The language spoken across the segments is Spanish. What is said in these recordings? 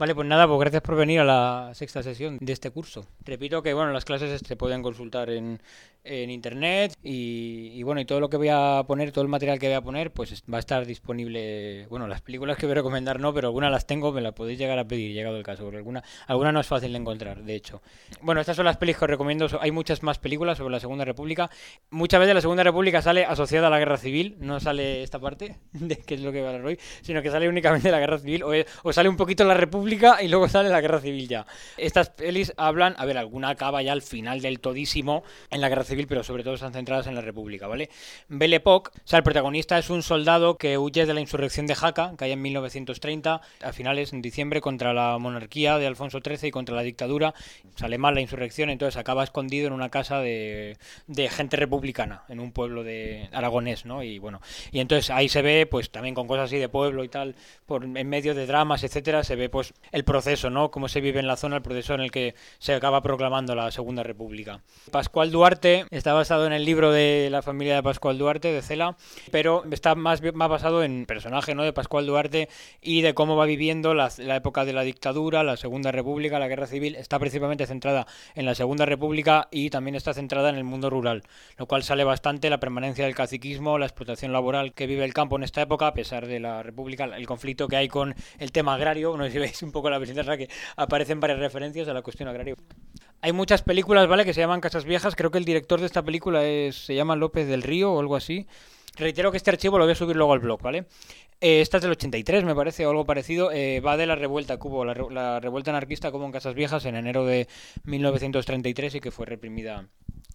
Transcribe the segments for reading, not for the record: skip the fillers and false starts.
Vale, pues nada, pues gracias por venir a la sexta sesión de este curso. Repito que bueno, las clases se pueden consultar en internet y bueno, y todo lo que voy a poner, todo el material que voy a poner, pues va a estar disponible. Bueno, las películas que voy a recomendar no, pero algunas las tengo, me las podéis llegar a pedir, llegado el caso, porque alguna no es fácil de encontrar, de hecho. Bueno, estas son las pelis que os recomiendo. Hay muchas más películas sobre la Segunda República. Muchas veces la Segunda República sale asociada a la Guerra Civil, no sale esta parte, de que es lo que va a hablar hoy, sino que sale únicamente la Guerra Civil, o sale un poquito la República y luego sale la Guerra Civil ya. Estas pelis hablan, a ver, alguna acaba ya al final del todísimo en la Guerra Civil, pero sobre todo están centradas en la República, ¿vale? Belle Époque, o sea, el protagonista es un soldado que huye de la insurrección de Jaca, que hay en 1930, a finales en diciembre, contra la monarquía de Alfonso XIII y contra la dictadura. Sale mal la insurrección, entonces acaba escondido en una casa de gente republicana, en un pueblo de aragonés, ¿no? Y bueno, y entonces ahí se ve, pues también con cosas así de pueblo y tal, en medio de dramas, etcétera, se ve pues el proceso, ¿no? Cómo se vive en la zona, el proceso en el que se acaba proclamando la Segunda República. Pascual Duarte está basado en el libro de la familia de Pascual Duarte, de Cela, pero está más basado en el personaje, ¿no? De Pascual Duarte y de cómo va viviendo la época de la dictadura, la Segunda República, la Guerra Civil. Está principalmente centrada en la Segunda República y también está centrada en el mundo rural, lo cual sale bastante la permanencia del caciquismo, la explotación laboral que vive el campo en esta época, a pesar de la República, el conflicto que hay con el tema agrario. No sé si veis un poco la presentación, que aparecen varias referencias a la cuestión agraria. Hay muchas películas, ¿vale?, que se llaman Casas Viejas. Creo que el director de esta película se llama López del Río o algo así. Reitero que este archivo lo voy a subir luego al blog, ¿vale? Esta es del 83, me parece, o algo parecido. Va de la revuelta que hubo, la revuelta anarquista que hubo en Casas Viejas en enero de 1933 y que fue reprimida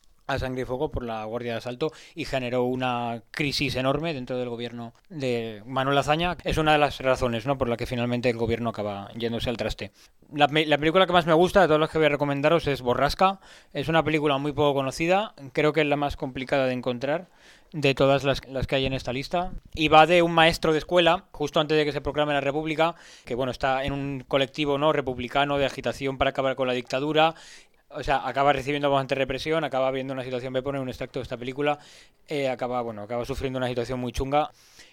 a sangre y fuego por la Guardia de Asalto y generó una crisis enorme dentro del gobierno de Manuel Azaña. Es una de las razones, ¿no?, por la que finalmente el gobierno acaba yéndose al traste. La película que más me gusta de todas las que voy a recomendaros es Borrasca. Es una película muy poco conocida, creo que es la más complicada de encontrar de todas las que hay en esta lista, y va de un maestro de escuela justo antes de que se proclame la República, que bueno, está en un colectivo no republicano de agitación para acabar con la dictadura. O sea, acaba recibiendo bastante represión, acaba viendo una situación, voy a poner un extracto de esta película, acaba sufriendo una situación muy chunga.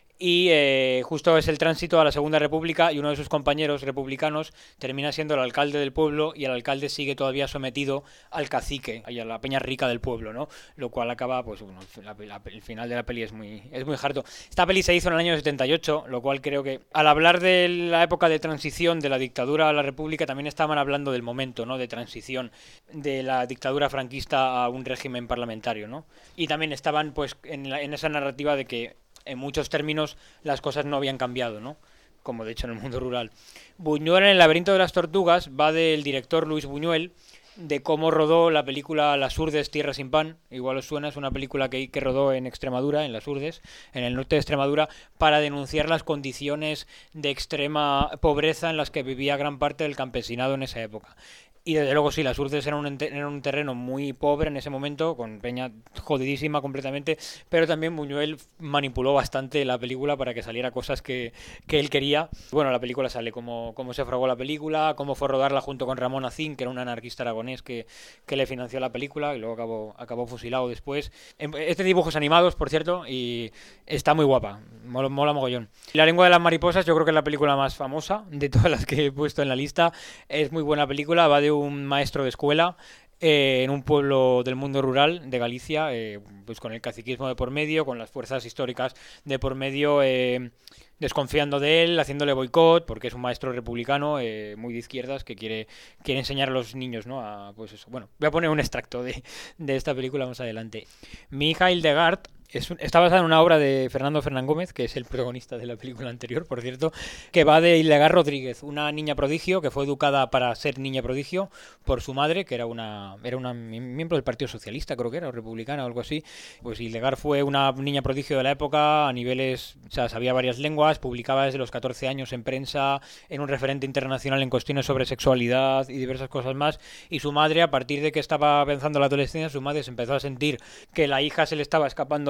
Y justo es el tránsito a la Segunda República y uno de sus compañeros republicanos termina siendo el alcalde del pueblo y el alcalde sigue todavía sometido al cacique y a la peña rica del pueblo, ¿no? Lo cual acaba, pues bueno, el final de la peli es muy harto. Esta peli se hizo en el año 78, lo cual creo que al hablar de la época de transición de la dictadura a la república también estaban hablando del momento, ¿no?, de transición de la dictadura franquista a un régimen parlamentario, ¿no? Y también estaban pues en esa narrativa de que en muchos términos las cosas no habían cambiado, ¿no?, como de hecho en el mundo rural. Buñuel en el laberinto de las tortugas va del director Luis Buñuel, de cómo rodó la película Las Urdes, Tierra sin pan. Igual os suena, es una película que rodó en Extremadura, en Las Urdes, en el norte de Extremadura, para denunciar las condiciones de extrema pobreza en las que vivía gran parte del campesinado en esa época. Y desde luego sí, Las Urdes era un terreno muy pobre en ese momento, con peña jodidísima completamente, pero también Buñuel manipuló bastante la película para que saliera cosas que él quería. Bueno, la película sale cómo se fragó la película, cómo fue rodarla junto con Ramón Acín, que era un anarquista aragonés que le financió la película y luego acabó fusilado después. Este dibujos animados, por cierto, y está muy guapa, mola mogollón. La lengua de las mariposas yo creo que es la película más famosa de todas las que he puesto en la lista. Es muy buena película, va de un maestro de escuela en un pueblo del mundo rural de Galicia, pues con el caciquismo de por medio, con las fuerzas históricas de por medio, desconfiando de él, haciéndole boicot, porque es un maestro republicano muy de izquierdas que quiere enseñar a los niños, ¿no?, pues eso. Bueno, voy a poner un extracto de esta película más adelante. Mi hija Hildegard está basada en una obra de Fernando Fernán Gómez, que es el protagonista de la película anterior, por cierto, que va de Hildegard Rodríguez, una niña prodigio que fue educada para ser niña prodigio por su madre, que era una miembro del Partido Socialista, creo que era, o republicana o algo así. Pues Hildegard fue una niña prodigio de la época a niveles, o sea, sabía varias lenguas, publicaba desde los 14 años en prensa, en un referente internacional en cuestiones sobre sexualidad y diversas cosas más, y su madre, a partir de que estaba avanzando la adolescencia, su madre se empezó a sentir que la hija se le estaba escapando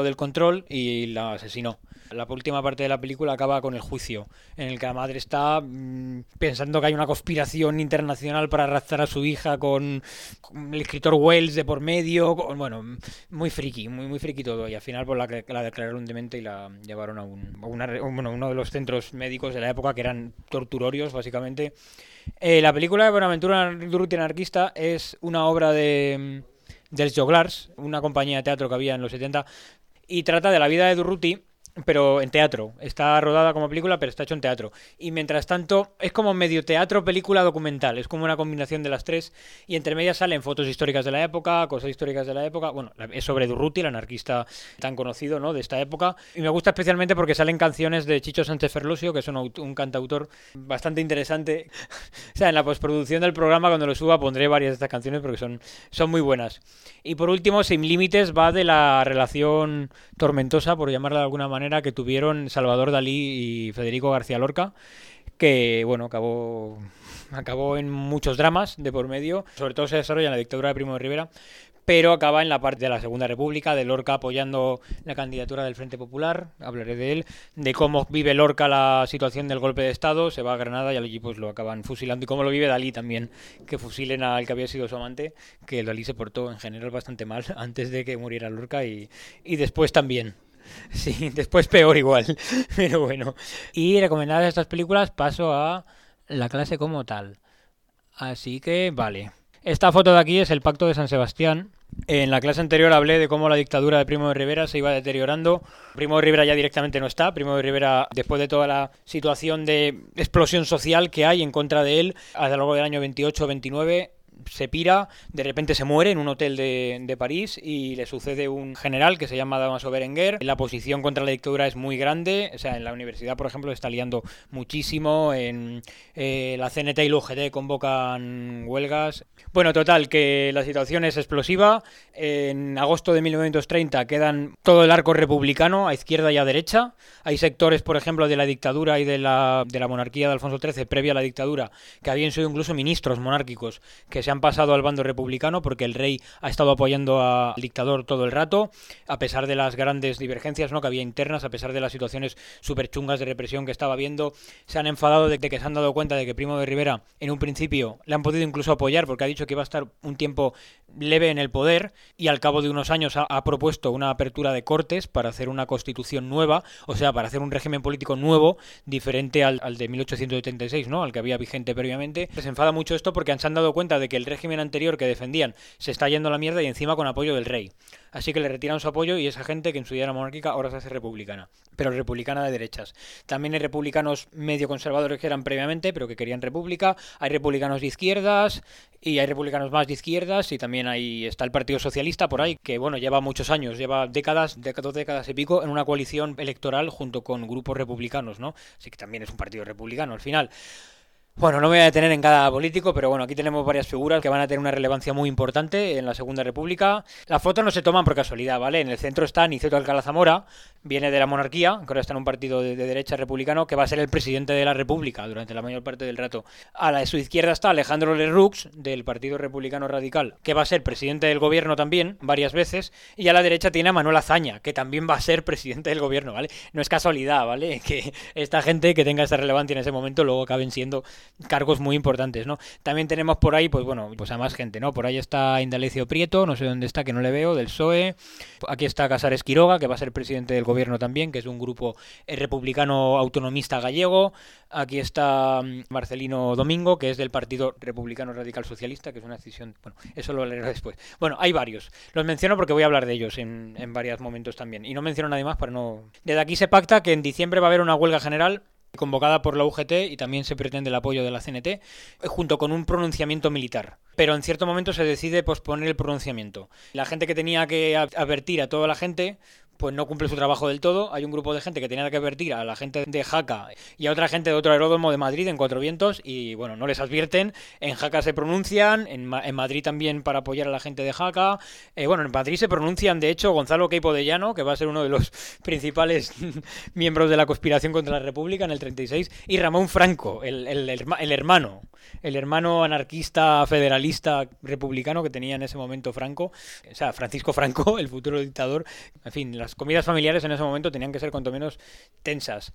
del control y la asesinó. La última parte de la película acaba con el juicio, en el que la madre está pensando que hay una conspiración internacional para arrastrar a su hija con el escritor Wells de por medio, bueno, muy friki, muy friki todo, y al final pues la declararon demente y la llevaron a uno de los centros médicos de la época que eran torturorios, básicamente. La película de Buenaventura Durruti anarquista es una obra dels Joglars, una compañía de teatro que había en los 70, y trata de la vida de Durruti, pero en teatro. Está rodada como película, pero está hecho en teatro. Y mientras tanto, es como medio teatro, película, documental. Es como una combinación de las tres. Y entre medias salen fotos históricas de la época, cosas históricas de la época. Bueno, es sobre Durruti, el anarquista tan conocido, ¿no?, de esta época. Y me gusta especialmente porque salen canciones de Chicho Sánchez Ferlosio, que es un cantautor bastante interesante. O sea, en la postproducción del programa, cuando lo suba, pondré varias de estas canciones porque son muy buenas. Y por último, Sin Límites va de la relación tormentosa, por llamarla de alguna manera, que tuvieron Salvador Dalí y Federico García Lorca, que bueno, acabó en muchos dramas de por medio, sobre todo se desarrolla en la dictadura de Primo de Rivera, pero acaba en la parte de la Segunda República, de Lorca apoyando la candidatura del Frente Popular, hablaré de él, de cómo vive Lorca la situación del golpe de Estado, se va a Granada y allí pues lo acaban fusilando, y cómo lo vive Dalí también, que fusilen al que había sido su amante, que Dalí se portó en general bastante mal antes de que muriera Lorca y después también. Sí, después peor igual, pero bueno. Y recomendadas estas películas, paso a la clase como tal. Así que, vale. Esta foto de aquí es el Pacto de San Sebastián. En la clase anterior hablé de cómo la dictadura de Primo de Rivera se iba deteriorando. Primo de Rivera ya directamente no está. Primo de Rivera, después de toda la situación de explosión social que hay en contra de él, a lo largo del año 28-29... se pira, de repente se muere en un hotel de París y le sucede un general que se llama Damaso Berenguer. La oposición contra la dictadura es muy grande, o sea, en la universidad, por ejemplo, está liando muchísimo, en la CNT y la UGT convocan huelgas. Bueno, total, que la situación es explosiva. En agosto de 1930 quedan todo el arco republicano, a izquierda y a derecha. Hay sectores, por ejemplo, de la dictadura y de la monarquía de Alfonso XIII, previa a la dictadura, que habían sido incluso ministros monárquicos, que se han pasado al bando republicano porque el rey ha estado apoyando al dictador todo el rato, a pesar de las grandes divergencias, ¿no?, que había internas, a pesar de las situaciones súper chungas de represión que estaba habiendo. Se han enfadado de que se han dado cuenta de que Primo de Rivera en un principio le han podido incluso apoyar porque ha dicho que iba a estar un tiempo leve en el poder, y al cabo de unos años ha propuesto una apertura de cortes para hacer una constitución nueva, o sea, para hacer un régimen político nuevo, diferente al de 1876, ¿no?, al que había vigente previamente. Se enfada mucho esto porque se han dado cuenta de que el régimen anterior que defendían se está yendo a la mierda, y encima con apoyo del rey. Así que le retiran su apoyo, y esa gente que en su día era monárquica ahora se hace republicana, pero republicana de derechas. También hay republicanos medio conservadores que eran previamente, pero que querían república. Hay republicanos de izquierdas y hay republicanos más de izquierdas, y también está el Partido Socialista por ahí, que bueno, lleva muchos años, lleva décadas, 2 décadas y pico en una coalición electoral junto con grupos republicanos, ¿no? Así que también es un partido republicano al final. Bueno, no me voy a detener en cada político, pero bueno, aquí tenemos varias figuras que van a tener una relevancia muy importante en la Segunda República. Las fotos no se toman por casualidad, ¿vale? En el centro está Niceto Alcalá Zamora, viene de la monarquía, que ahora está en un partido de derecha republicano, que va a ser el presidente de la República durante la mayor parte del rato. A su izquierda está Alejandro Lerroux, del Partido Republicano Radical, que va a ser presidente del gobierno también, varias veces. Y a la derecha tiene a Manuel Azaña, que también va a ser presidente del gobierno, ¿vale? No es casualidad, ¿vale?, que esta gente que tenga esta relevancia en ese momento luego acaben siendo cargos muy importantes, ¿no? También tenemos por ahí, pues bueno, pues a más gente, ¿no? Por ahí está Indalecio Prieto, no sé dónde está, que no le veo, del PSOE. Aquí está Casares Quiroga, que va a ser presidente del gobierno también, que es un grupo republicano autonomista gallego. Aquí está Marcelino Domingo, que es del Partido Republicano Radical Socialista, que es una decisión... Bueno, eso lo leeré después. Bueno, hay varios. Los menciono porque voy a hablar de ellos en varios momentos también. Y no menciono a nadie más para no... Desde aquí se pacta que en diciembre va a haber una huelga general convocada por la UGT, y también se pretende el apoyo de la CNT, junto con un pronunciamiento militar. Pero en cierto momento se decide posponer el pronunciamiento. La gente que tenía que advertir a toda la gente, pues no cumple su trabajo del todo. Hay un grupo de gente que tenía que advertir a la gente de Jaca y a otra gente de otro aeródromo de Madrid, en Cuatro Vientos, y bueno, no les advierten. En Jaca se pronuncian, en Madrid también para apoyar a la gente de Jaca. Bueno, en Madrid se pronuncian, de hecho, Gonzalo Queipo de Llano, que va a ser uno de los principales miembros de la conspiración contra la República en el 36, y Ramón Franco, el hermano el hermano anarquista, federalista, republicano que tenía en ese momento Franco, o sea, Francisco Franco, el futuro dictador. En fin, las comidas familiares en ese momento tenían que ser cuanto menos tensas.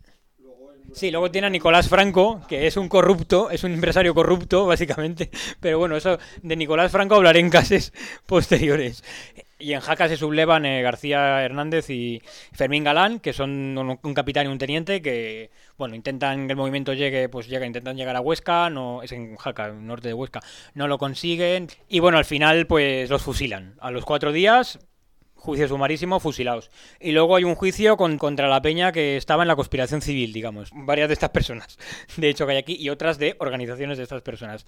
Sí, luego tiene a Nicolás Franco, que es un corrupto, es un empresario corrupto, básicamente. Pero bueno, eso de Nicolás Franco hablaré en cases posteriores. Y en Jaca se sublevan García Hernández y Fermín Galán, que son un capitán y un teniente, que bueno, intentan que el movimiento llegue, pues intentan llegar a Huesca, no, es en Jaca, norte de Huesca, no lo consiguen. Y bueno, al final pues los fusilan. A los 4 días, juicio sumarísimo, fusilados. Y luego hay un juicio contra la peña que estaba en la conspiración civil, digamos. Varias de estas personas, de hecho, que hay aquí, y otras de organizaciones de estas personas.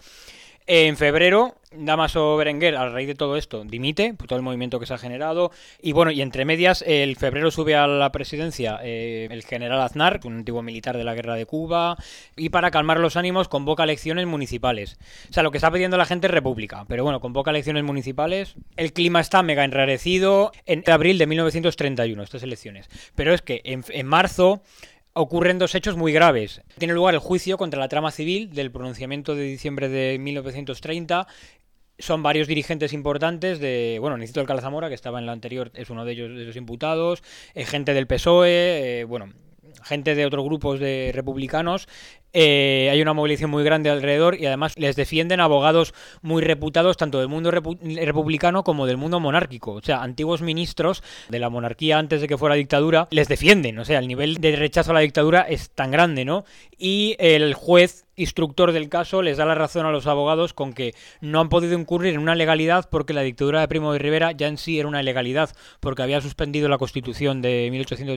En febrero, Dámaso Berenguer, a raíz de todo esto, dimite, por todo el movimiento que se ha generado. Y bueno, y entre medias, el febrero sube a la presidencia el general Aznar, un antiguo militar de la guerra de Cuba, y para calmar los ánimos convoca elecciones municipales. O sea, lo que está pidiendo la gente es república, pero bueno, convoca elecciones municipales. El clima está mega enrarecido en abril de 1931, estas elecciones. Pero es que en marzo ocurren 2 hechos muy graves. Tiene lugar el juicio contra la trama civil del pronunciamiento de diciembre de 1930. Son varios dirigentes importantes de, bueno, Nicito Alcalá Zamora, que estaba en la anterior, es uno de ellos, de los imputados, gente del PSOE, bueno, gente de otros grupos de republicanos. Hay una movilización muy grande alrededor y además les defienden abogados muy reputados tanto del mundo republicano como del mundo monárquico. O sea, antiguos ministros de la monarquía antes de que fuera dictadura les defienden. O sea, el nivel de rechazo a la dictadura es tan grande, ¿no? Y el juez instructor del caso les da la razón a los abogados con que no han podido incurrir en una legalidad porque la dictadura de Primo de Rivera ya en sí era una ilegalidad, porque había suspendido la Constitución de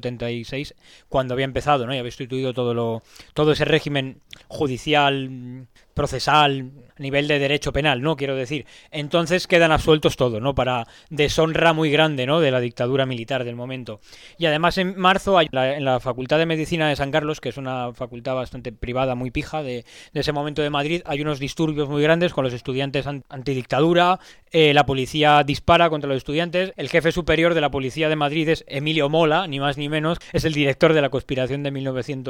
1876 cuando había empezado, ¿no? Y había instituido todo ese régimen judicial, procesal, a nivel de derecho penal, ¿no? Quiero decir. Entonces quedan absueltos todos, ¿no? Para deshonra muy grande, ¿no? De la dictadura militar del momento. Y además en marzo hay en la Facultad de Medicina de San Carlos, que es una facultad bastante privada, muy pija de ese momento de Madrid, hay unos disturbios muy grandes con los estudiantes antidictadura, la policía dispara contra los estudiantes, el jefe superior de la policía de Madrid es Emilio Mola, ni más ni menos, es el director de la conspiración de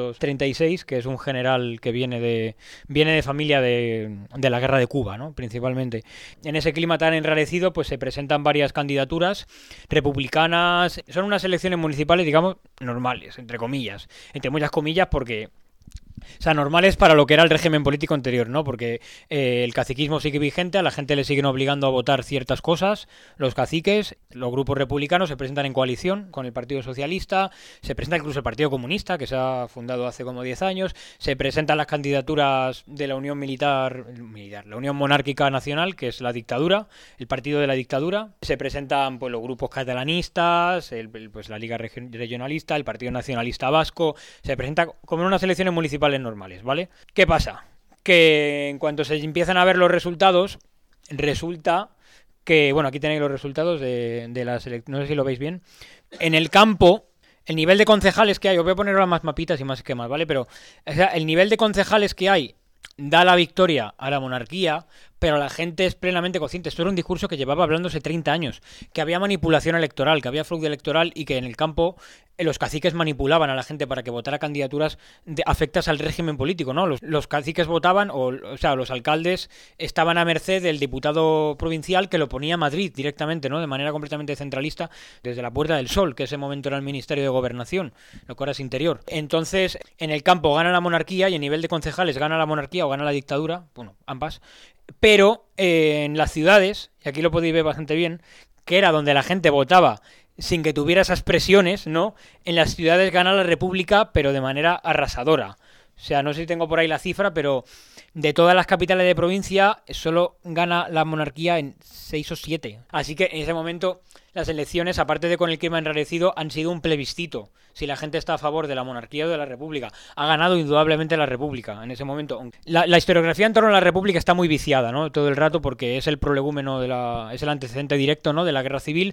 1936, que es un general que viene de familia de la guerra de Cuba, ¿no? Principalmente. En ese clima tan enrarecido, pues se presentan varias candidaturas republicanas. Son unas elecciones municipales, digamos, normales, entre comillas. Entre muchas comillas, porque o sea, normales para lo que era el régimen político anterior, ¿no? Porque el caciquismo sigue vigente, a la gente le siguen obligando a votar ciertas cosas, los caciques, los grupos republicanos se presentan en coalición con el Partido Socialista, se presenta incluso el Partido Comunista, que se ha fundado hace como 10 años, se presentan las candidaturas de la Unión Militar, la Unión Monárquica Nacional, que es la dictadura, el partido de la dictadura, se presentan pues los grupos catalanistas, pues la Liga Regionalista, el Partido Nacionalista Vasco, se presenta como en unas elecciones municipales normales, ¿vale? ¿Qué pasa? Que en cuanto se empiezan a ver los resultados, resulta que, bueno, aquí tenéis los resultados de las elecciones, no sé si lo veis bien. En el campo, el nivel de concejales que hay, os voy a poner ahora más mapitas y más esquemas, ¿vale? Pero, o sea, el nivel de concejales que hay da la victoria a la monarquía, pero la gente es plenamente consciente. Esto era un discurso que llevaba hablándose 30 años, que había manipulación electoral, que había fraude electoral y que en el campo los caciques manipulaban a la gente para que votara candidaturas afectas al régimen político, ¿no? Los caciques votaban, o sea, los alcaldes estaban a merced del diputado provincial que lo ponía a Madrid directamente, ¿no? De manera completamente centralista, desde la Puerta del Sol, que ese momento era el Ministerio de Gobernación, lo que ahora es Interior. Entonces, en el campo gana la monarquía y a nivel de concejales gana la monarquía o gana la dictadura, bueno, ambas. Pero en las ciudades, y aquí lo podéis ver bastante bien, que era donde la gente votaba sin que tuviera esas presiones, ¿no? En las ciudades gana la República, pero de manera arrasadora. O sea, no sé si tengo por ahí la cifra, pero de todas las capitales de provincia solo gana la monarquía en 6 o 7. Así que en ese momento las elecciones, aparte de con el clima enrarecido, han sido un plebiscito. Si la gente está a favor de la monarquía o de la república. Ha ganado indudablemente la república en ese momento. La historiografía en torno a la república está muy viciada, ¿no? Todo el rato, porque es el prolegúmeno es el antecedente directo, ¿no? De la guerra civil.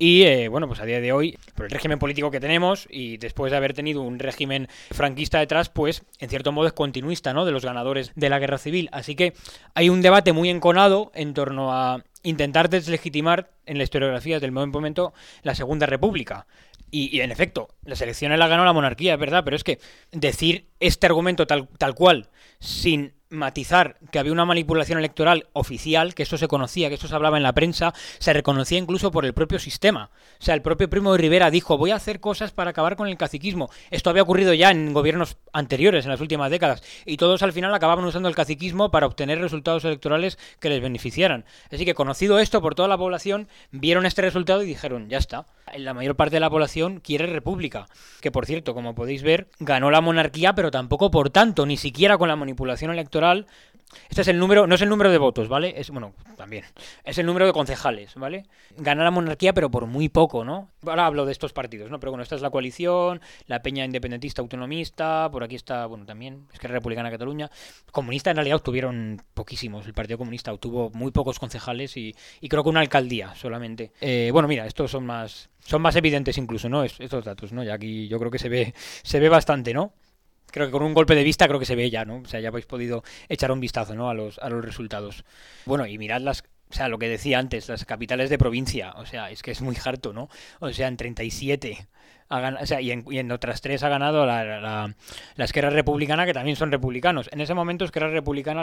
Y bueno, pues a día de hoy, por el régimen político que tenemos y después de haber tenido un régimen franquista detrás, pues en cierto modo es continuista, ¿no? De los ganadores de la guerra civil. Así que hay un debate muy enconado en torno a intentar deslegitimar en la historiografía desde el momento la Segunda República. Y en efecto, las elecciones las ganó la monarquía, es verdad, pero es que decir este argumento tal cual, sin matizar que había una manipulación electoral oficial, que esto se conocía, que esto se hablaba en la prensa, se reconocía incluso por el propio sistema. O sea, el propio Primo de Rivera dijo, voy a hacer cosas para acabar con el caciquismo. Esto había ocurrido ya en gobiernos anteriores, en las últimas décadas, y todos al final acababan usando el caciquismo para obtener resultados electorales que les beneficiaran. Así que, conocido esto por toda la población, vieron este resultado y dijeron, ya está. La mayor parte de la población quiere república, que por cierto, como podéis ver, ganó la monarquía, pero tampoco por tanto, ni siquiera con la manipulación electoral. Este es el número, no es el número de votos, ¿vale? Es, bueno, también. Es el número de concejales, ¿vale? Gana la monarquía, pero por muy poco, ¿no? Ahora hablo de estos partidos, ¿no? Pero bueno, esta es la coalición, la Peña Independentista Autonomista, por aquí está, bueno, también Esquerra Republicana de Cataluña. Comunista en realidad obtuvieron poquísimos, el Partido Comunista obtuvo muy pocos concejales y creo que una alcaldía solamente. Bueno, mira, estos son más evidentes incluso, ¿no? Estos datos, ¿no? Y aquí yo creo que se ve bastante, ¿no? Creo que con un golpe de vista creo que se ve ya, ¿no? O sea, ya habéis podido echar un vistazo, ¿no? A los resultados. Bueno, y mirad o sea, lo que decía antes, las capitales de provincia. O sea, es que es muy harto, ¿no? O sea, en 37 o sea, y en otras 3 ha ganado la Esquerra Republicana, que también son republicanos. En ese momento Esquerra Republicana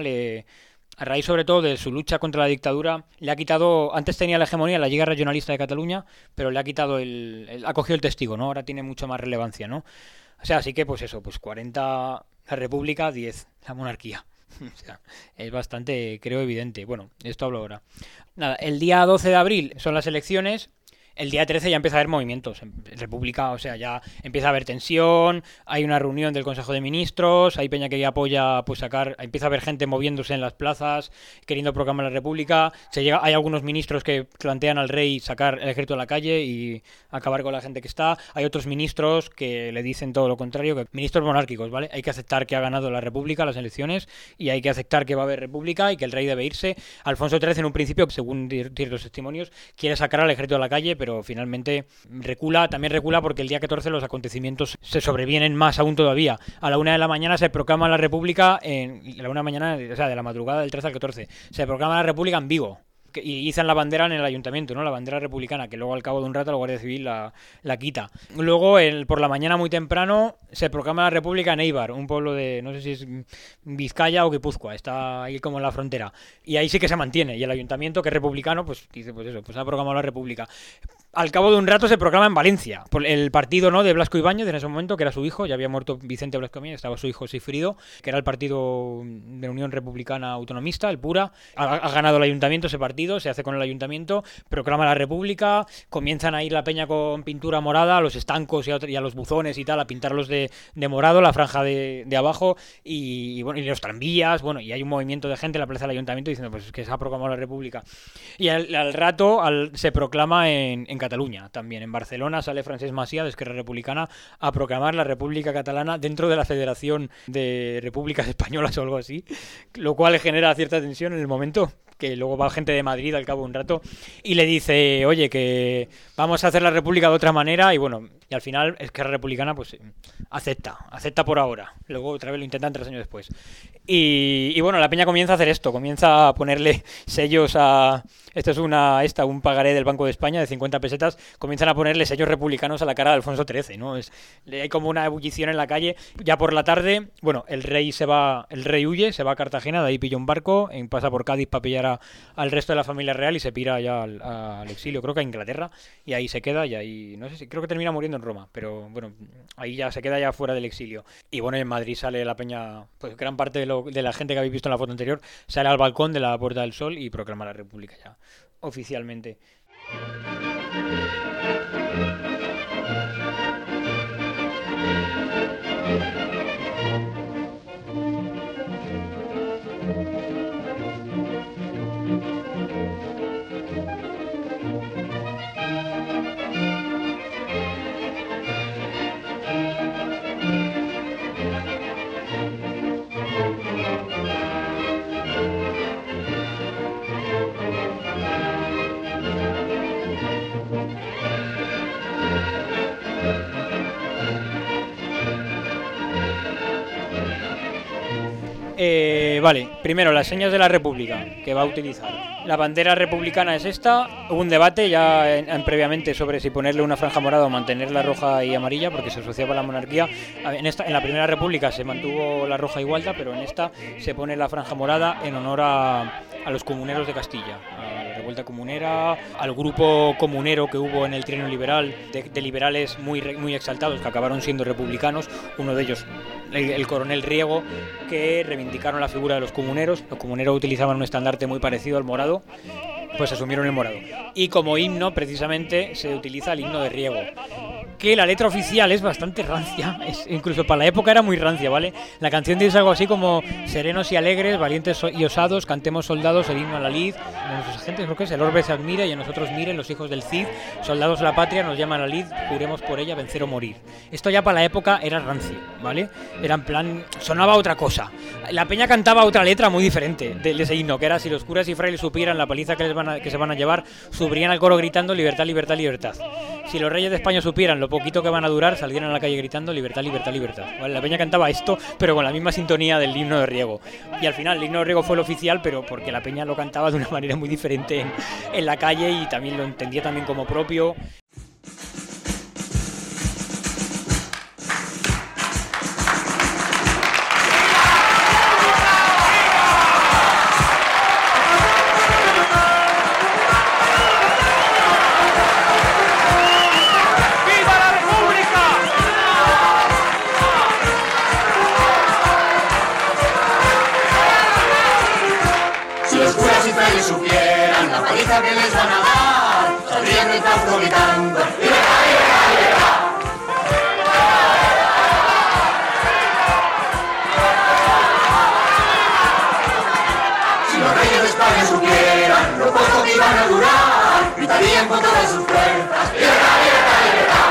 a raíz sobre todo de su lucha contra la dictadura, le ha quitado, antes tenía la hegemonía la Lliga Regionalista de Cataluña, pero le ha quitado ha cogido el testigo, ¿no? Ahora tiene mucho más relevancia, ¿no? O sea, así que pues eso, pues 40 la República, 10 la monarquía. O sea, es bastante, creo, evidente. Bueno, esto hablo ahora. Nada, el día 12 de abril son las elecciones. El día 13 ya empieza a haber movimientos en República, o sea, ya empieza a haber tensión, hay una reunión del Consejo de Ministros, hay peña que ya apoya pues empieza a haber gente moviéndose en las plazas, queriendo proclamar la República, hay algunos ministros que plantean al rey sacar el ejército a la calle y acabar con la gente que está, hay otros ministros que le dicen todo lo contrario, ministros monárquicos, ¿vale? Hay que aceptar que ha ganado la República las elecciones y hay que aceptar que va a haber República y que el rey debe irse. Alfonso XIII en un principio, según ciertos testimonios, quiere sacar al ejército a la calle, pero finalmente también recula porque el día 14 los acontecimientos se sobrevienen más aún todavía. A la 1 de la mañana se proclama la República, a la 1 de la mañana, o sea, de la madrugada del 13 al 14, se proclama la República en Vigo. Y izan la bandera en el ayuntamiento, ¿no? La bandera republicana, que luego al cabo de un rato la Guardia Civil la quita. Luego, por la mañana muy temprano, se proclama la República en Eibar, un pueblo de, no sé si es Vizcaya o Guipúzcoa, está ahí como en la frontera. Y ahí sí que se mantiene. Y el ayuntamiento, que es republicano, pues dice, pues eso, pues ha proclamado la República. Al cabo de un rato se proclama en Valencia, por el partido, ¿no?, de Blasco Ibáñez en ese momento, que era su hijo, ya había muerto Vicente Blasco Ibáñez, estaba su hijo Sigfrido, que era el partido de Unión Republicana Autonomista, el PURA, ha ganado el ayuntamiento ese partido, se hace con el ayuntamiento, proclama la República, comienzan a ir la peña con pintura morada, a los estancos y a los buzones y tal, a pintarlos de morado, la franja de abajo, y bueno, y los tranvías, bueno, y hay un movimiento de gente en la plaza del ayuntamiento diciendo pues que se ha proclamado la República. Y al rato se proclama en Cataluña también. En Barcelona sale Francesc Macià, de Esquerra Republicana, a proclamar la República Catalana dentro de la Federación de Repúblicas Españolas o algo así, lo cual genera cierta tensión en el momento, que luego va gente de Madrid al cabo de un rato y le dice, oye, que vamos a hacer la República de otra manera, y bueno, y al final Esquerra Republicana pues acepta por ahora, luego otra vez lo intentan 3 años después. Y bueno, la peña comienza a hacer esto, comienza a ponerle sellos a... Esto es un pagaré del Banco de España de 50 pesetas, comienzan a ponerle sellos republicanos a la cara de Alfonso XIII, ¿no? Hay como una ebullición en la calle. Ya por la tarde, bueno, el rey huye, se va a Cartagena, de ahí pilla un barco, pasa por Cádiz para pillar al resto de la familia real y se pira ya al exilio, creo que a Inglaterra, y ahí se queda, y ahí, no sé si, creo que termina muriendo en Roma, pero bueno, ahí ya se queda ya fuera del exilio. Y bueno, en Madrid sale la peña, pues gran parte de la gente que habéis visto en la foto anterior, sale al balcón de la Puerta del Sol y proclama la República ya oficialmente. Vale, primero las señas de la República que va a utilizar. La bandera republicana es esta. Hubo un debate ya previamente sobre si ponerle una franja morada o mantenerla roja y amarilla, porque se asociaba a la monarquía. En la Primera República se mantuvo la roja y gualda, pero en esta se pone la franja morada en honor a los comuneros de Castilla, a la revuelta comunera, al grupo comunero que hubo en el trienio liberal, de liberales muy exaltados que acabaron siendo republicanos. Uno de ellos, el coronel Riego, que reivindicaron la figura de los comuneros. Los comuneros utilizaban un estandarte muy parecido al morado, pues asumieron el morado. Y como himno, precisamente, se utiliza el himno de Riego, que la letra oficial es bastante rancia, incluso para la época era muy rancia, ¿vale? La canción dice algo así como: serenos y alegres, valientes y osados, cantemos soldados el himno a la lid, a nuestros agentes, creo que es: el orbe se admira y a nosotros miren los hijos del Cid, soldados de la patria nos llaman a la lid, juremos por ella vencer o morir. Esto ya para la época era rancio, ¿vale? Era en plan, sonaba otra cosa. La peña cantaba otra letra muy diferente de ese himno, que era: si los curas y frailes supieran la paliza que se van a llevar, subirían al coro gritando libertad, libertad, libertad. Si los reyes de España supieran lo poquito que van a durar, saldrían a la calle gritando libertad, libertad, libertad. ¿Vale? La peña cantaba esto, pero con la misma sintonía del himno de Riego. Y al final el himno de Riego fue el oficial, pero porque la peña lo cantaba de una manera muy diferente en la calle y también lo entendía también como propio. Que les van a dar, saldrían del claustro gritando ¡libertad, libertad, libertad! Si los reyes de España supieran lo poco que iban a durar, gritarían con todas sus fuerzas ¡libertad, libertad, libertad!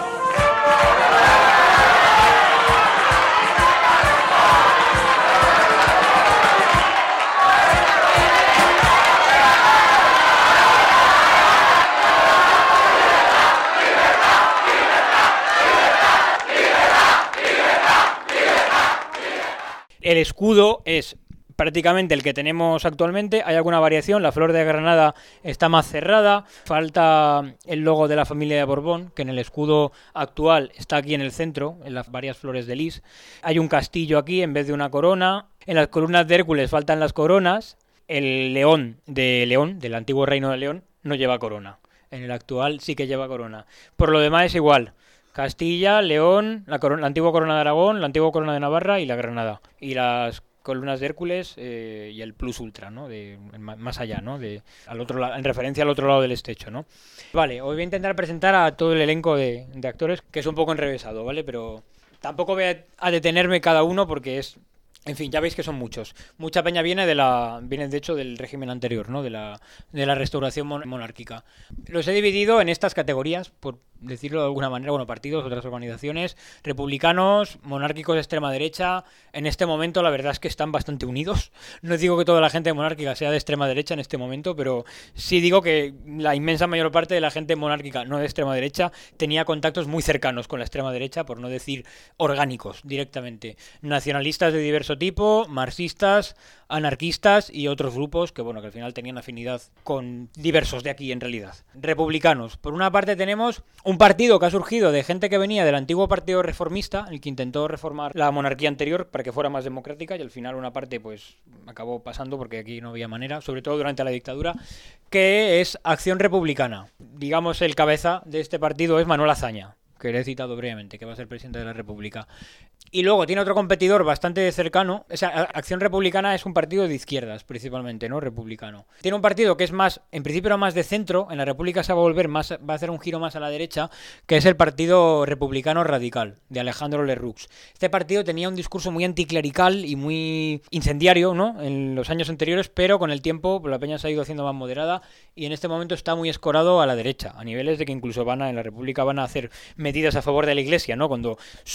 El escudo es prácticamente el que tenemos actualmente. Hay alguna variación, la flor de Granada está más cerrada, falta el logo de la familia de Borbón, que en el escudo actual está aquí en el centro, en las varias flores de lis. Hay un castillo aquí en vez de una corona. En las columnas de Hércules faltan las coronas. El león, del antiguo reino de León, no lleva corona. En el actual sí que lleva corona. Por lo demás es igual. Castilla, León, la antigua corona de Aragón, la antigua corona de Navarra y la Granada. Y las columnas de Hércules y el plus ultra, ¿no? Más allá, ¿no? Al otro lado, en referencia al otro lado del estrecho, ¿no? Vale, hoy voy a intentar presentar a todo el elenco de actores, que es un poco enrevesado, ¿vale? Pero tampoco voy a detenerme cada uno porque es... En fin, ya veis que son muchos. Mucha peña viene de hecho del régimen anterior, ¿no? De la restauración monárquica. Los he dividido en estas categorías, por decirlo de alguna manera, bueno, partidos, otras organizaciones, republicanos, monárquicos de extrema derecha. En este momento la verdad es que están bastante unidos. No digo que toda la gente monárquica sea de extrema derecha en este momento, pero sí digo que la inmensa mayor parte de la gente monárquica no de extrema derecha tenía contactos muy cercanos con la extrema derecha, por no decir orgánicos directamente. Nacionalistas de diverso tipo, marxistas, anarquistas y otros grupos que, bueno, que al final tenían afinidad con diversos de aquí en realidad. Republicanos. Por una parte tenemos un partido que ha surgido de gente que venía del antiguo partido reformista, el que intentó reformar la monarquía anterior para que fuera más democrática, y al final una parte pues acabó pasando porque aquí no había manera, sobre todo durante la dictadura, que es Acción Republicana. Digamos, el cabeza de este partido es Manuel Azaña, que le he citado brevemente, que va a ser presidente de la República. Y luego tiene otro competidor bastante cercano. O sea, Acción Republicana es un partido de izquierdas, principalmente, ¿no? Republicano. Tiene un partido que es más, en principio era más de centro, en la República se va a volver más, va a hacer un giro más a la derecha, que es el Partido Republicano Radical, de Alejandro Lerroux. Este partido tenía un discurso muy anticlerical y muy incendiario, ¿no? En los años anteriores, pero con el tiempo la peña se ha ido haciendo más moderada y en este momento está muy escorado a la derecha, a niveles de que incluso en la República van a hacer medidas a favor de la Iglesia, ¿no? Cuando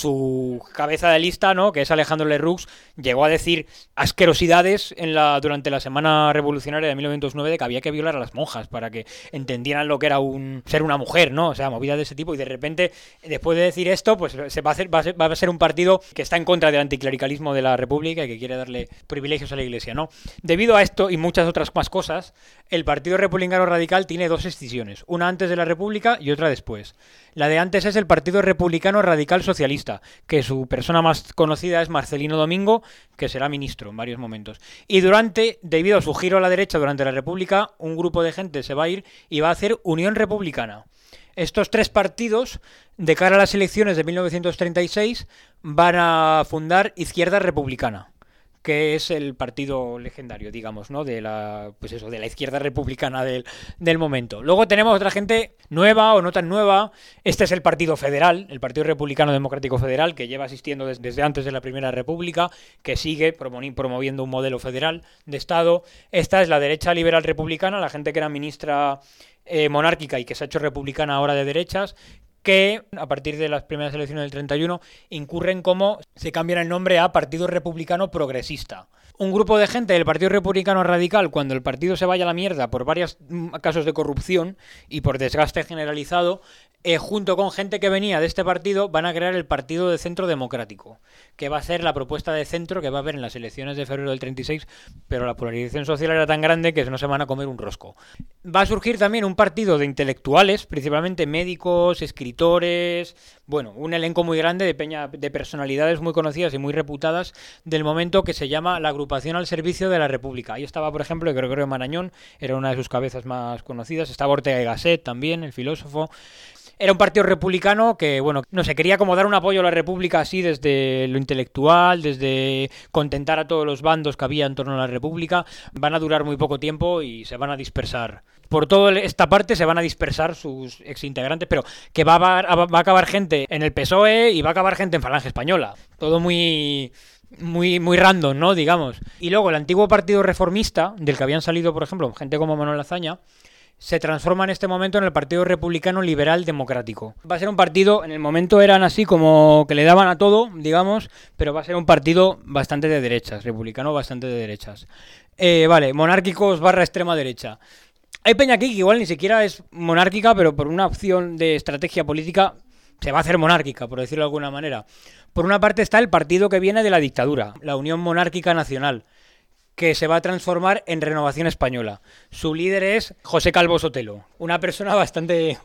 su cabeza de lista, ¿no? Que es Alejandro Lerroux, llegó a decir asquerosidades durante la Semana Revolucionaria de 1909 de que había que violar a las monjas para que entendieran lo que era ser una mujer, ¿no? O sea, movida de ese tipo, y de repente, después de decir esto, pues va a ser un partido que está en contra del anticlericalismo de la República y que quiere darle privilegios a la Iglesia, ¿no? Debido a esto y muchas otras más cosas, el Partido Republicano Radical tiene dos escisiones, una antes de la República y otra después. La de antes es el Partido Republicano Radical Socialista, que su persona más conocida es Marcelino Domingo, que será ministro en varios momentos. Y debido a su giro a la derecha durante la República, un grupo de gente se va a ir y va a hacer Unión Republicana. Estos tres partidos, de cara a las elecciones de 1936, van a fundar Izquierda Republicana, que es el partido legendario, digamos, ¿no? De la izquierda republicana del momento. Luego tenemos otra gente nueva o no tan nueva. Este es el Partido Federal, el Partido Republicano Democrático Federal, que lleva existiendo desde antes de la Primera República, que sigue promoviendo un modelo federal de Estado. Esta es la derecha liberal republicana, la gente que era ministra monárquica y que se ha hecho republicana ahora de derechas, que a partir de las primeras elecciones del 31 incurren como se cambian el nombre a Partido Republicano Progresista. Un grupo de gente del Partido Republicano Radical, cuando el partido se vaya a la mierda por varios casos de corrupción y por desgaste generalizado, junto con gente que venía de este partido, van a crear el Partido de Centro Democrático, que va a ser la propuesta de centro que va a haber en las elecciones de febrero del 36, pero la polarización social era tan grande que no se van a comer un rosco. Va a surgir también un partido de intelectuales, principalmente médicos, escritores, bueno, un elenco muy grande de personalidades muy conocidas y muy reputadas del momento, que se llama la Agrupación al Servicio de la República. Ahí estaba, por ejemplo, Gregorio Marañón, era una de sus cabezas más conocidas, estaba Ortega y Gasset también, el filósofo. Era un partido republicano que, bueno, no sé, quería como dar un apoyo a la República así desde lo intelectual, desde contentar a todos los bandos que había en torno a la República. Van a durar muy poco tiempo y se van a dispersar. Por toda esta parte se van a dispersar sus exintegrantes, pero que va a acabar gente en el PSOE y va a acabar gente en Falange Española. Todo muy random, ¿no? Digamos. Y luego el antiguo Partido Reformista, del que habían salido, por ejemplo, gente como Manuel Azaña, se transforma en este momento en el Partido Republicano Liberal Democrático. Va a ser un partido, en el momento eran así como que le daban a todo, digamos, pero va a ser un partido bastante de derechas, republicano bastante de derechas. Monárquicos / extrema derecha. Hay peña aquí que igual ni siquiera es monárquica, pero por una opción de estrategia política se va a hacer monárquica, por decirlo de alguna manera. Por una parte está el partido que viene de la dictadura, la Unión Monárquica Nacional, que se va a transformar en Renovación Española. Su líder es José Calvo Sotelo, una persona bastante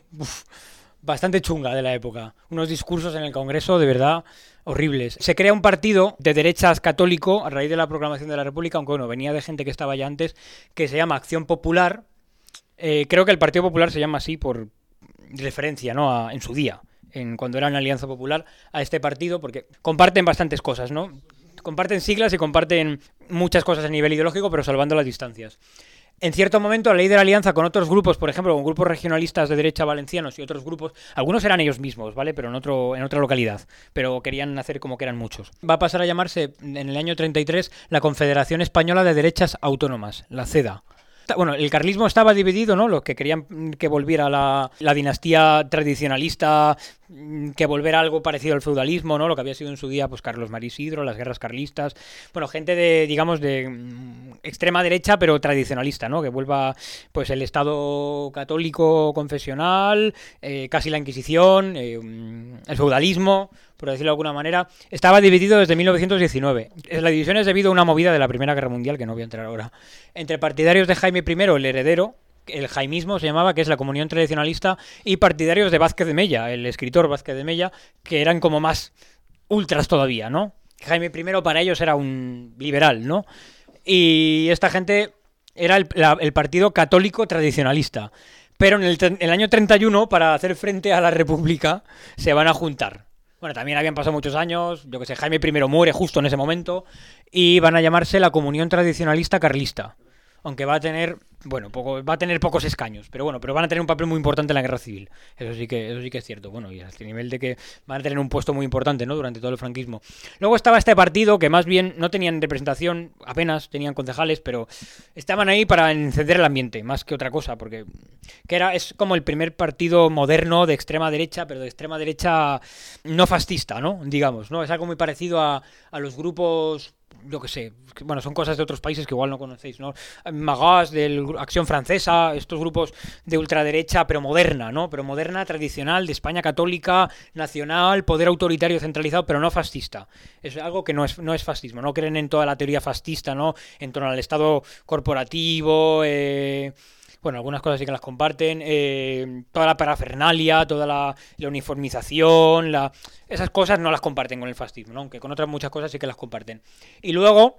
chunga de la época. Unos discursos en el Congreso de verdad horribles. Se crea un partido de derechas católico a raíz de la proclamación de la República, aunque bueno, venía de gente que estaba ya antes, que se llama Acción Popular. Creo que el Partido Popular se llama así por referencia, ¿no? En su día, cuando era una Alianza Popular, a este partido, porque comparten bastantes cosas, ¿no? Comparten siglas y comparten muchas cosas a nivel ideológico, pero salvando las distancias. En cierto momento, la ley de la alianza con otros grupos, por ejemplo, con grupos regionalistas de derecha valencianos y otros grupos, algunos eran ellos mismos, ¿vale? Pero en otra localidad, pero querían hacer como que eran muchos. Va a pasar a llamarse, en el año 33, la Confederación Española de Derechas Autónomas, la CEDA. Bueno, el carlismo estaba dividido, ¿no? Los que querían que volviera la dinastía tradicionalista, que volviera algo parecido al feudalismo, ¿no? Lo que había sido en su día, pues Carlos María Isidro, las guerras carlistas. Bueno, gente de extrema derecha, pero tradicionalista, ¿no? Que vuelva, pues, el Estado católico confesional, casi la Inquisición, el feudalismo, por decirlo de alguna manera. Estaba dividido desde 1919. La división es debido a una movida de la Primera Guerra Mundial, que no voy a entrar ahora, entre partidarios de Jaime I, el heredero, el jaimismo se llamaba, que es la comunión tradicionalista, y partidarios de Vázquez de Mella, el escritor Vázquez de Mella, que eran como más ultras todavía, ¿no? Jaime I para ellos era un liberal, ¿no? Y esta gente era el partido católico tradicionalista. Pero en el año 31, para hacer frente a la República, se van a juntar. Bueno, también habían pasado muchos años, yo que sé, Jaime I muere justo en ese momento, y van a llamarse la Comunión Tradicionalista Carlista. aunque va a tener, bueno, va a tener pocos escaños, pero bueno, pero van a tener un papel muy importante en la guerra civil. Eso sí que es cierto. Bueno, y a este nivel de que van a tener un puesto muy importante, ¿no? Durante todo el franquismo. Luego estaba este partido que más bien no tenían representación, apenas tenían concejales, pero estaban ahí para encender el ambiente, más que otra cosa, porque es como el primer partido moderno de extrema derecha, pero de extrema derecha no fascista, ¿no? Digamos, ¿no? Es algo muy parecido a los grupos, yo que sé, bueno, son cosas de otros países que igual no conocéis, ¿no? Magas, de Acción Francesa, estos grupos de ultraderecha, pero moderna, ¿no? Pero moderna, tradicional, de España católica, nacional, poder autoritario centralizado, pero no fascista. Es algo que no es fascismo, no creen en toda la teoría fascista, ¿no? En torno al Estado corporativo, bueno, algunas cosas sí que las comparten, toda la parafernalia, toda la uniformización, esas cosas no las comparten con el fascismo, ¿no? Aunque con otras muchas cosas sí que las comparten. Y luego,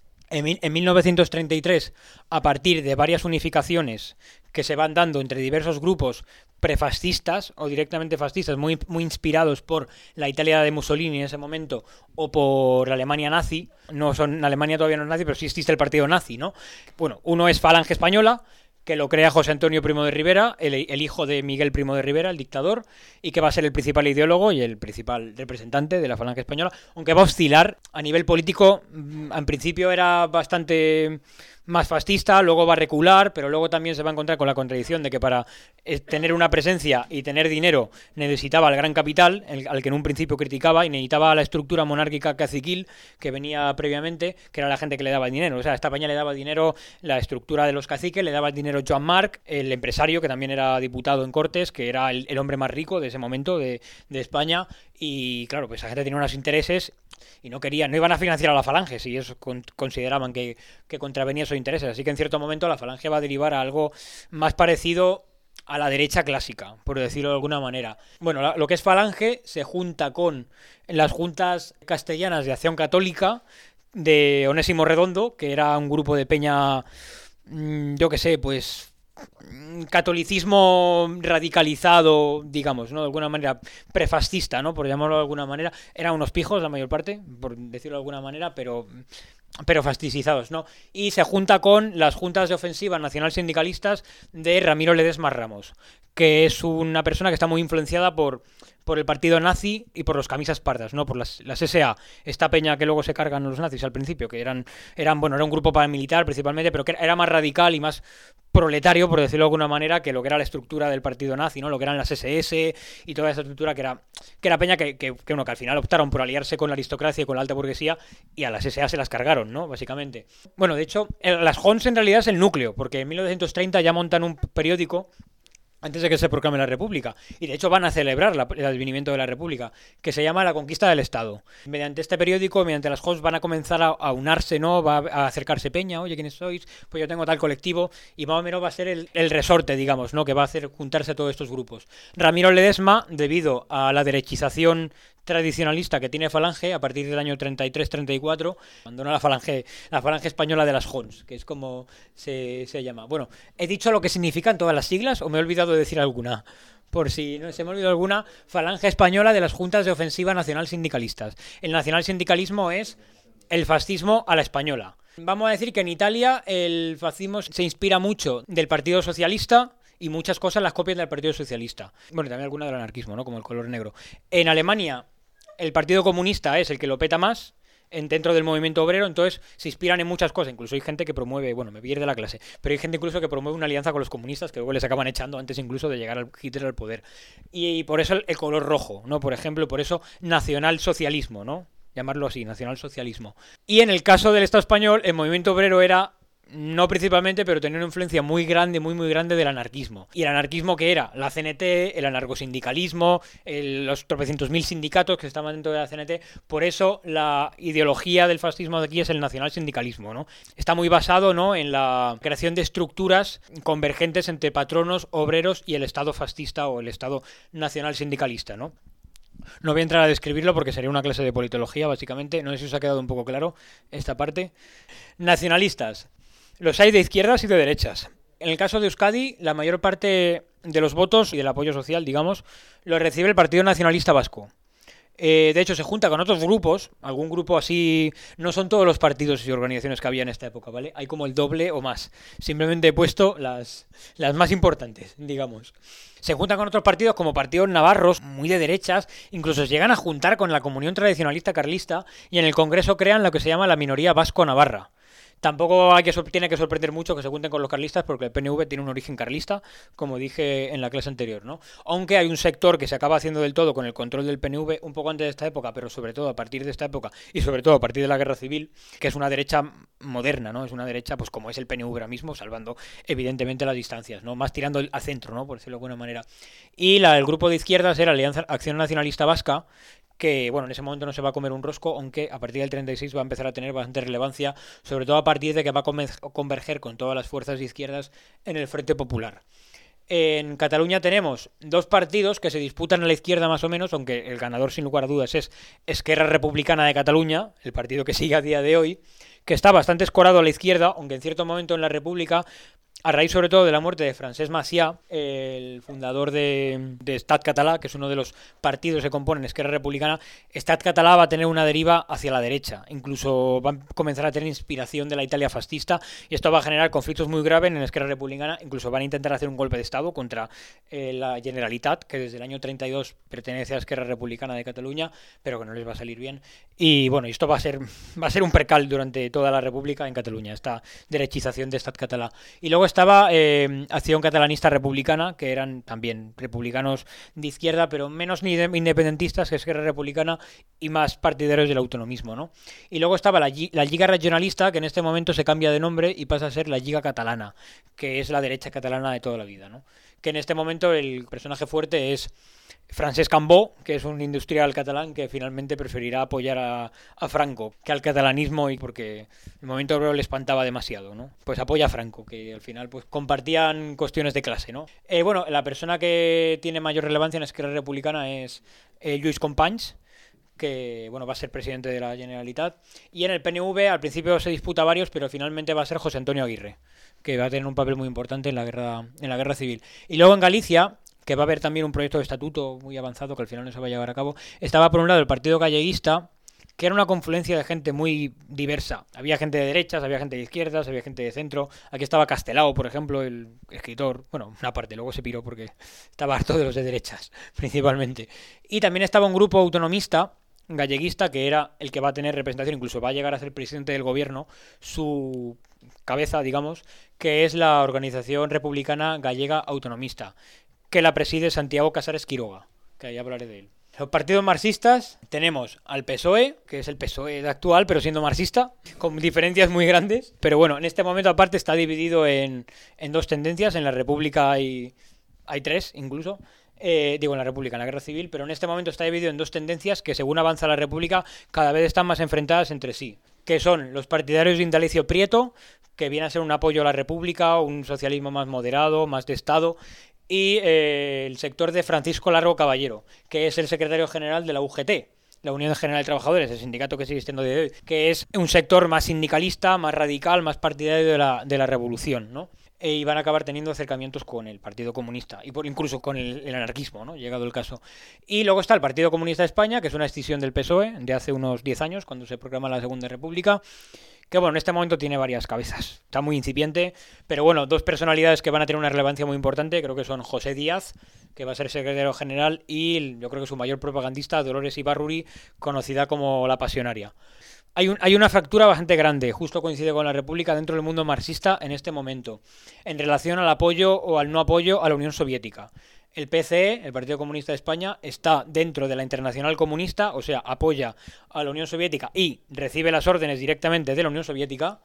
en 1933, a partir de varias unificaciones que se van dando entre diversos grupos prefascistas o directamente fascistas, muy, muy inspirados por la Italia de Mussolini en ese momento o por la Alemania nazi, Alemania todavía no es nazi, pero sí existe el partido nazi, ¿no? Bueno, uno es Falange Española, que lo crea José Antonio Primo de Rivera, el hijo de Miguel Primo de Rivera, el dictador, y que va a ser el principal ideólogo y el principal representante de la Falange Española, aunque va a oscilar a nivel político. En principio era bastante más fascista, luego va a recular, pero luego también se va a encontrar con la contradicción de que para tener una presencia y tener dinero necesitaba el gran capital, al que en un principio criticaba, y necesitaba la estructura monárquica caciquil que venía previamente, que era la gente que le daba el dinero. O sea, a esta España le daba dinero la estructura de los caciques, le daba el dinero Joan Marc, el empresario, que también era diputado en Cortes, que era el hombre más rico de ese momento de España, y claro, pues esa gente tenía unos intereses y no iban a financiar a la Falange si ellos consideraban que contravenía esos intereses. Así que en cierto momento la Falange va a derivar a algo más parecido a la derecha clásica, por decirlo de alguna manera. Bueno, lo que es Falange se junta con las juntas castellanas de Acción Católica de Onésimo Redondo, que era un grupo de peña, yo que sé, pues catolicismo radicalizado, digamos, ¿no? De alguna manera prefascista, ¿no? Por llamarlo de alguna manera. Eran unos pijos la mayor parte, por decirlo de alguna manera, pero fascistizados, ¿no? Y se junta con las juntas de ofensiva nacional sindicalistas de Ramiro Ledesma Ramos, que es una persona que está muy influenciada por el partido nazi y por los camisas pardas, ¿no? Por las SA, esta peña que luego se cargan los nazis al principio, que eran bueno, era un grupo paramilitar principalmente, pero que era más radical y más proletario, por decirlo de alguna manera, que lo que era la estructura del partido nazi, ¿no? Lo que eran las SS y toda esa estructura que era peña que al final optaron por aliarse con la aristocracia y con la alta burguesía, y a las SA se las cargaron, ¿no? Básicamente. Bueno, de hecho, las Hons en realidad es el núcleo, porque en 1930 ya montan un periódico antes de que se proclame la República, y de hecho van a celebrar el advenimiento de la República, que se llama La Conquista del Estado. Mediante este periódico, mediante las Hons, van a comenzar a unarse, ¿no? Va a acercarse peña, oye, ¿quiénes sois? Pues yo tengo tal colectivo, y más o menos va a ser el resorte, digamos, ¿no? Que va a hacer juntarse todos estos grupos. Ramiro Ledesma, debido a la derechización tradicionalista que tiene Falange, a partir del año 33-34, abandona la Falange española de las Hons, que es como se llama. Bueno, ¿he dicho lo que significan todas las siglas o me he olvidado de decir alguna? Por si no se me ha olvidado alguna, Falange Española de las Juntas de Ofensiva Nacional Sindicalistas. El nacionalsindicalismo es el fascismo a la española. Vamos a decir que en Italia el fascismo se inspira mucho del Partido Socialista, y muchas cosas las copian del Partido Socialista. Bueno, y también alguna del anarquismo, ¿no? Como el color negro. En Alemania el Partido Comunista es el que lo peta más dentro del movimiento obrero, entonces se inspiran en muchas cosas. Incluso hay gente que promueve, bueno, me pierde la clase, pero hay gente incluso que promueve una alianza con los comunistas que luego les acaban echando antes incluso de llegar al Hitler al poder. Y por eso el color rojo, ¿no? Por ejemplo, por eso nacionalsocialismo, ¿no? Llamarlo así, nacionalsocialismo. Y en el caso del Estado español, el movimiento obrero era, no principalmente, pero tenía una influencia muy grande, muy muy grande del anarquismo. ¿Y el anarquismo qué era? La CNT, el anarcosindicalismo, los tropecientos mil sindicatos que estaban dentro de la CNT. Por eso la ideología del fascismo de aquí es el nacionalsindicalismo, ¿no? Está muy basado, ¿no?, en la creación de estructuras convergentes entre patronos, obreros y el Estado fascista o el Estado nacionalsindicalista, ¿no? No voy a entrar a describirlo porque sería una clase de politología, básicamente. No sé si os ha quedado un poco claro esta parte. Nacionalistas. Los hay de izquierdas y de derechas. En el caso de Euskadi, la mayor parte de los votos y del apoyo social, digamos, lo recibe el Partido Nacionalista Vasco. De hecho, se junta con otros grupos, algún grupo así, no son todos los partidos y organizaciones que había en esta época, ¿vale? Hay como el doble o más. Simplemente he puesto las más importantes, digamos. Se juntan con otros partidos como partidos navarros, muy de derechas, incluso se llegan a juntar con la Comunión Tradicionalista Carlista y en el Congreso crean lo que se llama la minoría vasco-navarra. Tampoco tiene que sorprender mucho que se junten con los carlistas porque el PNV tiene un origen carlista, como dije en la clase anterior, ¿no? Aunque hay un sector que se acaba haciendo del todo con el control del PNV un poco antes de esta época, pero sobre todo a partir de esta época y sobre todo a partir de la Guerra Civil, que es una derecha moderna, ¿no? Es una derecha, pues como es el PNV ahora mismo, salvando evidentemente las distancias, ¿no? Más tirando al centro, ¿no? Por decirlo de alguna manera. Y el grupo de izquierdas era Alianza Acción Nacionalista Vasca, que bueno, en ese momento no se va a comer un rosco, aunque a partir del 36 va a empezar a tener bastante relevancia, sobre todo a partir de que va a converger con todas las fuerzas de izquierdas en el Frente Popular. En Cataluña tenemos dos partidos que se disputan a la izquierda más o menos, aunque el ganador sin lugar a dudas es Esquerra Republicana de Cataluña, el partido que sigue a día de hoy, que está bastante escorado a la izquierda, aunque en cierto momento en la República, a raíz sobre todo de la muerte de Francesc Macià, el fundador de Estat Català, que es uno de los partidos que componen Esquerra Republicana, Estat Català va a tener una deriva hacia la derecha, incluso va a comenzar a tener inspiración de la Italia fascista, y esto va a generar conflictos muy graves en Esquerra Republicana, incluso van a intentar hacer un golpe de Estado contra la Generalitat, que desde el año 32 pertenece a Esquerra Republicana de Cataluña, pero que no les va a salir bien, y bueno, esto va a ser un percal durante toda la República en Cataluña, esta derechización de Estat Català. Y luego estaba Acción Catalanista Republicana, que eran también republicanos de izquierda, pero menos independentistas que Esquerra Republicana y más partidarios del autonomismo, ¿no? Y luego estaba la Lliga Regionalista, que en este momento se cambia de nombre y pasa a ser la Lliga Catalana, que es la derecha catalana de toda la vida, ¿no? Que en este momento el personaje fuerte es Francesc Cambó, que es un industrial catalán que finalmente preferirá apoyar a Franco que al catalanismo, y porque el movimiento obrero le espantaba demasiado, ¿no? Pues apoya a Franco, que al final pues compartían cuestiones de clase, ¿no? Bueno, la persona que tiene mayor relevancia en Esquerra Republicana es Lluís Companys, que bueno, va a ser presidente de la Generalitat, y en el PNV al principio se disputa varios, pero finalmente va a ser José Antonio Aguirre, que va a tener un papel muy importante en la guerra civil. Y luego en Galicia, que va a haber también un proyecto de estatuto muy avanzado que al final no se va a llevar a cabo, estaba por un lado el Partido Galleguista, que era una confluencia de gente muy diversa. Había gente de derechas, había gente de izquierdas, había gente de centro. Aquí estaba Castelao, por ejemplo, el escritor. Bueno, una parte, luego se piró porque estaba harto de los de derechas, principalmente. Y también estaba un grupo autonomista galleguista, que era el que va a tener representación, incluso va a llegar a ser presidente del gobierno, su cabeza, digamos, que es la Organización Republicana Gallega Autonomista, que la preside Santiago Casares Quiroga, que ahí hablaré de él. Los partidos marxistas tenemos al PSOE, que es el PSOE actual, pero siendo marxista, con diferencias muy grandes. Pero bueno, en este momento aparte está dividido en dos tendencias. En la República hay tres incluso. En la República, en la Guerra Civil, pero en este momento está dividido en dos tendencias que según avanza la República cada vez están más enfrentadas entre sí, que son los partidarios de Indalecio Prieto, que viene a ser un apoyo a la República, un socialismo más moderado, más de Estado, y el sector de Francisco Largo Caballero, que es el secretario general de la UGT, la Unión General de Trabajadores, el sindicato que sigue siendo de hoy, que es un sector más sindicalista, más radical, más partidario de la revolución, ¿no? Y van a acabar teniendo acercamientos con el Partido Comunista y incluso con el anarquismo, ¿no? Llegado el caso. Y luego está el Partido Comunista de España, que es una escisión del PSOE de hace unos 10 años, cuando se proclama la Segunda República, que bueno, en este momento tiene varias cabezas. Está muy incipiente, pero bueno, dos personalidades que van a tener una relevancia muy importante, creo que son José Díaz, que va a ser secretario general, y yo creo que su mayor propagandista, Dolores Ibarruri, conocida como la Pasionaria. Hay una fractura bastante grande, justo coincide con la República, dentro del mundo marxista en este momento, en relación al apoyo o al no apoyo a la Unión Soviética. El PCE, el Partido Comunista de España, está dentro de la Internacional Comunista, o sea, apoya a la Unión Soviética y recibe las órdenes directamente de la Unión Soviética.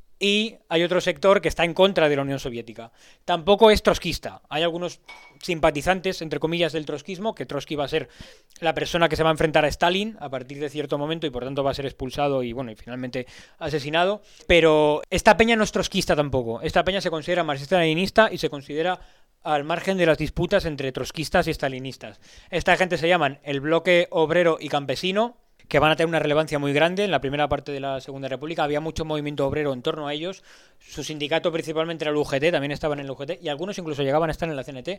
Y hay otro sector que está en contra de la Unión Soviética. Tampoco es trotskista. Hay algunos simpatizantes, entre comillas, del trotskismo, que Trotsky va a ser la persona que se va a enfrentar a Stalin a partir de cierto momento y por tanto va a ser expulsado y finalmente asesinado. Pero esta peña no es trotskista tampoco. Esta peña se considera marxista-leninista y se considera al margen de las disputas entre trotskistas y stalinistas. Esta gente se llaman el Bloque Obrero y Campesino, que van a tener una relevancia muy grande. En la primera parte de la Segunda República había mucho movimiento obrero en torno a ellos. Su sindicato principalmente era el UGT, también estaban en el UGT, y algunos incluso llegaban a estar en la CNT.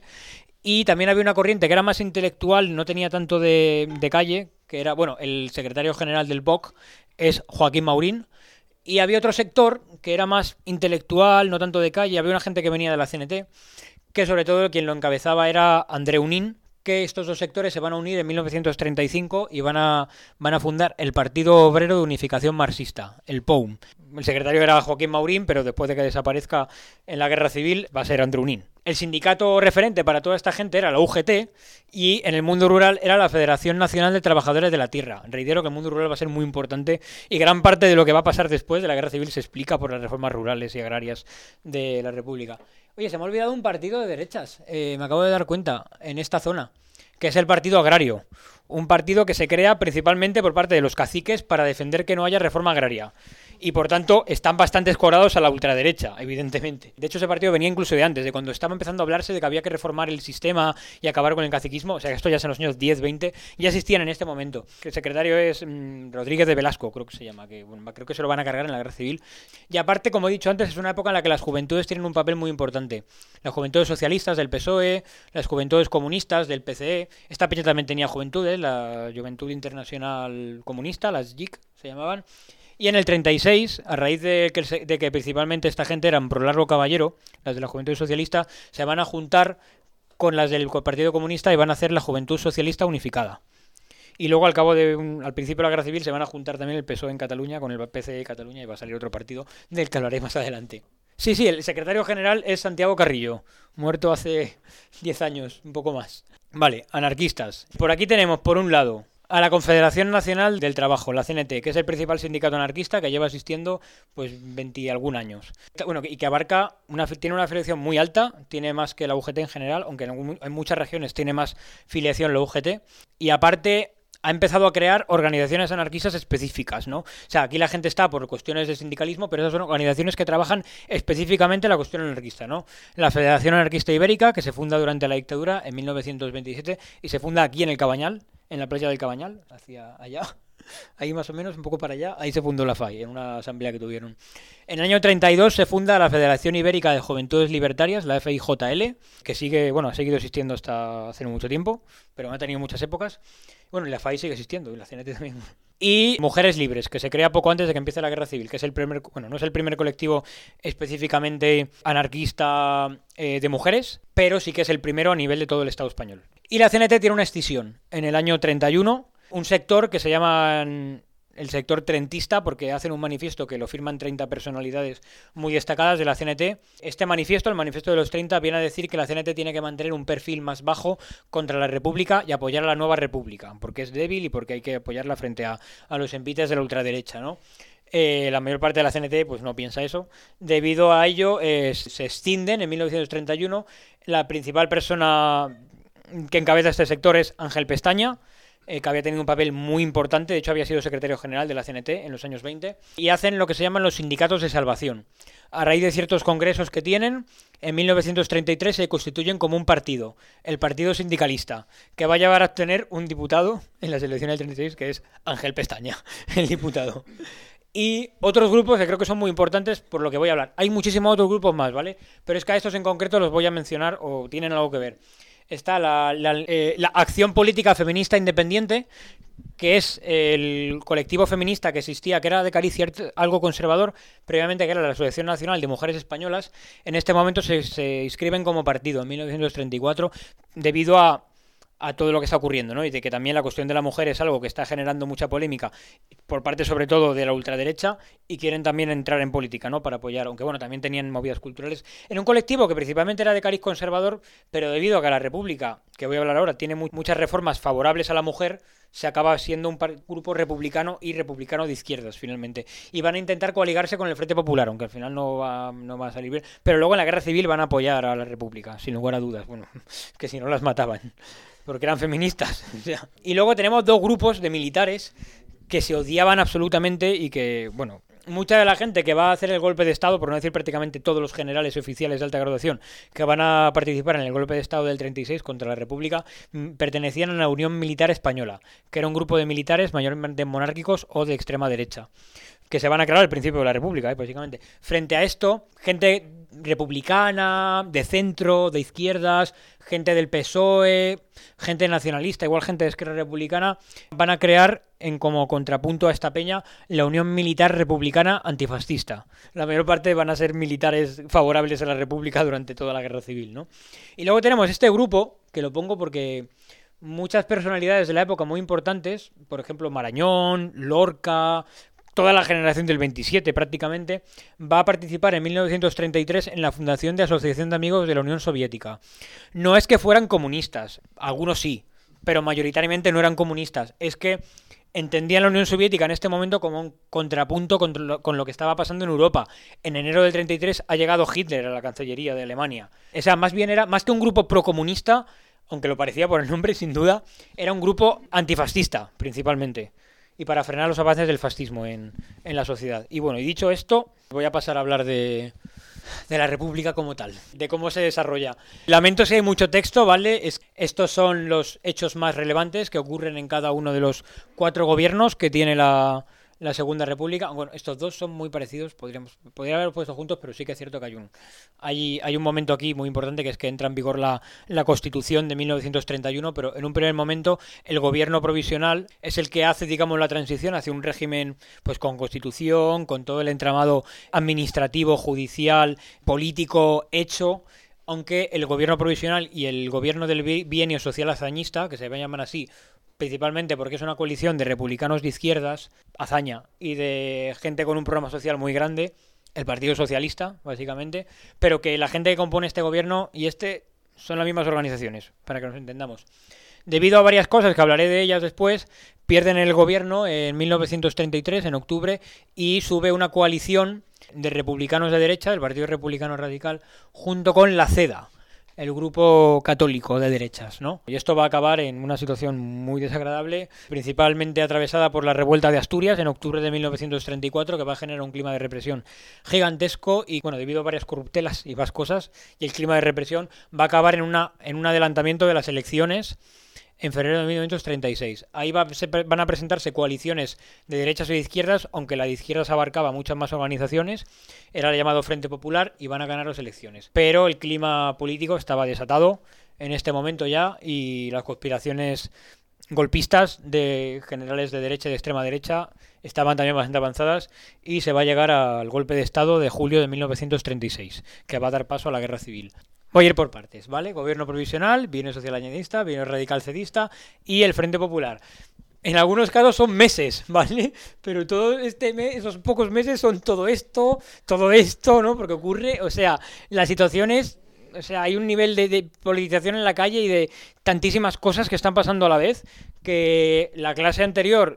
Y también había una corriente que era más intelectual, no tenía tanto de calle, que era, bueno, el secretario general del BOC es Joaquín Maurín. Y había otro sector que era más intelectual, no tanto de calle. Había una gente que venía de la CNT, que sobre todo quien lo encabezaba era Andreu Nin, que estos dos sectores se van a unir en 1935 y van a fundar el Partido Obrero de Unificación Marxista, el POUM. El secretario era Joaquín Maurín, pero después de que desaparezca en la Guerra Civil va a ser Andreu Nin. El sindicato referente para toda esta gente era la UGT y en el mundo rural era la Federación Nacional de Trabajadores de la Tierra. Reitero que el mundo rural va a ser muy importante y gran parte de lo que va a pasar después de la Guerra Civil se explica por las reformas rurales y agrarias de la República. Oye, se me ha olvidado un partido de derechas, me acabo de dar cuenta, en esta zona, que es el Partido Agrario. Un partido que se crea principalmente por parte de los caciques para defender que no haya reforma agraria. Y por tanto están bastante escorados a la ultraderecha, evidentemente. De hecho, ese partido venía incluso de antes, de cuando estaba empezando a hablarse de que había que reformar el sistema y acabar con el caciquismo. O sea, que esto ya es en los años 10, 20, ya existían en este momento. El secretario es Rodríguez de Velasco, creo que se llama, que bueno, creo que se lo van a cargar en la Guerra Civil. Y aparte, como he dicho antes, es una época en la que las juventudes tienen un papel muy importante. Las juventudes socialistas del PSOE, las juventudes comunistas del PCE. Esta peña también tenía juventudes, la Juventud Internacional Comunista, las JIC se llamaban. Y en el 36, a raíz de que principalmente esta gente eran pro Largo Caballero, las de la Juventud Socialista, se van a juntar con las del Partido Comunista y van a hacer la Juventud Socialista Unificada. Y luego al principio de la Guerra Civil se van a juntar también el PSOE en Cataluña con el PCE de Cataluña y va a salir otro partido del que hablaré más adelante. Sí, el secretario general es Santiago Carrillo, muerto hace 10 años, un poco más. Vale, anarquistas. Por aquí tenemos, por un lado, a la Confederación Nacional del Trabajo, la CNT, que es el principal sindicato anarquista que lleva existiendo pues 20 y algún años. Bueno, y que tiene una afiliación muy alta, tiene más que la UGT en general, aunque en muchas regiones tiene más filiación la UGT. Y aparte ha empezado a crear organizaciones anarquistas específicas, ¿no? O sea, aquí la gente está por cuestiones de sindicalismo, pero esas son organizaciones que trabajan específicamente en la cuestión anarquista, ¿no? La Federación Anarquista Ibérica, que se funda durante la dictadura en 1927 y se funda aquí en el Cabañal, en la playa del Cabañal, hacia allá, ahí más o menos, un poco para allá, ahí se fundó la FAI, en una asamblea que tuvieron. En el año 32 se funda la Federación Ibérica de Juventudes Libertarias, la FIJL, que ha seguido existiendo hasta hace mucho tiempo, pero ha tenido muchas épocas. Bueno, y la FAI sigue existiendo, y la CNT también. Y Mujeres Libres, que se crea poco antes de que empiece la Guerra Civil, que es no es el primer colectivo específicamente anarquista de mujeres, pero sí que es el primero a nivel de todo el Estado español. Y la CNT tiene una escisión en el año 31, un sector que se llama el sector trentista, porque hacen un manifiesto que lo firman 30 personalidades muy destacadas de la CNT. Este manifiesto, el manifiesto de los 30, viene a decir que la CNT tiene que mantener un perfil más bajo contra la República y apoyar a la nueva República, porque es débil y porque hay que apoyarla frente a los envites de la ultraderecha, ¿no? La mayor parte de la CNT pues no piensa eso. Debido a ello se escinden en 1931. La principal persona que encabeza este sector es Ángel Pestaña, que había tenido un papel muy importante, de hecho había sido secretario general de la CNT en los años 20, y hacen lo que se llaman los sindicatos de salvación. A raíz de ciertos congresos que tienen, en 1933 se constituyen como un partido, el Partido Sindicalista, que va a llevar a tener un diputado en las elecciones del 36, que es Ángel Pestaña, el diputado. Y otros grupos que creo que son muy importantes por lo que voy a hablar. Hay muchísimos otros grupos más, ¿vale? Pero es que a estos en concreto los voy a mencionar o tienen algo que ver. Está la Acción Política Feminista Independiente, que es el colectivo feminista que existía, que era de cariz algo conservador, previamente que era la Asociación Nacional de Mujeres Españolas. En este momento se inscriben como partido en 1934 debido a todo lo que está ocurriendo, ¿no? Y de que también la cuestión de la mujer es algo que está generando mucha polémica por parte sobre todo de la ultraderecha y quieren también entrar en política, ¿no? Para apoyar, aunque bueno, también tenían movidas culturales en un colectivo que principalmente era de cariz conservador, pero debido a que la República, que voy a hablar ahora, tiene muchas reformas favorables a la mujer, se acaba siendo un grupo republicano y republicano de izquierdas finalmente, y van a intentar coaligarse con el Frente Popular, aunque al final no va a salir bien, pero luego en la Guerra Civil van a apoyar a la República, sin lugar a dudas, bueno, que si no las mataban porque eran feministas. O sea. Y luego tenemos dos grupos de militares que se odiaban absolutamente y que, bueno, mucha de la gente que va a hacer el golpe de Estado, por no decir prácticamente todos los generales y oficiales de alta graduación que van a participar en el golpe de Estado del 36 contra la República, pertenecían a la Unión Militar Española, que era un grupo de militares mayormente monárquicos o de extrema derecha, que se van a crear al principio de la República, básicamente. Frente a esto, gente republicana, de centro, de izquierdas, gente del PSOE, gente nacionalista, igual gente de Esquerra Republicana, van a crear, como contrapunto a esta peña, la Unión Militar Republicana Antifascista. La mayor parte van a ser militares favorables a la República durante toda la Guerra Civil, ¿no? Y luego tenemos este grupo, que lo pongo porque muchas personalidades de la época muy importantes, por ejemplo Marañón, Lorca, toda la generación del 27 prácticamente, va a participar en 1933 en la fundación de Asociación de Amigos de la Unión Soviética. No es que fueran comunistas, algunos sí, pero mayoritariamente no eran comunistas. Es que entendían la Unión Soviética en este momento como un contrapunto con lo que estaba pasando en Europa. En enero del 33 ha llegado Hitler a la Cancillería de Alemania. O sea, más bien era, más que un grupo procomunista, aunque lo parecía por el nombre sin duda, era un grupo antifascista principalmente, y para frenar los avances del fascismo en la sociedad. Y bueno, y dicho esto, voy a pasar a hablar de la República como tal, de cómo se desarrolla. Lamento si hay mucho texto, ¿vale? Estos son los hechos más relevantes que ocurren en cada uno de los 4 gobiernos que tiene la Segunda República. Bueno, estos dos son muy parecidos, podría haberlos puesto juntos, pero sí que es cierto que hay un momento aquí muy importante, que es que entra en vigor la Constitución de 1931, pero en un primer momento el gobierno provisional es el que hace, digamos, la transición hacia un régimen pues con Constitución, con todo el entramado administrativo, judicial, político hecho, aunque el gobierno provisional y el gobierno del bienio social hazañista, que se llaman así, principalmente porque es una coalición de republicanos de izquierdas, hazaña, y de gente con un programa social muy grande, el Partido Socialista, básicamente, pero que la gente que compone este gobierno y son las mismas organizaciones, para que nos entendamos. Debido a varias cosas, que hablaré de ellas después, pierden el gobierno en 1933, en octubre, y sube una coalición de republicanos de derecha, del Partido Republicano Radical, junto con la CEDA, el grupo católico de derechas, ¿no? Y esto va a acabar en una situación muy desagradable, principalmente atravesada por la revuelta de Asturias en octubre de 1934, que va a generar un clima de represión gigantesco y, bueno, debido a varias corruptelas y más cosas, y el clima de represión va a acabar en un adelantamiento de las elecciones en febrero de 1936. Ahí van a presentarse coaliciones de derechas y de izquierdas, aunque la de izquierdas abarcaba muchas más organizaciones, era el llamado Frente Popular, y van a ganar las elecciones. Pero el clima político estaba desatado en este momento ya, y las conspiraciones golpistas de generales de derecha y de extrema derecha estaban también bastante avanzadas, y se va a llegar al golpe de Estado de julio de 1936, que va a dar paso a la Guerra Civil. Voy a ir por partes, ¿vale? Gobierno provisional, bienio social añadista, bienio radical cedista y el Frente Popular. En algunos casos son meses, ¿vale? Pero todo esos pocos meses son todo esto, ¿no? Porque ocurre, o sea, la situación es... O sea, hay un nivel de politización en la calle y de tantísimas cosas que están pasando a la vez, que la clase anterior,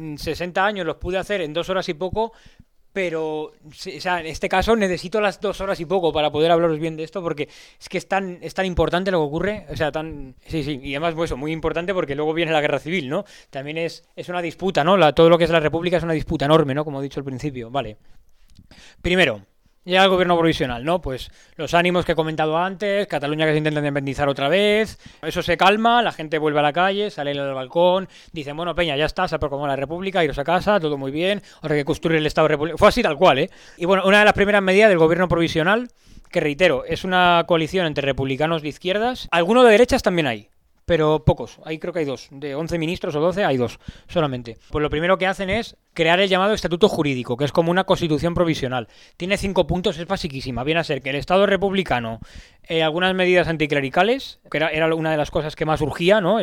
60 años, los pude hacer en 2 horas y poco, pero, o sea, en este caso necesito las 2 horas y poco para poder hablaros bien de esto, porque es que es tan importante lo que ocurre, o sea, sí, y además, pues eso, muy importante porque luego viene la Guerra Civil, ¿no? También es una disputa, ¿no? Todo lo que es la República es una disputa enorme, ¿no? Como he dicho al principio, vale. Primero, llega el gobierno provisional, ¿no? Pues los ánimos que he comentado antes, Cataluña que se intenta independizar otra vez, eso se calma, la gente vuelve a la calle, sale al balcón, dicen, bueno, peña, ya está, se ha proclamado la República, iros a casa, todo muy bien, ahora hay que construir el Estado republicano. Fue así tal cual, ¿eh? Y bueno, una de las primeras medidas del gobierno provisional, que reitero, es una coalición entre republicanos de izquierdas, algunos de derechas también hay, pero pocos, ahí creo que hay 2, de 11 ministros o 12 hay 2 solamente. Pues lo primero que hacen es crear el llamado estatuto jurídico, que es como una constitución provisional. Tiene 5 puntos, es basiquísima. Viene a ser que el Estado republicano, algunas medidas anticlericales, que era una de las cosas que más urgía, ¿no?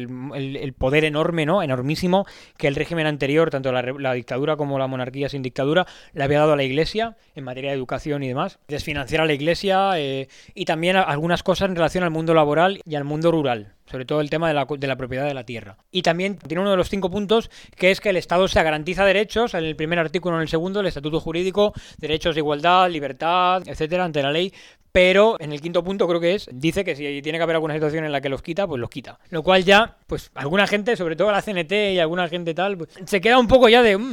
El poder enorme, ¿no? Enormísimo, que el régimen anterior, tanto la dictadura como la monarquía sin dictadura, le había dado a la Iglesia en materia de educación y demás. Desfinanciar a la Iglesia y también algunas cosas en relación al mundo laboral y al mundo rural, sobre todo el tema de la propiedad de la tierra. Y también tiene uno de los 5 puntos, que es que el Estado se garantiza derechos, en el primer artículo, en el segundo, el estatuto jurídico, derechos de igualdad, libertad, etcétera, ante la ley, pero en el 5.º punto creo que dice que si tiene que haber alguna situación en la que los quita, pues los quita. Lo cual ya, pues alguna gente, sobre todo la CNT y alguna gente tal, pues, se queda un poco ya de...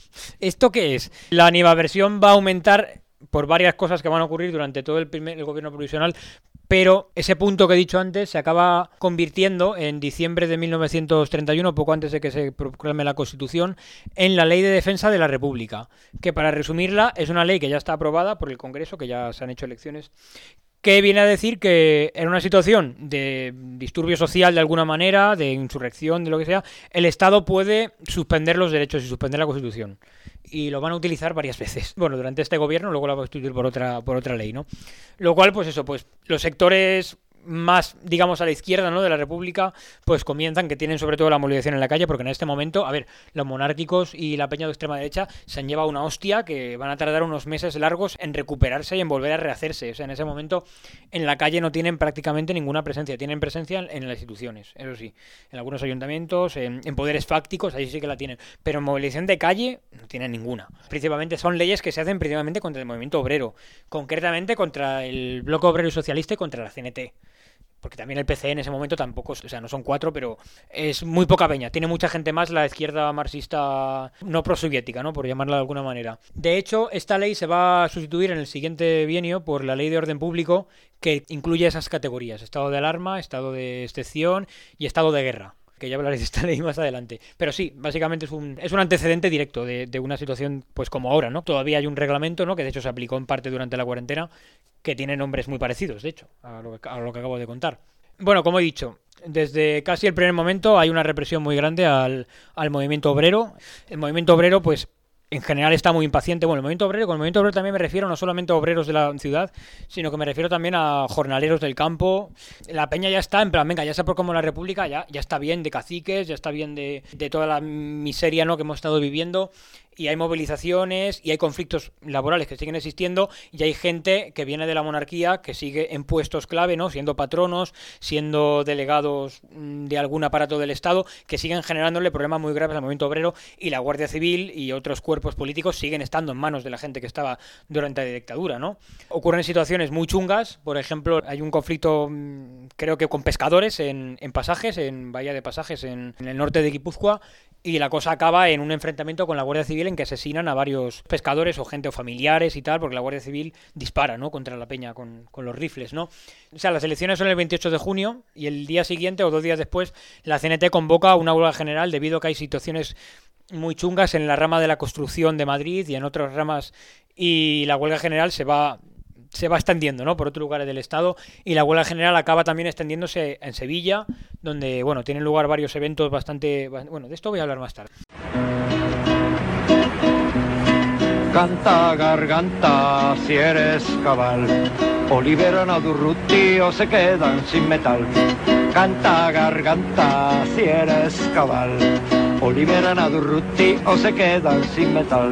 ¿Esto qué es? La animadversión va a aumentar por varias cosas que van a ocurrir durante todo el gobierno provisional, pero ese punto que he dicho antes se acaba convirtiendo en diciembre de 1931, poco antes de que se proclame la Constitución, en la Ley de Defensa de la República, que para resumirla es una ley que ya está aprobada por el Congreso, que ya se han hecho elecciones, que viene a decir que en una situación de disturbio social de alguna manera, de insurrección, de lo que sea, el Estado puede suspender los derechos y suspender la Constitución. Y lo van a utilizar varias veces. Bueno, durante este gobierno, luego la va a sustituir por otra ley, ¿no? Lo cual, pues eso, pues los sectores más, digamos, a la izquierda, ¿no?, de la República, pues comienzan, que tienen sobre todo la movilización en la calle, porque en este momento, a ver, los monárquicos y la peña de extrema derecha se han llevado una hostia que van a tardar unos meses largos en recuperarse y en volver a rehacerse. O sea, en ese momento en la calle no tienen prácticamente ninguna presencia, tienen presencia en las instituciones, eso sí, en algunos ayuntamientos, en poderes fácticos, ahí sí que la tienen, pero en movilización de calle no tienen ninguna. Principalmente son leyes que se hacen principalmente contra el movimiento obrero, concretamente contra el Bloque Obrero y Socialista y contra la CNT. Porque también el PC en ese momento tampoco, o sea, no son 4, pero es muy poca peña. Tiene mucha gente más la izquierda marxista no prosoviética, ¿no?, por llamarla de alguna manera. De hecho, esta ley se va a sustituir en el siguiente bienio por la Ley de Orden Público, que incluye esas categorías: estado de alarma, estado de excepción y estado de guerra, que ya hablaré de esta ley más adelante. Pero sí, básicamente es un antecedente directo de una situación pues como ahora, ¿no? Todavía hay un reglamento, ¿no?, que de hecho se aplicó en parte durante la cuarentena, que tiene nombres muy parecidos, de hecho, a lo que acabo de contar. Bueno, como he dicho, desde casi el primer momento hay una represión muy grande al movimiento obrero. El movimiento obrero, pues, en general está muy impaciente. Bueno, el movimiento obrero, con el movimiento obrero también me refiero no solamente a obreros de la ciudad, sino que me refiero también a jornaleros del campo. La peña ya está en plan, venga, ya se proclamó la República, ya está bien de caciques, ya está bien de toda la miseria, ¿no?, que hemos estado viviendo. Y hay movilizaciones y hay conflictos laborales que siguen existiendo, y hay gente que viene de la monarquía que sigue en puestos clave, ¿no?, siendo patronos, siendo delegados de algún aparato del Estado, que siguen generándole problemas muy graves al movimiento obrero, y la Guardia Civil y otros cuerpos políticos siguen estando en manos de la gente que estaba durante la dictadura, ¿no? Ocurren situaciones muy chungas. Por ejemplo, hay un conflicto, creo que con pescadores en Pasajes, en Bahía de Pasajes, en el norte de Guipúzcoa, y la cosa acaba en un enfrentamiento con la Guardia Civil en que asesinan a varios pescadores o gente o familiares y tal, porque la Guardia Civil dispara, ¿no?, contra la peña con los rifles, ¿no? O sea, las elecciones son el 28 de junio y el día siguiente o 2 días después la CNT convoca una huelga general debido a que hay situaciones muy chungas en la rama de la construcción de Madrid y en otras ramas, y la huelga general se va extendiendo, ¿no?, por otros lugares del Estado, y la huelga general acaba también extendiéndose en Sevilla, donde, bueno, tienen lugar varios eventos bastante... Bueno, de esto voy a hablar más tarde. Canta garganta si eres cabal, o liberan a Durruti o se quedan sin metal. Canta garganta si eres cabal, o liberan a Durruti o se quedan sin metal.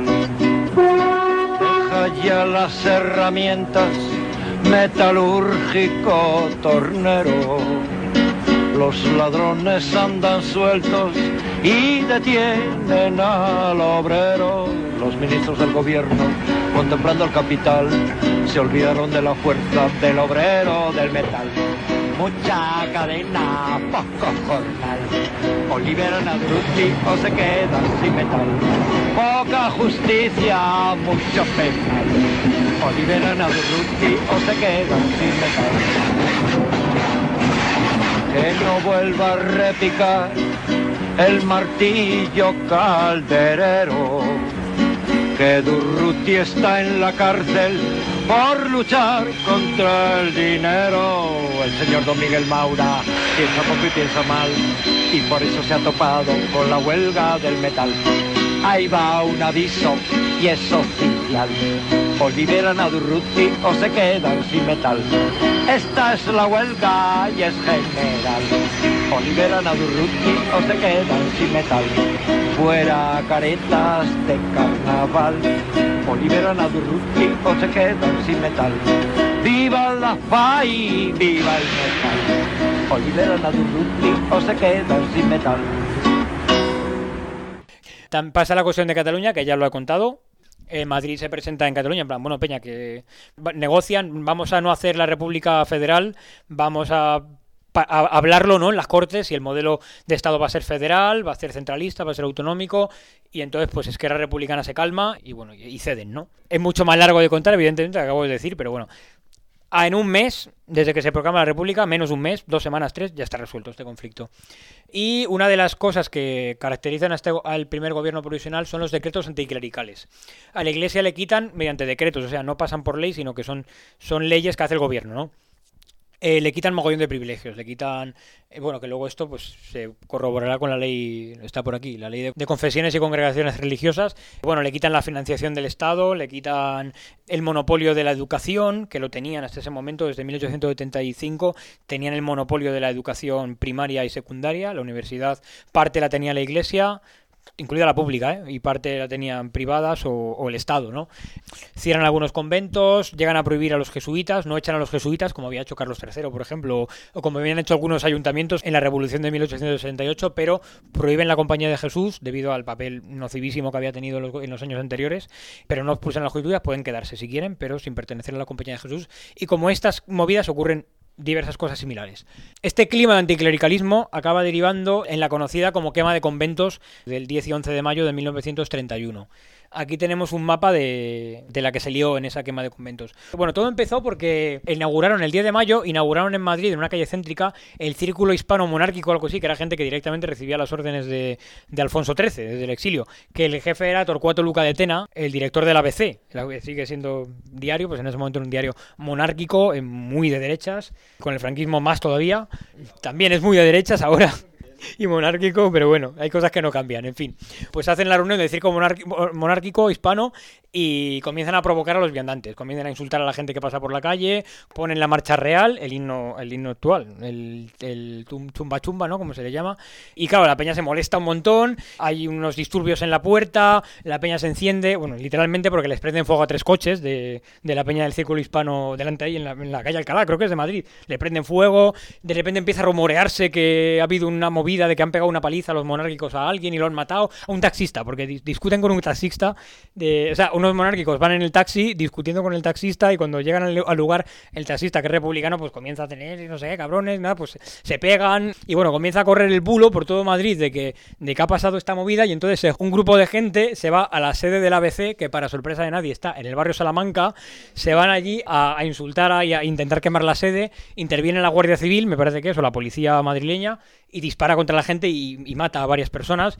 Deja ya las herramientas, metalúrgico tornero. Los ladrones andan sueltos y detienen al obrero. Los ministros del gobierno, contemplando el capital, se olvidaron de la fuerza del obrero del metal. Mucha cadena, poco jornal, o liberan a Durruti o se quedan sin metal. Poca justicia, mucho penal, o liberan a Durruti o se quedan sin metal. Que no vuelva a repicar el martillo calderero, que Durruti está en la cárcel por luchar contra el dinero. El señor Don Miguel Maura piensa poco y piensa mal, y por eso se ha topado con la huelga del metal. Ahí va un aviso y es oficial: o liberan a Durruti o se quedan sin metal. Esta es la huelga y es general: o liberan a Durruti o se quedan sin metal. Fuera caretas de carnaval, o liberan a Durruti o se quedan sin metal. ¡Viva la FAI! ¡Viva el metal! O liberan a Durruti o se quedan sin metal. Pasa la cuestión de Cataluña, que ya lo he contado. Madrid se presenta en Cataluña, en plan, bueno, peña, que negocian, vamos a no hacer la República Federal, vamos a hablarlo, ¿no?, en las Cortes, si el modelo de Estado va a ser federal, va a ser centralista, va a ser autonómico, y entonces pues Esquerra Republicana se calma y bueno, y ceden, ¿no? Es mucho más largo de contar, evidentemente, acabo de decir, pero bueno. En un mes, desde que se proclama la República, menos un mes, 2 semanas, 3, ya está resuelto este conflicto. Y una de las cosas que caracterizan al primer gobierno provisional son los decretos anticlericales. A la Iglesia le quitan mediante decretos, o sea, no pasan por ley, sino que son leyes que hace el gobierno, ¿no? Le quitan mogollón de privilegios, le quitan, bueno, que luego esto pues se corroborará con la ley, está por aquí, la ley de confesiones y congregaciones religiosas. Bueno, le quitan la financiación del Estado, le quitan el monopolio de la educación, que lo tenían hasta ese momento, desde 1875, tenían el monopolio de la educación primaria y secundaria, la universidad parte la tenía la Iglesia, incluida la pública, y parte la tenían privadas o el Estado, ¿no? Cierran algunos conventos, llegan a prohibir a los jesuitas, no echan a los jesuitas, como había hecho Carlos III, por ejemplo, o como habían hecho algunos ayuntamientos en la Revolución de 1868, pero prohíben la Compañía de Jesús debido al papel nocivísimo que había tenido en los años anteriores, pero no expulsan a los jesuitas, pueden quedarse si quieren, pero sin pertenecer a la Compañía de Jesús, y como estas movidas ocurren diversas cosas similares. Este clima de anticlericalismo acaba derivando en la conocida como quema de conventos del 10 y 11 de mayo de 1931. Aquí tenemos un mapa de la que se lió en esa quema de conventos. Bueno, todo empezó porque inauguraron el 10 de mayo, inauguraron en Madrid, en una calle céntrica, el Círculo Hispano Monárquico, algo así, que era gente que directamente recibía las órdenes de Alfonso XIII, desde el exilio, que el jefe era Torcuato Luca de Tena, el director del ABC, sigue siendo diario, pues en ese momento era un diario monárquico, muy de derechas, con el franquismo más todavía, también es muy de derechas ahora, y monárquico, pero bueno, hay cosas que no cambian, en fin. Pues hacen la reunión del circo monárquico hispano y comienzan a provocar a los viandantes, comienzan a insultar a la gente que pasa por la calle, ponen la marcha real, el himno actual, el chumba chumba, ¿no?, como se le llama, y claro, la peña se molesta un montón, hay unos disturbios en la puerta, la peña se enciende, bueno, literalmente porque les prenden fuego a 3 coches de la peña del Círculo Hispano delante ahí en la calle Alcalá, creo que es de Madrid, le prenden fuego, de repente empieza a rumorearse que ha habido una movida de que han pegado una paliza a los monárquicos a alguien y lo han matado, a un taxista, porque discuten con un taxista, o sea, unos monárquicos van en el taxi discutiendo con el taxista y cuando llegan al lugar, el taxista, que es republicano, pues comienza a tener, no sé, cabrones, nada, pues se pegan y bueno, comienza a correr el bulo por todo Madrid de que ha pasado esta movida y entonces un grupo de gente se va a la sede del ABC, que para sorpresa de nadie está en el barrio Salamanca, se van allí a insultar y a intentar quemar la sede, interviene la Guardia Civil, me parece que es, o la policía madrileña, y dispara contra la gente y mata a varias personas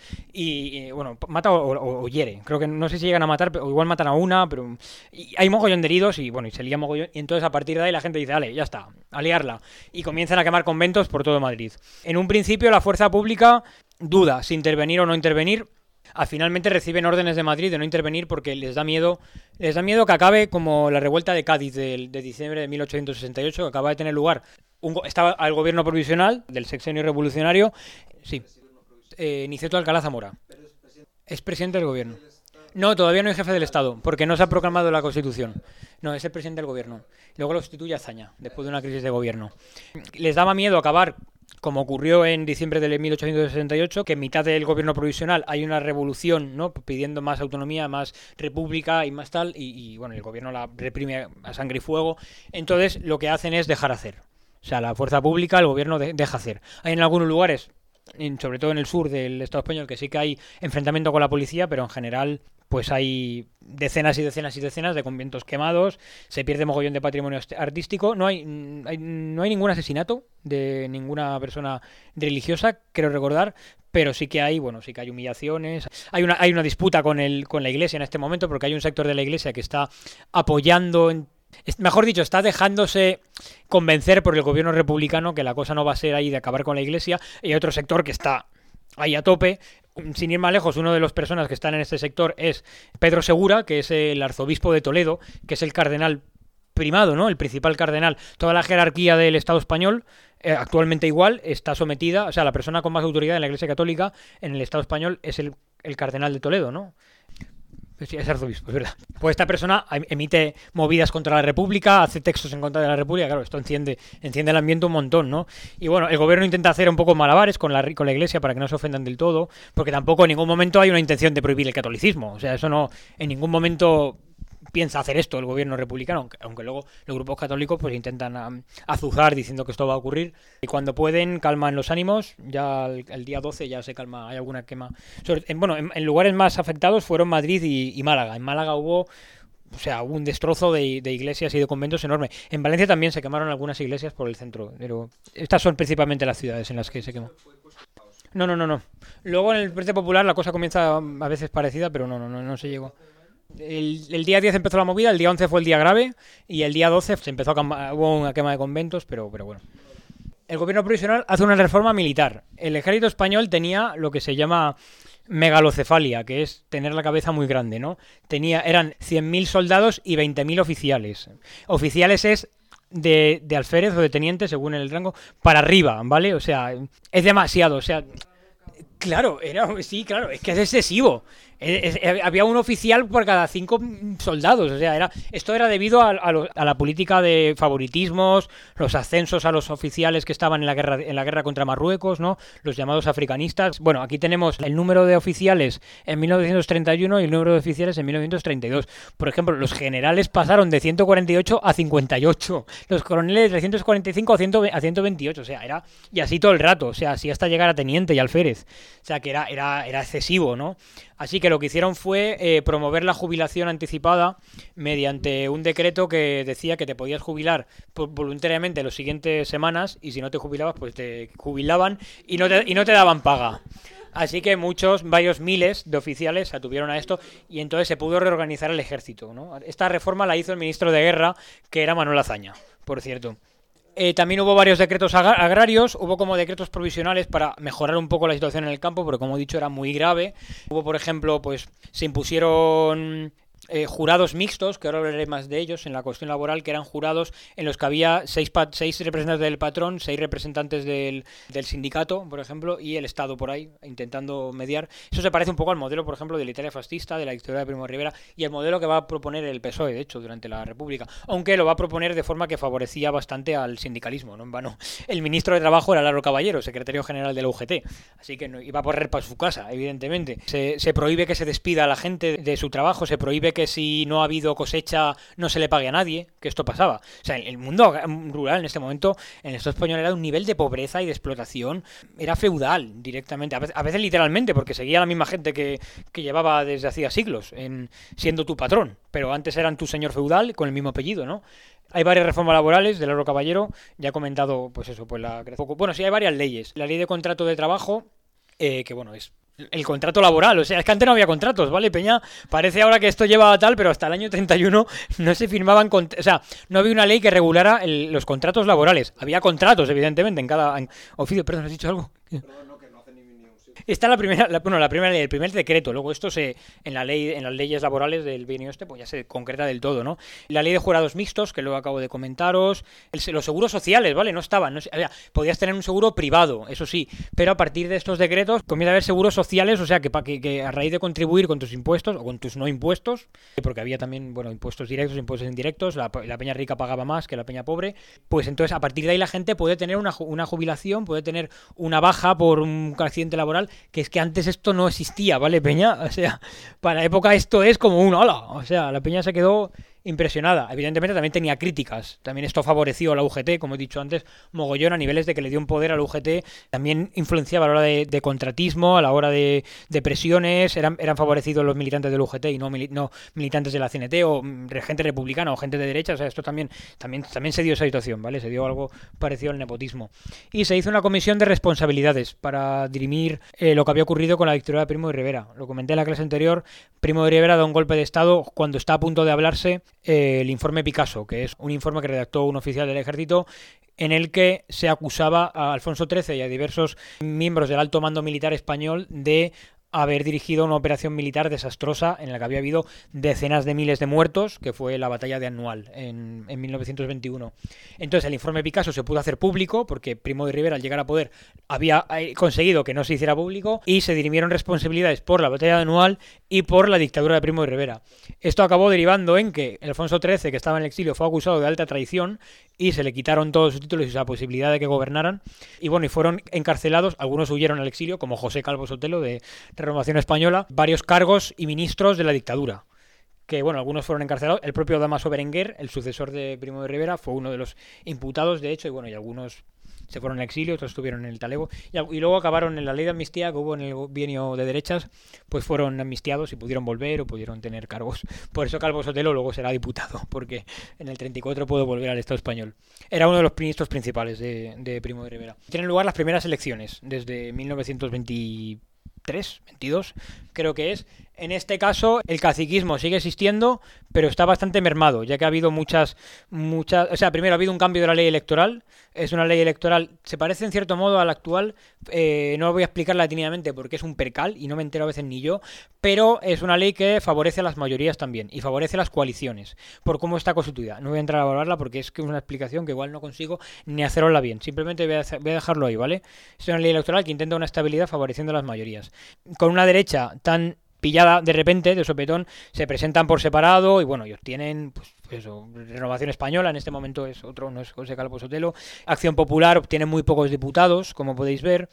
y bueno, mata o hiere, creo que no sé si llegan a matar, o igual matan a una, pero hay mogollón de heridos y bueno, y se lía mogollón, y entonces a partir de ahí la gente dice, vale, ya está, a liarla, y comienzan a quemar conventos por todo Madrid. En un principio la fuerza pública duda si intervenir o no intervenir. Finalmente reciben órdenes de Madrid de no intervenir porque les da miedo que acabe como la revuelta de Cádiz de diciembre de 1868, que acaba de tener lugar. Estaba el gobierno provisional del sexenio revolucionario, sí, Niceto Alcalá Zamora. Es presidente del gobierno. No, todavía no es jefe del Estado, porque no se ha proclamado la Constitución. No, es el presidente del gobierno. Luego lo sustituye Azaña, después de una crisis de gobierno. Les daba miedo acabar, como ocurrió en diciembre de 1868, que en mitad del gobierno provisional hay una revolución, ¿no?, pidiendo más autonomía, más república y más tal, y bueno, el gobierno la reprime a sangre y fuego. Entonces lo que hacen es dejar hacer. O sea, la fuerza pública, el gobierno deja hacer. Hay en algunos lugares, sobre todo en el sur del Estado español, que sí que hay enfrentamiento con la policía, pero en general pues hay decenas y decenas y decenas de conventos quemados, se pierde mogollón de patrimonio artístico, no hay ningún asesinato de ninguna persona religiosa, creo recordar, pero sí que hay humillaciones, hay una disputa con la Iglesia en este momento, porque hay un sector de la Iglesia que está apoyando, mejor dicho, está dejándose convencer por el gobierno republicano que la cosa no va a ser ahí de acabar con la Iglesia, y hay otro sector que está ahí a tope. Sin ir más lejos, uno de las personas que están en este sector es Pedro Segura, que es el arzobispo de Toledo, que es el cardenal primado, ¿no?, el principal cardenal. Toda la jerarquía del Estado español, actualmente igual, está sometida, o sea, la persona con más autoridad en la Iglesia Católica en el Estado español es el cardenal de Toledo, ¿no? Sí, es arzobispo, es verdad. Pues esta persona emite movidas contra la República, hace textos en contra de la República, claro, esto enciende el ambiente un montón, ¿no? Y bueno, el gobierno intenta hacer un poco malabares con la Iglesia para que no se ofendan del todo, porque tampoco en ningún momento hay una intención de prohibir el catolicismo, o sea, eso no, en ningún momento piensa hacer esto el gobierno republicano, aunque luego los grupos católicos pues intentan azuzar diciendo que esto va a ocurrir, y cuando pueden calman los ánimos. Ya el día 12 ya se calma, hay alguna quema. En lugares más afectados fueron Madrid y Málaga. En Málaga hubo un destrozo de iglesias y de conventos enorme. En Valencia también se quemaron algunas iglesias por el centro, pero estas son principalmente las ciudades en las que se quemó. No. Luego en el Frente Popular la cosa comienza a veces parecida, pero no se llegó. El día 10 empezó la movida, el día 11 fue el día grave, y el día 12 hubo una quema de conventos, pero bueno. El gobierno provisional hace una reforma militar. El ejército español tenía lo que se llama megalocefalia, que es tener la cabeza muy grande, ¿no? Eran 100.000 soldados y 20.000 oficiales. Oficiales es de alférez o de teniente, según el rango, para arriba, ¿vale? O sea, es demasiado, o sea... Claro, es que es excesivo. Había un oficial por cada 5 soldados. O sea, esto era debido a la política de favoritismos, los ascensos a los oficiales que estaban en la guerra contra Marruecos, ¿no? Los llamados africanistas. Bueno, aquí tenemos el número de oficiales en 1931 y el número de oficiales en 1932. Por ejemplo, los generales pasaron de 148 a 58. Los coroneles de 145 a 128. O sea, y así todo el rato. O sea, así hasta llegar a teniente y alférez. O sea, que era excesivo, ¿no? Así que lo que hicieron fue promover la jubilación anticipada mediante un decreto que decía que te podías jubilar voluntariamente las siguientes semanas, y si no te jubilabas, pues te jubilaban y no te daban paga. Así que varios miles de oficiales se atuvieron a esto, y entonces se pudo reorganizar el ejército, ¿no? Esta reforma la hizo el ministro de Guerra, que era Manuel Azaña, por cierto. También hubo varios decretos agrarios, hubo como decretos provisionales para mejorar un poco la situación en el campo, porque como he dicho era muy grave. Hubo, por ejemplo, pues se impusieron jurados mixtos, que ahora hablaré más de ellos en la cuestión laboral, que eran jurados en los que había 6 representantes del patrón, 6 representantes del sindicato, por ejemplo, y el Estado por ahí, intentando mediar. Eso se parece un poco al modelo, por ejemplo, de la Italia fascista, de la dictadura de Primo de Rivera, y el modelo que va a proponer el PSOE, de hecho, durante la República, aunque lo va a proponer de forma que favorecía bastante al sindicalismo, no en vano. El ministro de Trabajo era Laro Caballero, secretario general de la UGT, así que no iba a correr para su casa, evidentemente. Se prohíbe que se despida a la gente de su trabajo, se prohíbe que si no ha habido cosecha no se le pague a nadie, que esto pasaba. O sea, el mundo rural en este momento, en el Estado español, era un nivel de pobreza y de explotación, era feudal directamente, a veces literalmente, porque seguía la misma gente que llevaba desde hacía siglos siendo tu patrón, pero antes eran tu señor feudal con el mismo apellido, ¿no? Hay varias reformas laborales de Laro Caballero, ya he comentado, pues eso, pues sí, hay varias leyes. La ley de contrato de trabajo, que bueno, es el contrato laboral, o sea, es que antes no había contratos, ¿vale, Peña? Parece ahora que esto lleva a tal, pero hasta el año 31 no se firmaban, o sea, no había una ley que regulara los contratos laborales. Había contratos, evidentemente, en cada oficio. Perdón, ¿has dicho algo? Está la primera ley, el primer decreto. Luego esto en las leyes laborales del bienio pues ya se concreta del todo, ¿no? La ley de jurados mixtos, que luego acabo de comentaros. Los seguros sociales, ¿vale? No estaban. Podías tener un seguro privado, eso sí, pero a partir de estos decretos comienza a haber seguros sociales, o sea, que a raíz de contribuir con tus impuestos o con tus no impuestos, porque había también, bueno, impuestos directos, impuestos indirectos, la peña rica pagaba más que la peña pobre, pues entonces a partir de ahí la gente puede tener una jubilación, puede tener una baja por un accidente laboral, que es que antes esto no existía, ¿vale, Peña? O sea, para la época esto es como un hola. O sea, la Peña se quedó impresionada. Evidentemente también tenía críticas. También esto favoreció a la UGT, como he dicho antes, mogollón, a niveles de que le dio un poder a la UGT. También influenciaba a la hora de contratismo, a la hora de presiones. Eran favorecidos los militantes del UGT y no militantes de la CNT o gente republicana o gente de derecha. O sea, esto también se dio esa situación, ¿vale? Se dio algo parecido al nepotismo. Y se hizo una comisión de responsabilidades para dirimir lo que había ocurrido con la dictadura de Primo de Rivera. Lo comenté en la clase anterior. Primo de Rivera da un golpe de Estado cuando está a punto de hablarse el informe Picasso, que es un informe que redactó un oficial del ejército en el que se acusaba a Alfonso XIII y a diversos miembros del alto mando militar español de haber dirigido una operación militar desastrosa en la que había habido decenas de miles de muertos, que fue la batalla de Anual en 1921. Entonces el informe Picasso se pudo hacer público porque Primo de Rivera, al llegar a poder, había conseguido que no se hiciera público, y se dirimieron responsabilidades por la batalla de Anual y por la dictadura de Primo de Rivera. Esto acabó derivando en que Alfonso XIII, que estaba en el exilio, fue acusado de alta traición y se le quitaron todos sus títulos y la posibilidad de que gobernaran, y bueno, y fueron encarcelados. Algunos huyeron al exilio, como José Calvo Sotelo de Renovación Española, varios cargos y ministros de la dictadura. que bueno, algunos fueron encarcelados. El propio Dámaso Berenguer, el sucesor de Primo de Rivera, fue uno de los imputados, de hecho, y bueno, y algunos se fueron al exilio, otros estuvieron en el talego, y luego acabaron en la ley de amnistía que hubo en el bienio de derechas, pues fueron amnistiados y pudieron volver o pudieron tener cargos. Por eso Calvo Sotelo luego será diputado, porque en el 34 pudo volver al Estado español. Era uno de los ministros principales de Primo de Rivera. Tienen lugar las primeras elecciones desde 1923, 22, creo que es. En este caso, el caciquismo sigue existiendo, pero está bastante mermado, ya que ha habido muchas... O sea, primero ha habido un cambio de la ley electoral. Es una ley electoral, se parece en cierto modo a la actual. No lo voy a explicar latinamente porque es un percal y no me entero a veces ni yo, pero es una ley que favorece a las mayorías también y favorece a las coaliciones, por cómo está constituida. No voy a entrar a valorarla porque es que es una explicación que igual no consigo ni hacerosla bien. Simplemente voy a dejarlo ahí, ¿vale? Es una ley electoral que intenta una estabilidad favoreciendo a las mayorías. Con una derecha tan pillada de repente, de sopetón, se presentan por separado y bueno, ellos tienen pues eso, Renovación Española, en este momento es otro, no es José Calvo Sotelo. Acción Popular obtiene muy pocos diputados, como podéis ver.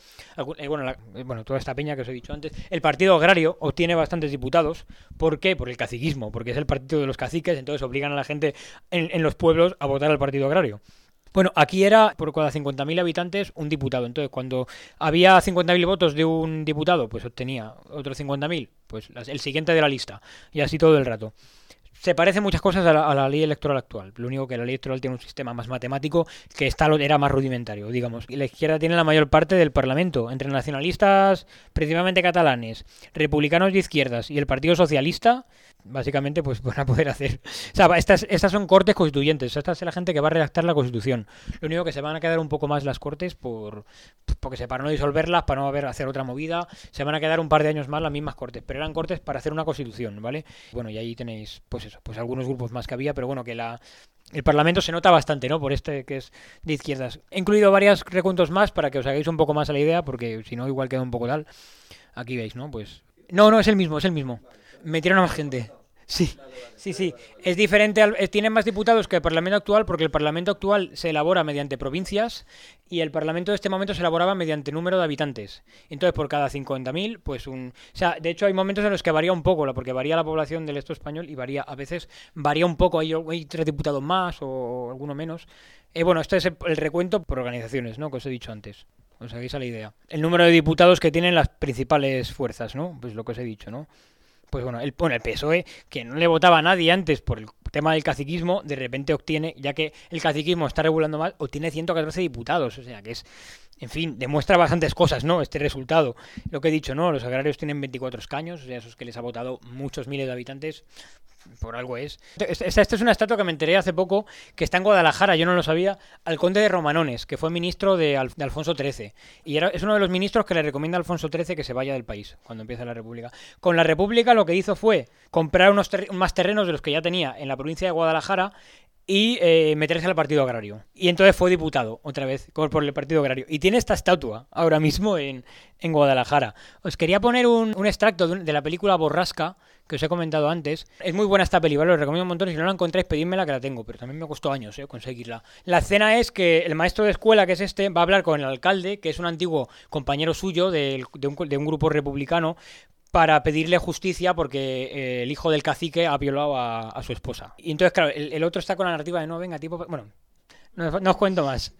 Bueno, toda esta peña que os he dicho antes. El Partido Agrario obtiene bastantes diputados. ¿Por qué? Por el caciquismo, porque es el partido de los caciques, entonces obligan a la gente en los pueblos a votar al Partido Agrario. Bueno, aquí era por cada 50.000 habitantes un diputado. Entonces, cuando había 50.000 votos de un diputado, pues obtenía otros 50.000, pues el siguiente de la lista. Y así todo el rato. Se parecen muchas cosas a la ley electoral actual. Lo único que la ley electoral tiene un sistema más matemático, que era más rudimentario, digamos. Y la izquierda tiene la mayor parte del Parlamento, entre nacionalistas, principalmente catalanes, republicanos de izquierdas y el Partido Socialista. Básicamente, pues van a poder hacer... O sea, estas son cortes constituyentes. Esta es la gente que va a redactar la Constitución. Lo único que se van a quedar un poco más las cortes para no disolverlas, para no hacer otra movida. Se van a quedar un par de años más las mismas cortes. Pero eran cortes para hacer una Constitución, ¿vale? Bueno, y ahí tenéis, pues eso, pues algunos grupos más que había, pero bueno, que el Parlamento se nota bastante, ¿no? Por este que es de izquierdas. He incluido varios recuentos más para que os hagáis un poco más a la idea, porque si no, igual queda un poco tal. Aquí veis, ¿no? Pues... No, es el mismo. Metieron a más gente. Sí. Es diferente, tiene más diputados que el Parlamento actual, porque el Parlamento actual se elabora mediante provincias y el Parlamento de este momento se elaboraba mediante número de habitantes. Entonces, por cada 50.000, pues O sea, de hecho hay momentos en los que varía un poco, porque varía la población del Estado español y a veces varía un poco. Hay 3 diputados más o alguno menos. Bueno, este es el recuento por organizaciones, ¿no? Que os he dicho antes. Os hagáis a la idea. El número de diputados que tienen las principales fuerzas, ¿no? Pues lo que os he dicho, ¿no? Pues bueno, el PSOE, que no le votaba a nadie antes por el tema del caciquismo, de repente obtiene, ya que el caciquismo está regulando más, obtiene 114 diputados. O sea que es, en fin, demuestra bastantes cosas, ¿no? Este resultado. Lo que he dicho, ¿no? Los agrarios tienen 24 escaños, o sea, esos que les ha votado muchos miles de habitantes, por algo es. Esta es una estatua que me enteré hace poco, que está en Guadalajara, yo no lo sabía, al conde de Romanones, que fue ministro de Alfonso XIII. Y es uno de los ministros que le recomienda a Alfonso XIII que se vaya del país cuando empieza la República. Con la República lo que hizo fue comprar más terrenos de los que ya tenía en la provincia de Guadalajara y meterse al Partido Agrario. Y entonces fue diputado, otra vez, por el Partido Agrario. Y tiene esta estatua ahora mismo en Guadalajara. Os quería poner un extracto de la película Borrasca, que os he comentado antes. Es muy buena esta peli, ¿vale? Os recomiendo un montón. Si no la encontráis, pedídmela, que la tengo. Pero también me costó años conseguirla. La escena es que el maestro de escuela, que es va a hablar con el alcalde, que es un antiguo compañero suyo de un grupo republicano, para pedirle justicia porque el hijo del cacique ha violado a su esposa. Y entonces, claro, el otro está con la narrativa de no, venga, tipo... Bueno, no os cuento más.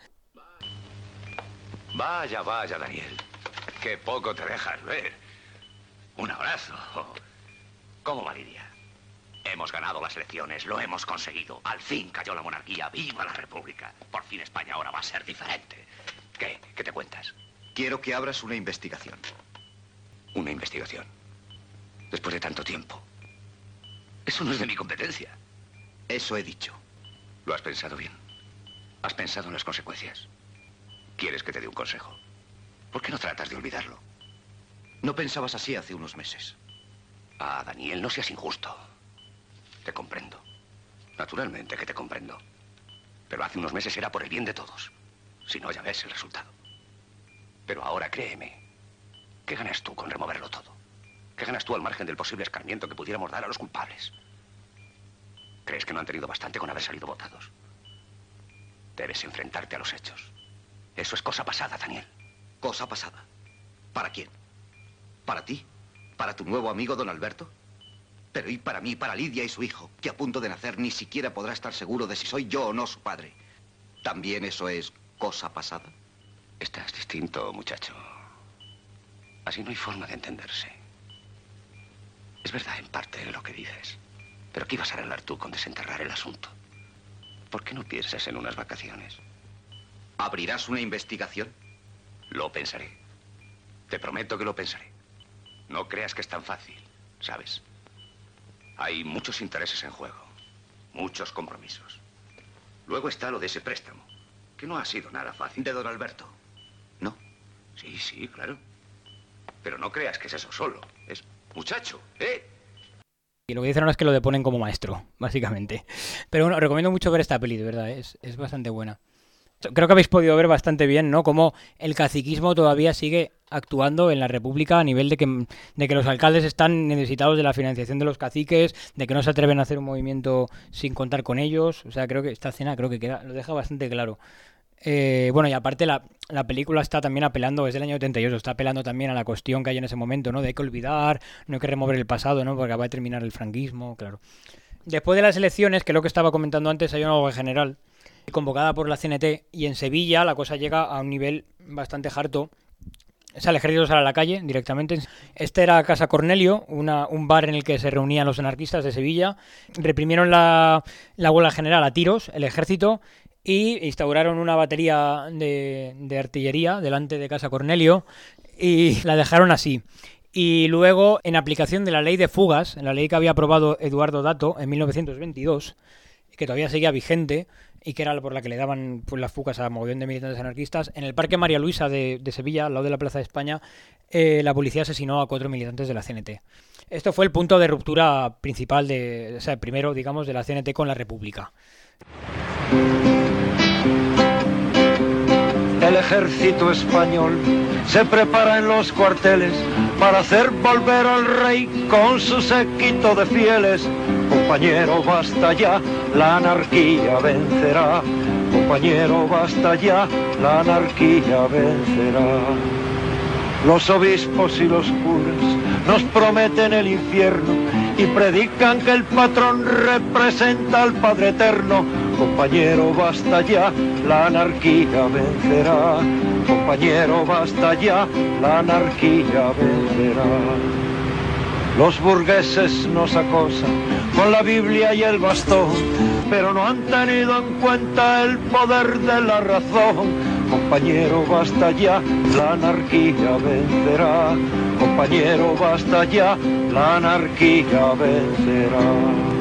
Vaya, Daniel. Qué poco te dejas ver. Un abrazo. ¿Cómo va Lidia? Hemos ganado las elecciones, lo hemos conseguido. Al fin cayó la monarquía, viva la república. Por fin España ahora va a ser diferente. ¿Qué? ¿Qué te cuentas? Quiero que abras una investigación. ¿Una investigación? Después de tanto tiempo. Eso no es de mi competencia. Eso he dicho. ¿Lo has pensado bien? ¿Has pensado en las consecuencias? ¿Quieres que te dé un consejo? ¿Por qué no tratas de olvidarlo? No pensabas así hace unos meses. Ah, Daniel, no seas injusto. Te comprendo. Naturalmente que te comprendo. Pero hace unos meses era por el bien de todos. Si no, ya ves el resultado. Pero ahora créeme. ¿Qué ganas tú con removerlo todo? ¿Qué ganas tú al margen del posible escarmiento que pudiéramos dar a los culpables? ¿Crees que no han tenido bastante con haber salido votados? Debes enfrentarte a los hechos. Eso es cosa pasada, Daniel. ¿Cosa pasada? ¿Para quién? ¿Para ti? ¿Para tu nuevo amigo, don Alberto? Pero ¿y para mí, para Lidia y su hijo, que a punto de nacer ni siquiera podrá estar seguro de si soy yo o no su padre? ¿También eso es cosa pasada? Estás distinto, muchacho. Así no hay forma de entenderse. Es verdad en parte lo que dices. Pero ¿qué ibas a arreglar tú con desenterrar el asunto? ¿Por qué no piensas en unas vacaciones? ¿Abrirás una investigación? Lo pensaré. Te prometo que lo pensaré. No creas que es tan fácil, ¿sabes? Hay muchos intereses en juego. Muchos compromisos. Luego está lo de ese préstamo, que no ha sido nada fácil. ¿De don Alberto? ¿No? Sí, sí, claro. Pero no creas que es eso solo. Es muchacho, ¿eh? Y lo que dicen ahora es que lo deponen como maestro, básicamente. Pero bueno, recomiendo mucho ver esta peli, de verdad, es bastante buena. Creo que habéis podido ver bastante bien, ¿no? Cómo el caciquismo todavía sigue actuando en la República a nivel de que los alcaldes están necesitados de la financiación de los caciques, de que no se atreven a hacer un movimiento sin contar con ellos. O sea, creo que esta escena lo deja bastante claro. Bueno, y aparte la película está también apelando, es del año 78, está apelando también a la cuestión que hay en ese momento, ¿no? De hay que olvidar, no hay que remover el pasado, ¿no? Porque va a terminar el franquismo, claro. Después de las elecciones, que es lo que estaba comentando antes, hay una huelga general convocada por la CNT, y en Sevilla la cosa llega a un nivel bastante harto. O sea, el ejército sale a la calle directamente. Este era Casa Cornelio, un bar en el que se reunían los anarquistas de Sevilla. Reprimieron la huelga general a tiros, el ejército, y instauraron una batería de artillería delante de Casa Cornelio y la dejaron así. Y luego, en aplicación de la ley de fugas, en la ley que había aprobado Eduardo Dato en 1922, que todavía seguía vigente y que era por la que le daban pues, las fugas a mogollón de militantes anarquistas, en el Parque María Luisa de Sevilla, al lado de la Plaza de España, la policía asesinó a 4 militantes de la CNT. Esto fue el punto de ruptura principal, primero, digamos, de la CNT con la República. El ejército español se prepara en los cuarteles para hacer volver al rey con su séquito de fieles. Compañero, basta ya, la anarquía vencerá. Compañero, basta ya, la anarquía vencerá. Los obispos y los curas nos prometen el infierno y predican que el patrón representa al Padre Eterno. Compañero, basta ya, la anarquía vencerá. Compañero, basta ya, la anarquía vencerá. Los burgueses nos acosan con la Biblia y el bastón, pero no han tenido en cuenta el poder de la razón. Compañero, basta ya, la anarquía vencerá. Compañero, basta ya, la anarquía vencerá.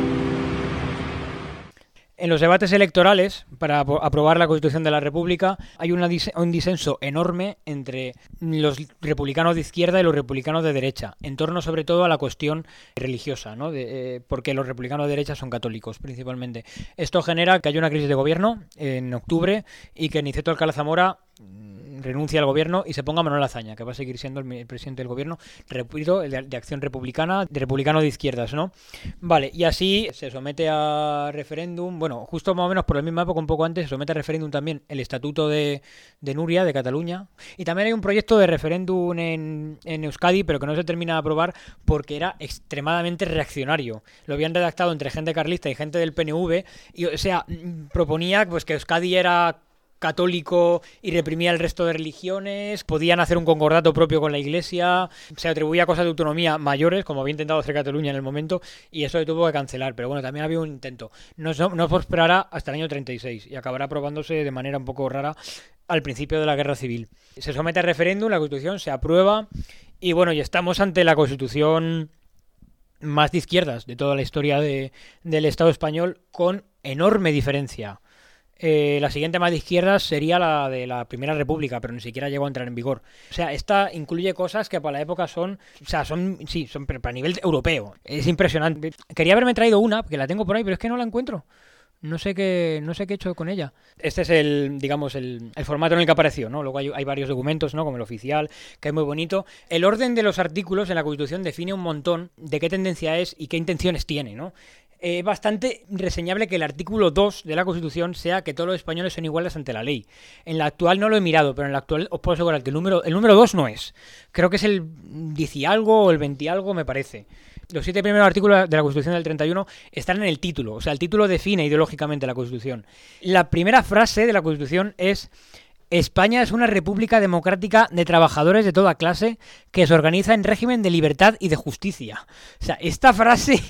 En los debates electorales para aprobar la Constitución de la República hay un disenso enorme entre los republicanos de izquierda y los republicanos de derecha, en torno sobre todo a la cuestión religiosa, ¿no? Porque los republicanos de derecha son católicos principalmente. Esto genera que haya una crisis de gobierno en octubre y que Niceto Alcalá Zamora renuncia al gobierno y se ponga Manuel Azaña, que va a seguir siendo el presidente del gobierno, repito, de Acción Republicana, de republicano de izquierdas, ¿no? Vale, y así se somete a referéndum, bueno, justo más o menos por la misma época, un poco antes, se somete a referéndum también el Estatuto de Núria, de Cataluña, y también hay un proyecto de referéndum en Euskadi, pero que no se termina de aprobar porque era extremadamente reaccionario. Lo habían redactado entre gente carlista y gente del PNV, y, o sea, proponía pues que Euskadi era católico y reprimía el resto de religiones, podían hacer un concordato propio con la Iglesia, se atribuía cosas de autonomía mayores, como había intentado hacer Cataluña en el momento, y eso se tuvo que cancelar, pero bueno, también había un intento. No prosperará hasta el año 36 y acabará aprobándose de manera un poco rara al principio de la Guerra Civil. Se somete a referéndum, la Constitución se aprueba, y bueno, y estamos ante la Constitución más de izquierdas de toda la historia del Estado español, con enorme diferencia. La siguiente más de izquierdas sería la de la Primera República, pero ni siquiera llegó a entrar en vigor. O sea, esta incluye cosas que para la época son para nivel europeo. Es impresionante. Quería haberme traído una, porque la tengo por ahí, pero es que no la encuentro. No sé qué he hecho con ella. Este es el formato en el que apareció, ¿no? Luego hay varios documentos, ¿no? Como el oficial, que es muy bonito. El orden de los artículos en la Constitución define un montón de qué tendencia es y qué intenciones tiene, ¿no? Bastante reseñable que el artículo 2 de la Constitución sea que todos los españoles son iguales ante la ley. En la actual no lo he mirado, pero en la actual os puedo asegurar que el número 2 no es. Creo que es el 10 y algo o el 20 y algo, me parece. Los 7 primeros artículos de la Constitución del 31 están en el título. O sea, el título define ideológicamente la Constitución. La primera frase de la Constitución es: España es una república democrática de trabajadores de toda clase que se organiza en régimen de libertad y de justicia. O sea, esta frase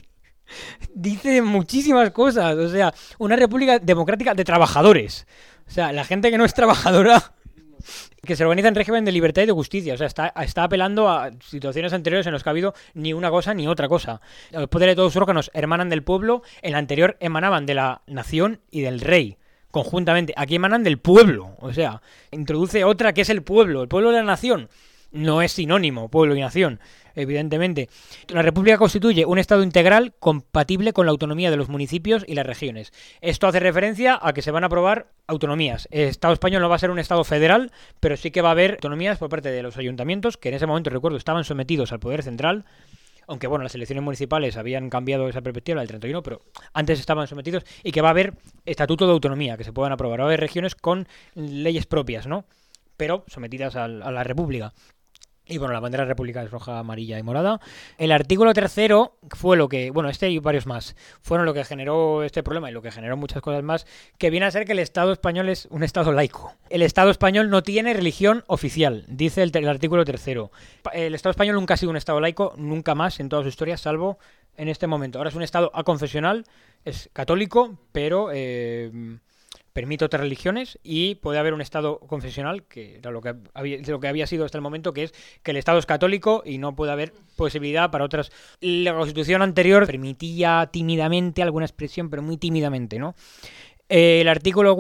dice muchísimas cosas. O sea, una república democrática de trabajadores. O sea, la gente que no es trabajadora, que se organiza en régimen de libertad y de justicia. O sea, está apelando a situaciones anteriores en las que ha habido ni una cosa ni otra cosa. Los poderes de todos los órganos emanan del pueblo, en la anterior emanaban de la nación y del rey. Conjuntamente, aquí emanan del pueblo, o sea, introduce otra que es el pueblo de la nación. No es sinónimo, pueblo y nación, evidentemente. La República constituye un Estado integral compatible con la autonomía de los municipios y las regiones. Esto hace referencia a que se van a aprobar autonomías. El Estado español no va a ser un Estado federal, pero sí que va a haber autonomías por parte de los ayuntamientos, que en ese momento, recuerdo, estaban sometidos al poder central. Aunque bueno, las elecciones municipales habían cambiado esa perspectiva, del 31, pero antes estaban sometidos, y que va a haber estatuto de autonomía, que se puedan aprobar. Va a haber regiones con leyes propias, ¿no? Pero sometidas a la República. Y bueno, la bandera republicana es roja, amarilla y morada. El artículo 3º fue lo que, bueno, este y varios más, fueron lo que generó este problema y lo que generó muchas cosas más, que viene a ser que el Estado español es un Estado laico. El Estado español no tiene religión oficial, dice el artículo 3º. El Estado español nunca ha sido un Estado laico, nunca más en toda su historia, salvo en este momento. Ahora es un Estado aconfesional, es católico, pero permite otras religiones, y puede haber un Estado confesional, que era lo que había sido hasta el momento, que es que el Estado es católico y no puede haber posibilidad para otras. La Constitución anterior permitía tímidamente alguna expresión, pero muy tímidamente, ¿no? El artículo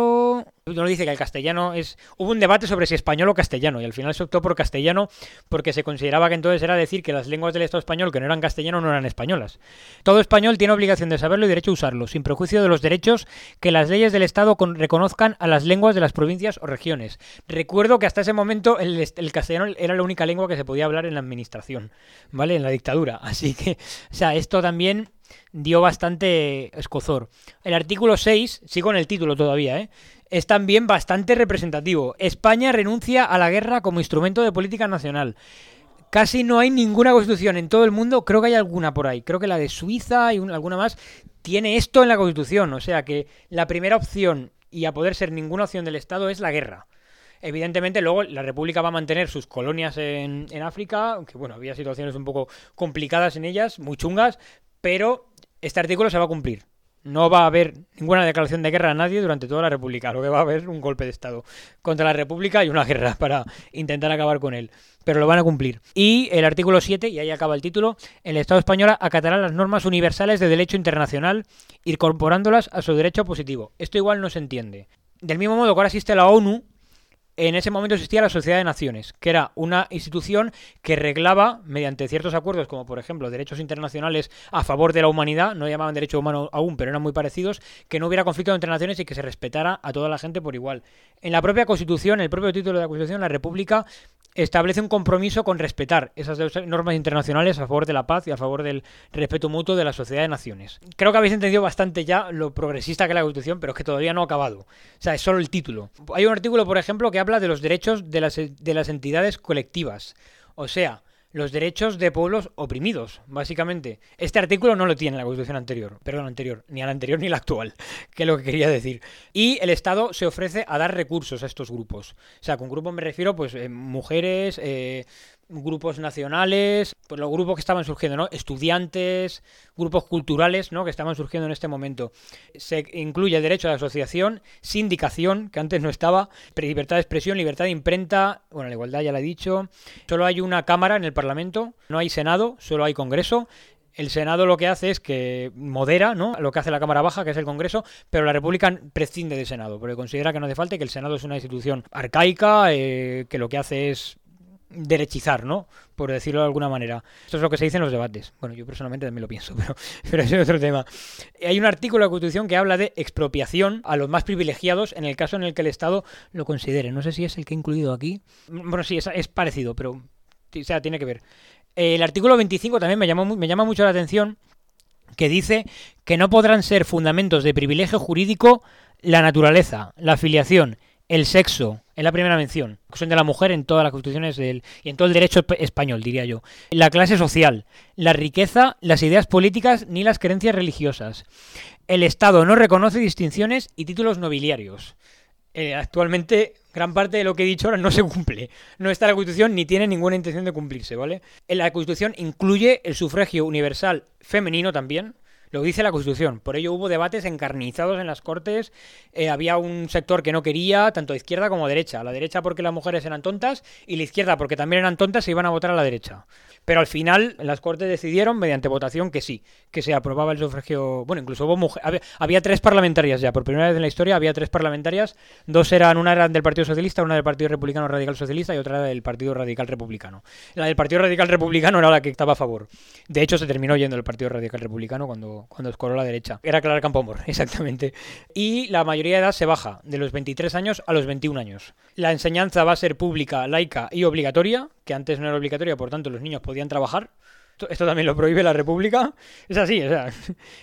4 nos dice que el castellano es... Hubo un debate sobre si español o castellano, y al final se optó por castellano porque se consideraba que entonces era decir que las lenguas del Estado español que no eran castellano no eran españolas. Todo español tiene obligación de saberlo y derecho a usarlo, sin prejuicio de los derechos que las leyes del Estado reconozcan a las lenguas de las provincias o regiones. Recuerdo que hasta ese momento el castellano era la única lengua que se podía hablar en la administración, ¿vale? En la dictadura. Así que, o sea, esto también dio bastante escozor. El artículo 6, sigo en el título todavía, es también bastante representativo. España renuncia a la guerra como instrumento de política nacional. Casi no hay ninguna constitución en todo el mundo, creo que hay alguna por ahí, creo que la de Suiza y alguna más, tiene esto en la constitución. O sea que la primera opción, y a poder ser ninguna opción del Estado, es la guerra. Evidentemente luego la República va a mantener sus colonias en África, aunque bueno, había situaciones un poco complicadas en ellas, muy chungas, pero este artículo se va a cumplir. No va a haber ninguna declaración de guerra a nadie durante toda la República. Lo que va a haber es un golpe de Estado contra la República y una guerra para intentar acabar con él. Pero lo van a cumplir. Y el artículo 7, y ahí acaba el título: el Estado español acatará las normas universales de derecho internacional, incorporándolas a su derecho positivo. Esto igual no se entiende. Del mismo modo que ahora existe la ONU, en ese momento existía la Sociedad de Naciones, que era una institución que reglaba, mediante ciertos acuerdos, como por ejemplo derechos internacionales a favor de la humanidad, no llamaban derecho humano aún, pero eran muy parecidos, que no hubiera conflicto entre naciones y que se respetara a toda la gente por igual. En la propia Constitución, el propio título de la Constitución, la República establece un compromiso con respetar esas normas internacionales a favor de la paz y a favor del respeto mutuo de la Sociedad de Naciones. Creo que habéis entendido bastante ya lo progresista que es la Constitución, pero es que todavía no ha acabado. O sea, es solo el título. Hay un artículo, por ejemplo, que habla de los derechos de las entidades colectivas. O sea, los derechos de pueblos oprimidos, básicamente. Este artículo no lo tiene la Constitución anterior, ni a la anterior ni la actual, que es lo que quería decir. Y el Estado se ofrece a dar recursos a estos grupos. O sea, con grupos me refiero, pues, mujeres, grupos nacionales, pues los grupos que estaban surgiendo, ¿no? Estudiantes, grupos culturales, ¿no? Que estaban surgiendo en este momento. Se incluye el derecho a la asociación, sindicación, que antes no estaba, libertad de expresión, libertad de imprenta, bueno, la igualdad ya la he dicho. Solo hay una cámara en el Parlamento, no hay Senado, solo hay Congreso. El Senado lo que hace es que modera, ¿no?, lo que hace la Cámara Baja, que es el Congreso, pero la República prescinde del Senado, porque considera que no hace falta y que el Senado es una institución arcaica, que lo que hace es derechizar, ¿no?, por decirlo de alguna manera. Esto es lo que se dice en los debates. Bueno, yo personalmente también lo pienso, pero ese es otro tema. Hay un artículo de la Constitución que habla de expropiación a los más privilegiados en el caso en el que el Estado lo considere. No sé si es el que he incluido aquí. Bueno, sí, es parecido, pero o sea, tiene que ver. El artículo 25 también me llama mucho la atención, que dice que no podrán ser fundamentos de privilegio jurídico la naturaleza, la filiación, el sexo, en la primera mención, la cuestión de la mujer en todas las constituciones y en todo el derecho español, diría yo. La clase social, la riqueza, las ideas políticas ni las creencias religiosas. El Estado no reconoce distinciones y títulos nobiliarios. Actualmente, gran parte de lo que he dicho ahora no se cumple. No está en la Constitución ni tiene ninguna intención de cumplirse, ¿vale? La Constitución incluye el sufragio universal femenino también. Lo dice la Constitución. Por ello hubo debates encarnizados en las Cortes. Había un sector que no quería, tanto izquierda como derecha. La derecha porque las mujeres eran tontas y la izquierda porque también eran tontas se iban a votar a la derecha. Pero al final las Cortes decidieron, mediante votación, que sí, que se aprobaba el sufragio. Bueno, incluso hubo había 3 parlamentarias ya. Por primera vez en la historia había 3 parlamentarias. Una eran del Partido Socialista, una del Partido Republicano Radical Socialista y otra del Partido Radical Republicano. La del Partido Radical Republicano era la que estaba a favor. De hecho, se terminó yendo el Partido Radical Republicano cuando escoró la derecha. Era Clara Campoamor, exactamente. Y la mayoría de edad se baja de los 23 años a los 21 años. La enseñanza va a ser pública, laica y obligatoria, que antes no era obligatoria, por tanto los niños podían trabajar. Esto también lo prohíbe la República. Es así, o sea.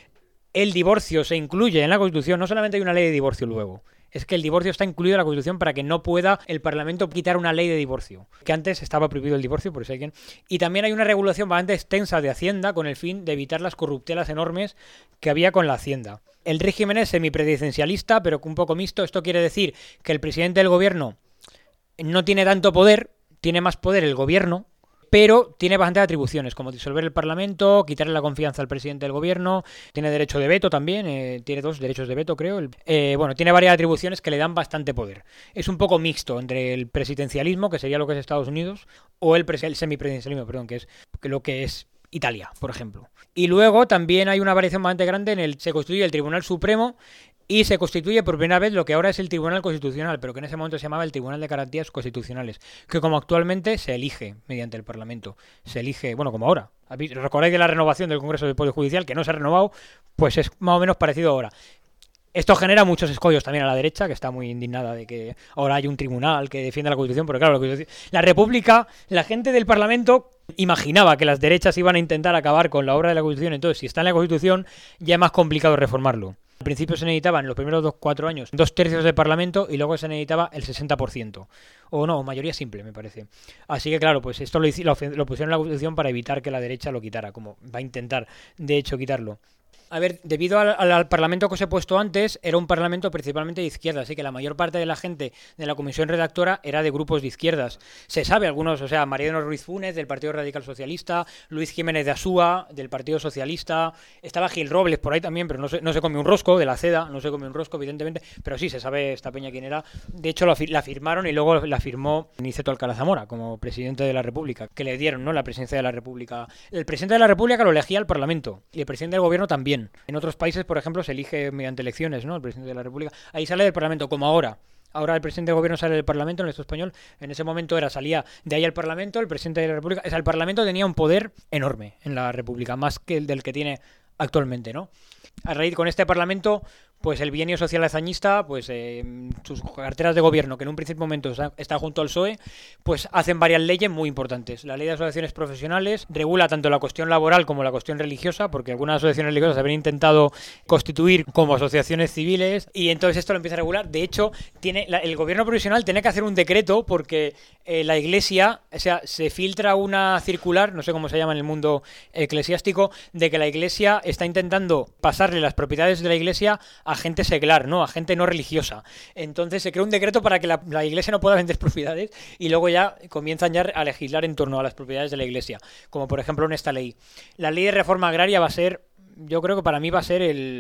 El divorcio se incluye en la Constitución, no solamente hay una ley de divorcio luego. Es que el divorcio está incluido en la Constitución para que no pueda el Parlamento quitar una ley de divorcio. Que antes estaba prohibido el divorcio, por si alguien. Y también hay una regulación bastante extensa de Hacienda con el fin de evitar las corruptelas enormes que había con la Hacienda. El régimen es semipresidencialista, pero un poco mixto. Esto quiere decir que el presidente del gobierno no tiene tanto poder, tiene más poder el gobierno, pero tiene bastantes atribuciones, como disolver el Parlamento, quitarle la confianza al presidente del gobierno, tiene derecho de veto también, tiene 2 derechos de veto, creo. Tiene varias atribuciones que le dan bastante poder. Es un poco mixto entre el presidencialismo, que sería lo que es Estados Unidos, o el semipresidencialismo, perdón, que es lo que es Italia, por ejemplo. Y luego también hay una variación bastante grande se constituye el Tribunal Supremo y se constituye por primera vez lo que ahora es el Tribunal Constitucional, pero que en ese momento se llamaba el Tribunal de Garantías Constitucionales, que como actualmente se elige mediante el Parlamento. Se elige, bueno, como ahora. ¿Recordáis de la renovación del Congreso del Poder Judicial, que no se ha renovado? Pues es más o menos parecido ahora. Esto genera muchos escollos también a la derecha, que está muy indignada de que ahora hay un tribunal que defienda la Constitución, pero claro, la República, la gente del Parlamento imaginaba que las derechas iban a intentar acabar con la obra de la Constitución, entonces si está en la Constitución ya es más complicado reformarlo. Al principio se necesitaba en los primeros 4 años 2/3 del Parlamento y luego se necesitaba el 60%. O no, mayoría simple, me parece. Así que claro, pues esto lo pusieron en la Constitución para evitar que la derecha lo quitara, como va a intentar, de hecho, quitarlo. A ver, debido al Parlamento que os he puesto antes, era un Parlamento principalmente de izquierda, así que la mayor parte de la gente de la comisión redactora era de grupos de izquierdas. Se sabe algunos, o sea, Mariano Ruiz Funes del Partido Radical Socialista, Luis Jiménez de Asúa del Partido Socialista, estaba Gil Robles por ahí también, pero no se comió un rosco, de la CEDA, no se comió un rosco, evidentemente, pero sí se sabe esta peña quién era. De hecho, la firmaron y luego la firmó Niceto Alcalá Zamora como presidente de la República, que le dieron, ¿no?, la presidencia de la República. El presidente de la República lo elegía el Parlamento y el presidente del gobierno también. En otros países, por ejemplo, se elige mediante elecciones, ¿no?, el presidente de la República. Ahí sale del Parlamento, como ahora. Ahora el presidente del gobierno sale del Parlamento, en el Estado español. En ese momento salía de ahí al Parlamento, el presidente de la República. O sea, el Parlamento tenía un poder enorme en la República, más que el del que tiene actualmente, ¿no? A raíz con este Parlamento, pues el bienio social hazañista, pues sus carteras de gobierno, que en un momento está junto al PSOE, pues hacen varias leyes muy importantes. La ley de asociaciones profesionales regula tanto la cuestión laboral como la cuestión religiosa, porque algunas asociaciones religiosas habían intentado constituir como asociaciones civiles, y entonces esto lo empieza a regular. De hecho, el gobierno provisional tiene que hacer un decreto porque la Iglesia, o sea, se filtra una circular, no sé cómo se llama en el mundo eclesiástico, de que la Iglesia está intentando pasarle las propiedades de la Iglesia a gente seglar, ¿no?, a gente no religiosa. Entonces se crea un decreto para que la Iglesia no pueda vender propiedades y luego ya comienzan ya a legislar en torno a las propiedades de la Iglesia, como por ejemplo en esta ley. La ley de reforma agraria va a ser, yo creo que para mí va a ser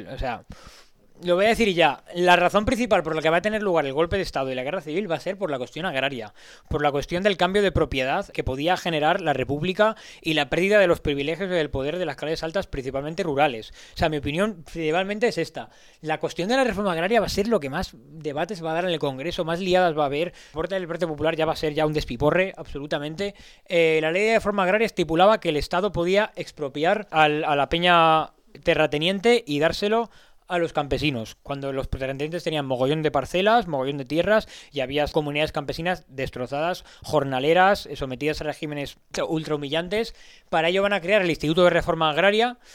lo voy a decir ya, la razón principal por la que va a tener lugar el golpe de Estado y la guerra civil va a ser por la cuestión agraria, por la cuestión del cambio de propiedad que podía generar la República y la pérdida de los privilegios y del poder de las clases altas, principalmente rurales. O sea, mi opinión principalmente es esta. La cuestión de la reforma agraria va a ser lo que más debates va a dar en el Congreso, más liadas va a haber. Por parte del Partido Popular ya va a ser ya un despiporre, absolutamente. La ley de reforma agraria estipulaba que el Estado podía expropiar a la peña terrateniente y dárselo a los campesinos, cuando los terratenientes tenían mogollón de parcelas, mogollón de tierras y había comunidades campesinas destrozadas, jornaleras, sometidas a regímenes ultra humillantes. Para ello van a crear el Instituto de Reforma Agraria,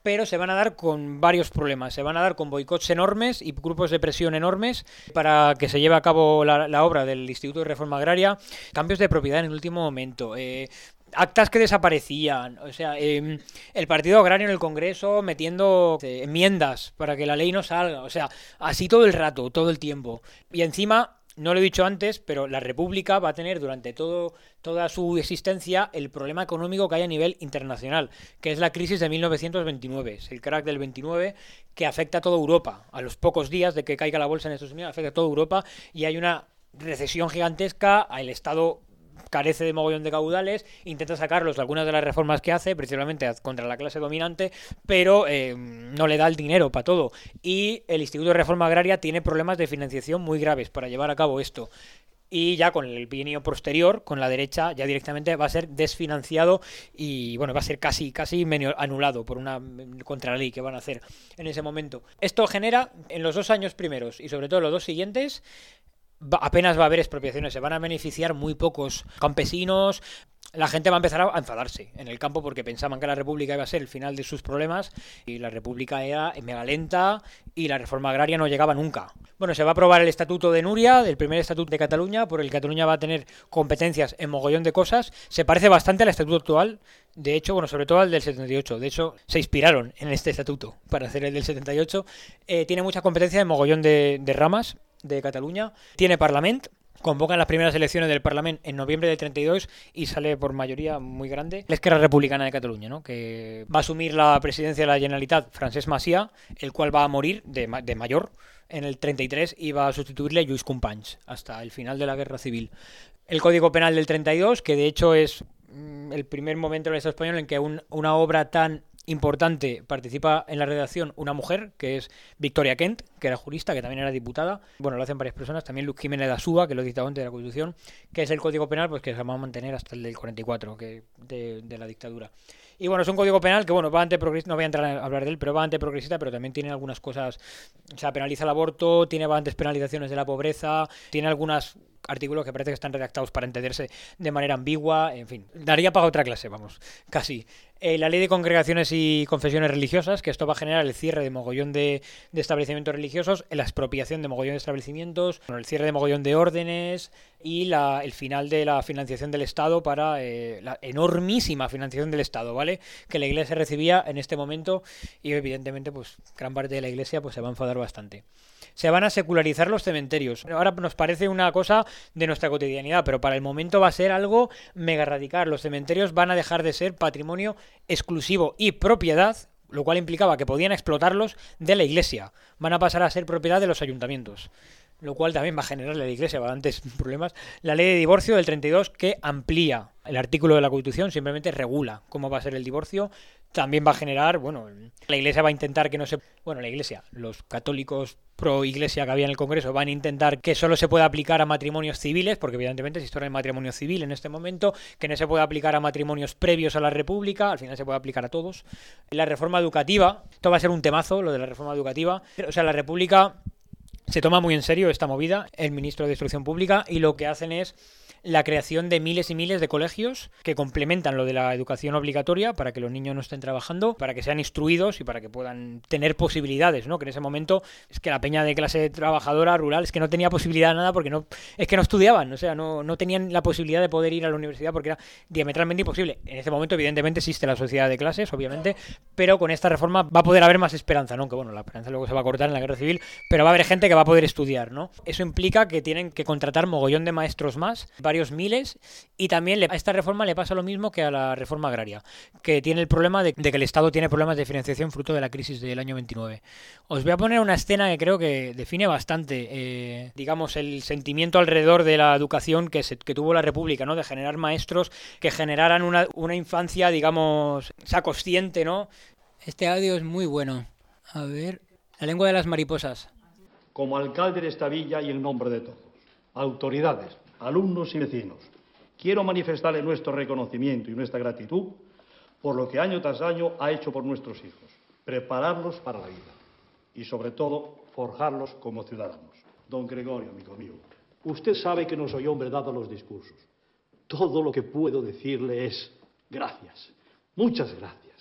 pero se van a dar con varios problemas. Se van a dar con boicots enormes y grupos de presión enormes para que se lleve a cabo la obra del Instituto de Reforma Agraria, cambios de propiedad en el último momento, actas que desaparecían, o sea, el Partido Agrario en el Congreso metiendo enmiendas para que la ley no salga, o sea, así todo el rato, todo el tiempo. Y encima, no lo he dicho antes, pero la República va a tener durante toda su existencia el problema económico que hay a nivel internacional, que es la crisis de 1929, es el crack del 29 que afecta a toda Europa. A los pocos días de que caiga la bolsa en Estados Unidos, afecta a toda Europa y hay una recesión gigantesca, el Estado carece de mogollón de caudales, intenta sacarlos de algunas de las reformas que hace, principalmente contra la clase dominante, pero no le da el dinero para todo. Y el Instituto de Reforma Agraria tiene problemas de financiación muy graves para llevar a cabo esto. Y ya con el bienio posterior, con la derecha, ya directamente va a ser desfinanciado y bueno, va a ser casi anulado por una contraley que van a hacer en ese momento. Esto genera, en los 2 años primeros y sobre todo los 2 siguientes, apenas va a haber expropiaciones, se van a beneficiar muy pocos campesinos. La gente va a empezar a enfadarse en el campo porque pensaban que la República iba a ser el final de sus problemas y la República era mega lenta y la reforma agraria no llegaba nunca. Bueno, se va a aprobar el Estatuto de Núria, el primer Estatuto de Cataluña, por el que Cataluña va a tener competencias en mogollón de cosas. Se parece bastante al Estatuto actual, de hecho, bueno, sobre todo al del 78. De hecho, se inspiraron en este Estatuto para hacer el del 78. Tiene mucha competencia en mogollón de ramas de Cataluña. Tiene Parlament. Convocan las primeras elecciones del Parlament en noviembre del 32 y sale por mayoría muy grande la Esquerra Republicana de Cataluña, ¿no? Que va a asumir la presidencia de la Generalitat Francesc Macià, el cual va a morir de mayor en el 33 y va a sustituirle a Lluís Companys hasta el final de la Guerra Civil. El Código Penal del 32, que de hecho es el primer momento en el Estado español en que una obra tan importante participa en la redacción una mujer, que es Victoria Kent, que era jurista, que también era diputada. Bueno, lo hacen varias personas, también Luz Jiménez da Súa, que lo dictó antes de la Constitución, que es el Código Penal pues que se va a mantener hasta el del 44, que de la dictadura. Y bueno, es un código penal que, bueno, va anteprogresista, no voy a entrar a hablar de él, pero va anteprogresista, pero también tiene algunas cosas, o sea, penaliza el aborto, tiene bastantes penalizaciones de la pobreza, tiene algunos artículos que parece que están redactados para entenderse de manera ambigua, en fin, daría para otra clase, vamos, casi. La ley de congregaciones y confesiones religiosas, que esto va a generar el cierre de mogollón de establecimientos religiosos, la expropiación de mogollón de establecimientos, bueno, el cierre de mogollón de órdenes y el final de la financiación del Estado para la enormísima financiación del Estado, ¿vale? Que la Iglesia recibía en este momento y evidentemente pues gran parte de la Iglesia pues se va a enfadar bastante. Se van a secularizar los cementerios. Ahora nos parece una cosa de nuestra cotidianidad, pero para el momento va a ser algo mega radical. Los cementerios van a dejar de ser patrimonio exclusivo y propiedad, lo cual implicaba que podían explotarlos, de la Iglesia. Van a pasar a ser propiedad de los ayuntamientos, lo cual también va a generarle a la Iglesia bastantes problemas. La ley de divorcio del 32, que amplía el artículo de la Constitución, simplemente regula cómo va a ser el divorcio. También va a generar, bueno, la Iglesia va a intentar que no se... Bueno, la Iglesia, los católicos pro Iglesia que había en el Congreso van a intentar que solo se pueda aplicar a matrimonios civiles, porque evidentemente si esto era el matrimonio civil en este momento, que no se puede aplicar a matrimonios previos a la República, al final se puede aplicar a todos. La reforma educativa, esto va a ser un temazo, lo de la reforma educativa. O sea, la República se toma muy en serio esta movida, el ministro de Instrucción Pública, y lo que hacen es la creación de miles y miles de colegios que complementan lo de la educación obligatoria para que los niños no estén trabajando, para que sean instruidos y para que puedan tener posibilidades, ¿no? Que en ese momento es que la peña de clase trabajadora rural es que no tenía posibilidad de nada porque no estudiaban, o sea, no tenían la posibilidad de poder ir a la universidad porque era diametralmente imposible. En este momento evidentemente existe la sociedad de clases, obviamente, pero con esta reforma va a poder haber más esperanza, ¿no? Que bueno, la esperanza luego se va a cortar en la guerra civil, pero va a haber gente que va a poder estudiar, ¿no? Eso implica que tienen que contratar mogollón de maestros más, varios miles, y también a esta reforma le pasa lo mismo que a la reforma agraria, que tiene el problema de que el Estado tiene problemas de financiación fruto de la crisis del año 29. Os voy a poner una escena que creo que define bastante, digamos, el sentimiento alrededor de la educación que tuvo la República, ¿no? De generar maestros que generaran una infancia, digamos, o sea, consciente, ¿no? Este audio es muy bueno. A ver, la lengua de las mariposas. Como alcalde de esta villa y en nombre de todos, autoridades, alumnos y vecinos, quiero manifestarle nuestro reconocimiento y nuestra gratitud por lo que año tras año ha hecho por nuestros hijos, prepararlos para la vida y, sobre todo, forjarlos como ciudadanos. Don Gregorio, amigo mío, usted sabe que no soy hombre dado a los discursos. Todo lo que puedo decirle es gracias, muchas gracias.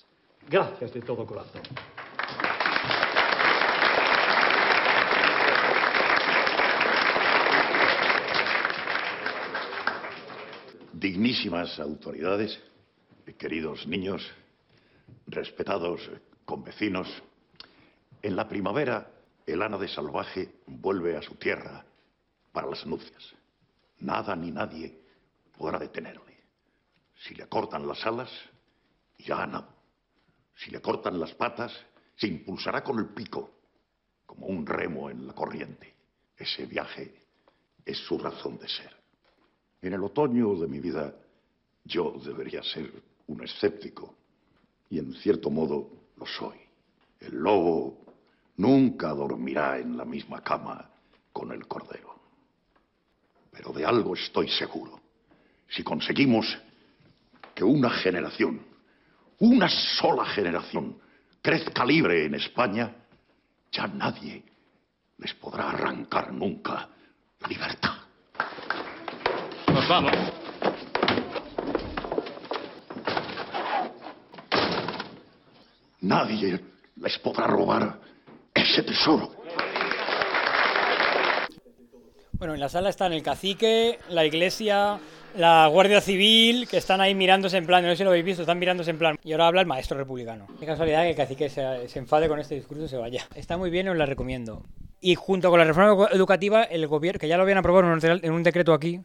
Gracias de todo corazón. Dignísimas autoridades, queridos niños, respetados convecinos, en la primavera el ánade salvaje vuelve a su tierra para las nupcias. Nada ni nadie podrá detenerle. Si le cortan las alas, irá a nado. Si le cortan las patas, se impulsará con el pico, como un remo en la corriente. Ese viaje es su razón de ser. En el otoño de mi vida, yo debería ser un escéptico, y en cierto modo lo soy. El lobo nunca dormirá en la misma cama con el cordero. Pero de algo estoy seguro. Si conseguimos que una generación, una sola generación, crezca libre en España, ya nadie les podrá arrancar nunca la libertad. Nos vamos. Nadie les podrá robar ese tesoro. Bueno, en la sala están el cacique, la iglesia, la Guardia Civil, que están ahí mirándose en plan, no sé si lo habéis visto, están mirándose en plan. Y ahora habla el maestro republicano. Qué casualidad que el cacique se enfade con este discurso y se vaya. Está muy bien, os la recomiendo. Y junto con la reforma educativa, el gobierno, que ya lo habían aprobado en un decreto aquí,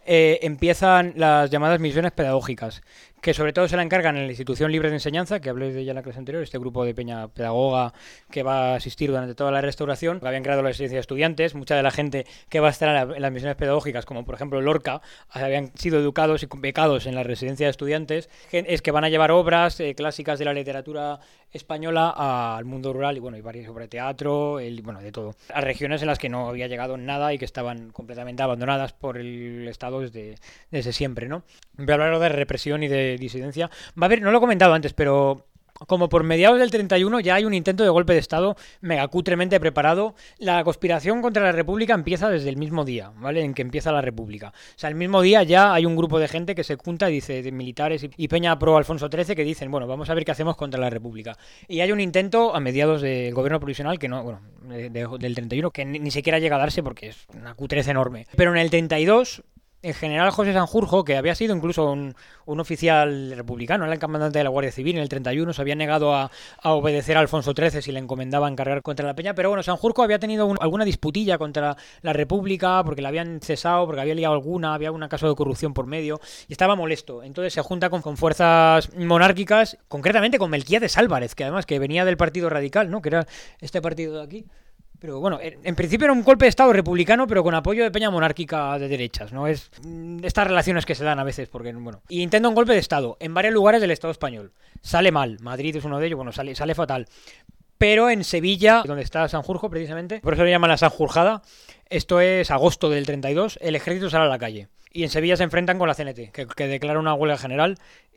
empiezan las llamadas misiones pedagógicas, que sobre todo se la encargan en la Institución Libre de Enseñanza, que hablé de ella en la clase anterior, este grupo de peña pedagoga que va a asistir durante toda la restauración, que habían creado la residencia de estudiantes. Mucha de la gente que va a estar en las misiones pedagógicas, como por ejemplo Lorca, habían sido educados y becados en la residencia de estudiantes, es que van a llevar obras clásicas de la literatura española al mundo rural, y bueno, y varias sobre teatro, bueno, de todo, a regiones en las que no había llegado nada y que estaban completamente abandonadas por el Estado desde siempre, ¿no? Voy a hablar de represión y de disidencia. Va a haber, no lo he comentado antes, pero como por mediados del 31 ya hay un intento de golpe de Estado megacutremente preparado. La conspiración contra la República empieza desde el mismo día, ¿vale? En que empieza la República. O sea, el mismo día ya hay un grupo de gente que se junta y dice, de militares y peña pro Alfonso XIII, que dicen, bueno, vamos a ver qué hacemos contra la República. Y hay un intento a mediados del gobierno provisional, que no, bueno, del 31, que ni siquiera llega a darse porque es una cutrez enorme. Pero en el 32... el general José Sanjurjo, que había sido incluso un oficial republicano, era el comandante de la Guardia Civil en el 31, se había negado a obedecer a Alfonso XIII si le encomendaban cargar contra la peña, pero bueno, Sanjurjo había tenido alguna disputilla contra la República porque la habían cesado, porque había liado había un caso de corrupción por medio, y estaba molesto. Entonces se junta con fuerzas monárquicas, concretamente con Melquiades Álvarez, que además que venía del Partido Radical, ¿no? Que era este partido de aquí. Pero bueno, en principio era un golpe de Estado republicano, pero con apoyo de peña monárquica de derechas, ¿no? Es estas relaciones que se dan a veces, porque, bueno... Y intenta un golpe de Estado en varios lugares del Estado español. Sale mal, Madrid es uno de ellos, bueno, sale fatal. Pero en Sevilla, donde está Sanjurjo precisamente, por eso le llaman la Sanjurjada, esto es agosto del 32, el ejército sale a la calle. Y en Sevilla se enfrentan con la CNT, que declara una huelga general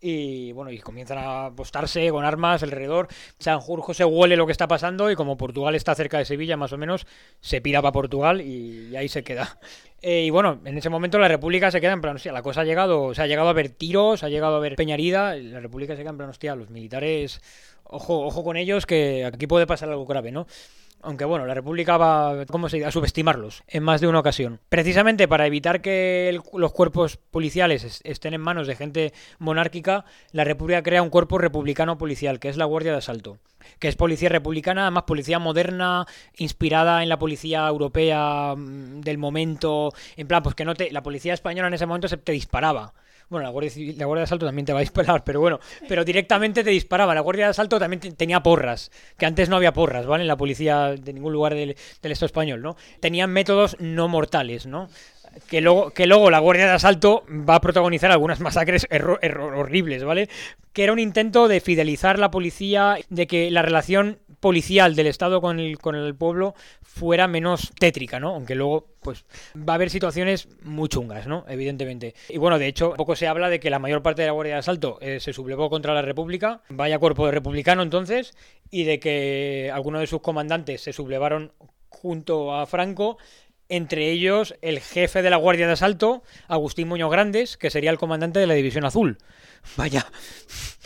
y bueno, y comienzan a apostarse con armas alrededor. Sanjurjo se huele lo que está pasando y como Portugal está cerca de Sevilla más o menos, se pira para Portugal y ahí se queda. Y bueno, en ese momento la República se queda en plan, hostia, la cosa ha llegado a haber tiros, ha llegado a haber peña herida, la República se queda en plan, hostia, los militares, ojo con ellos, que aquí puede pasar algo grave, ¿no? Aunque bueno, la República va, ¿cómo se dice?, a subestimarlos en más de una ocasión. Precisamente para evitar que los cuerpos policiales estén en manos de gente monárquica, la República crea un cuerpo republicano policial, que es la Guardia de Asalto, que es policía republicana, además policía moderna, inspirada en la policía europea del momento, en plan, pues que no la policía española en ese momento te disparaba. Bueno, la Guardia de Asalto también te va a disparar, pero bueno, pero directamente te disparaba. La Guardia de Asalto también tenía porras, que antes no había porras, ¿vale? En la policía de ningún lugar del Estado español, ¿no? Tenían métodos no mortales, ¿no? Que luego la Guardia de Asalto va a protagonizar algunas masacres horribles, ¿vale? Que era un intento de fidelizar la policía, de que la relación policial del Estado con el pueblo fuera menos tétrica, ¿no? Aunque luego, pues, va a haber situaciones muy chungas, ¿no? Evidentemente. Y bueno, de hecho, poco se habla de que la mayor parte de la Guardia de Asalto se sublevó contra la República, vaya cuerpo de republicano entonces, y de que algunos de sus comandantes se sublevaron junto a Franco, entre ellos el jefe de la Guardia de Asalto, Agustín Muñoz Grandes, que sería el comandante de la División Azul. Vaya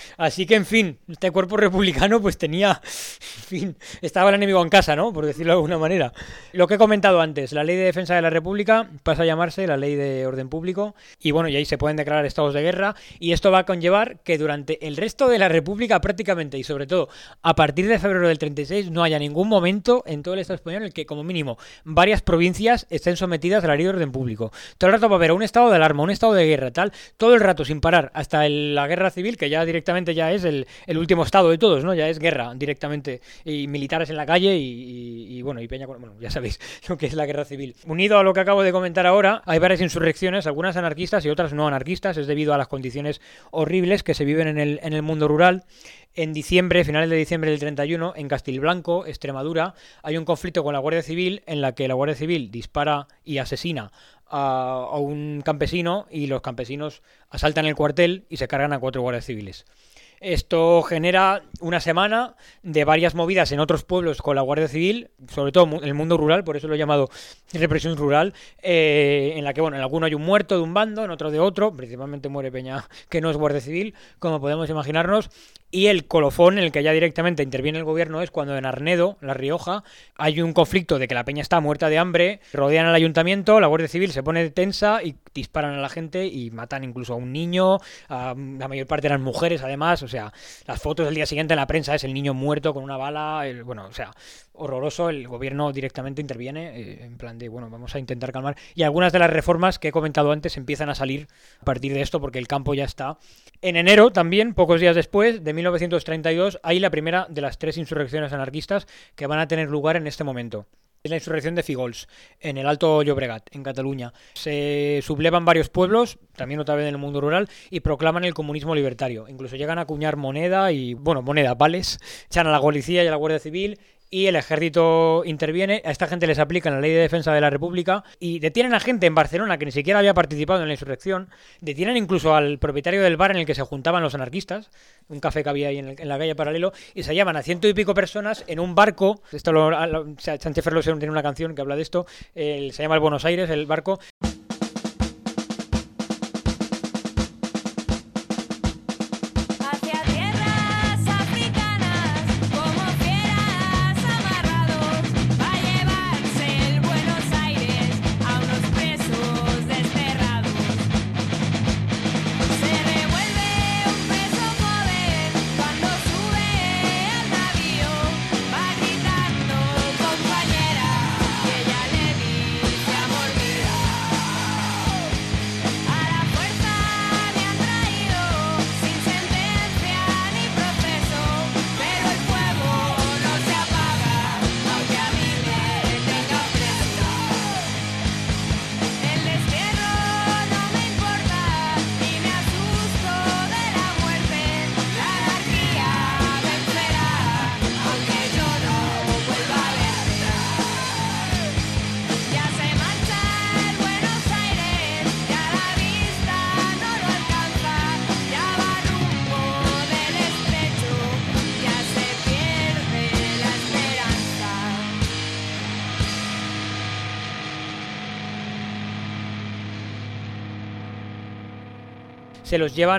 Así que, en fin, este cuerpo republicano pues tenía, en fin, estaba el enemigo en casa, ¿no? Por decirlo de alguna manera. Lo que he comentado antes, la Ley de Defensa de la República pasa a llamarse la Ley de Orden Público y bueno, y ahí se pueden declarar estados de guerra y esto va a conllevar que durante el resto de la República prácticamente y sobre todo a partir de febrero del 36 no haya ningún momento en todo el Estado español en el que como mínimo varias provincias estén sometidas a la Ley de Orden Público. Todo el rato va a haber un estado de alarma, un estado de guerra, tal, todo el rato sin parar hasta la guerra civil, que ya directamente ya es el último estado de todos, ¿no? Ya es guerra directamente y militares en la calle y bueno, y peña, bueno, ya sabéis lo que es la guerra civil. Unido a lo que acabo de comentar ahora, hay varias insurrecciones, algunas anarquistas y otras no anarquistas, es debido a las condiciones horribles que se viven en el mundo rural. En diciembre, finales de diciembre del 31, en Castilblanco, Extremadura, hay un conflicto con la Guardia Civil en la que la Guardia Civil dispara y asesina a un campesino y los campesinos asaltan el cuartel y se cargan a 4 guardias civiles. Esto genera una semana de varias movidas en otros pueblos con la Guardia Civil, sobre todo en el mundo rural, por eso lo he llamado represión rural, en la que, bueno, en alguno hay un muerto de un bando, en otro de otro, principalmente muere peña que no es Guardia Civil, como podemos imaginarnos, y el colofón en el que ya directamente interviene el gobierno es cuando en Arnedo, La Rioja, hay un conflicto de que la peña está muerta de hambre, rodean al ayuntamiento, la Guardia Civil se pone tensa y disparan a la gente y matan incluso a un niño, la mayor parte eran mujeres además, o sea, las fotos del día siguiente en la prensa es el niño muerto con una bala, bueno, o sea, horroroso, el gobierno directamente interviene en plan de, bueno, vamos a intentar calmar, y algunas de las reformas que he comentado antes empiezan a salir a partir de esto porque el campo ya está. En enero también, pocos días después, de 1932, hay la primera de las 3 insurrecciones anarquistas que van a tener lugar en este momento. Es la insurrección de Fígols, en el Alto Llobregat, en Cataluña. Se sublevan varios pueblos, también otra vez en el mundo rural, y proclaman el comunismo libertario. Incluso llegan a acuñar moneda y, bueno, vales, echan a la policía y a la Guardia Civil, y el ejército interviene, a esta gente les aplican la Ley de Defensa de la República y detienen a gente en Barcelona que ni siquiera había participado en la insurrección, detienen incluso al propietario del bar en el que se juntaban los anarquistas, un café que había ahí en la calle Paralelo, y se llaman a 100 y pico personas en un barco, Sánchez Ferlosio tiene una canción que habla de esto, se llama el Buenos Aires, el barco. Se los llevan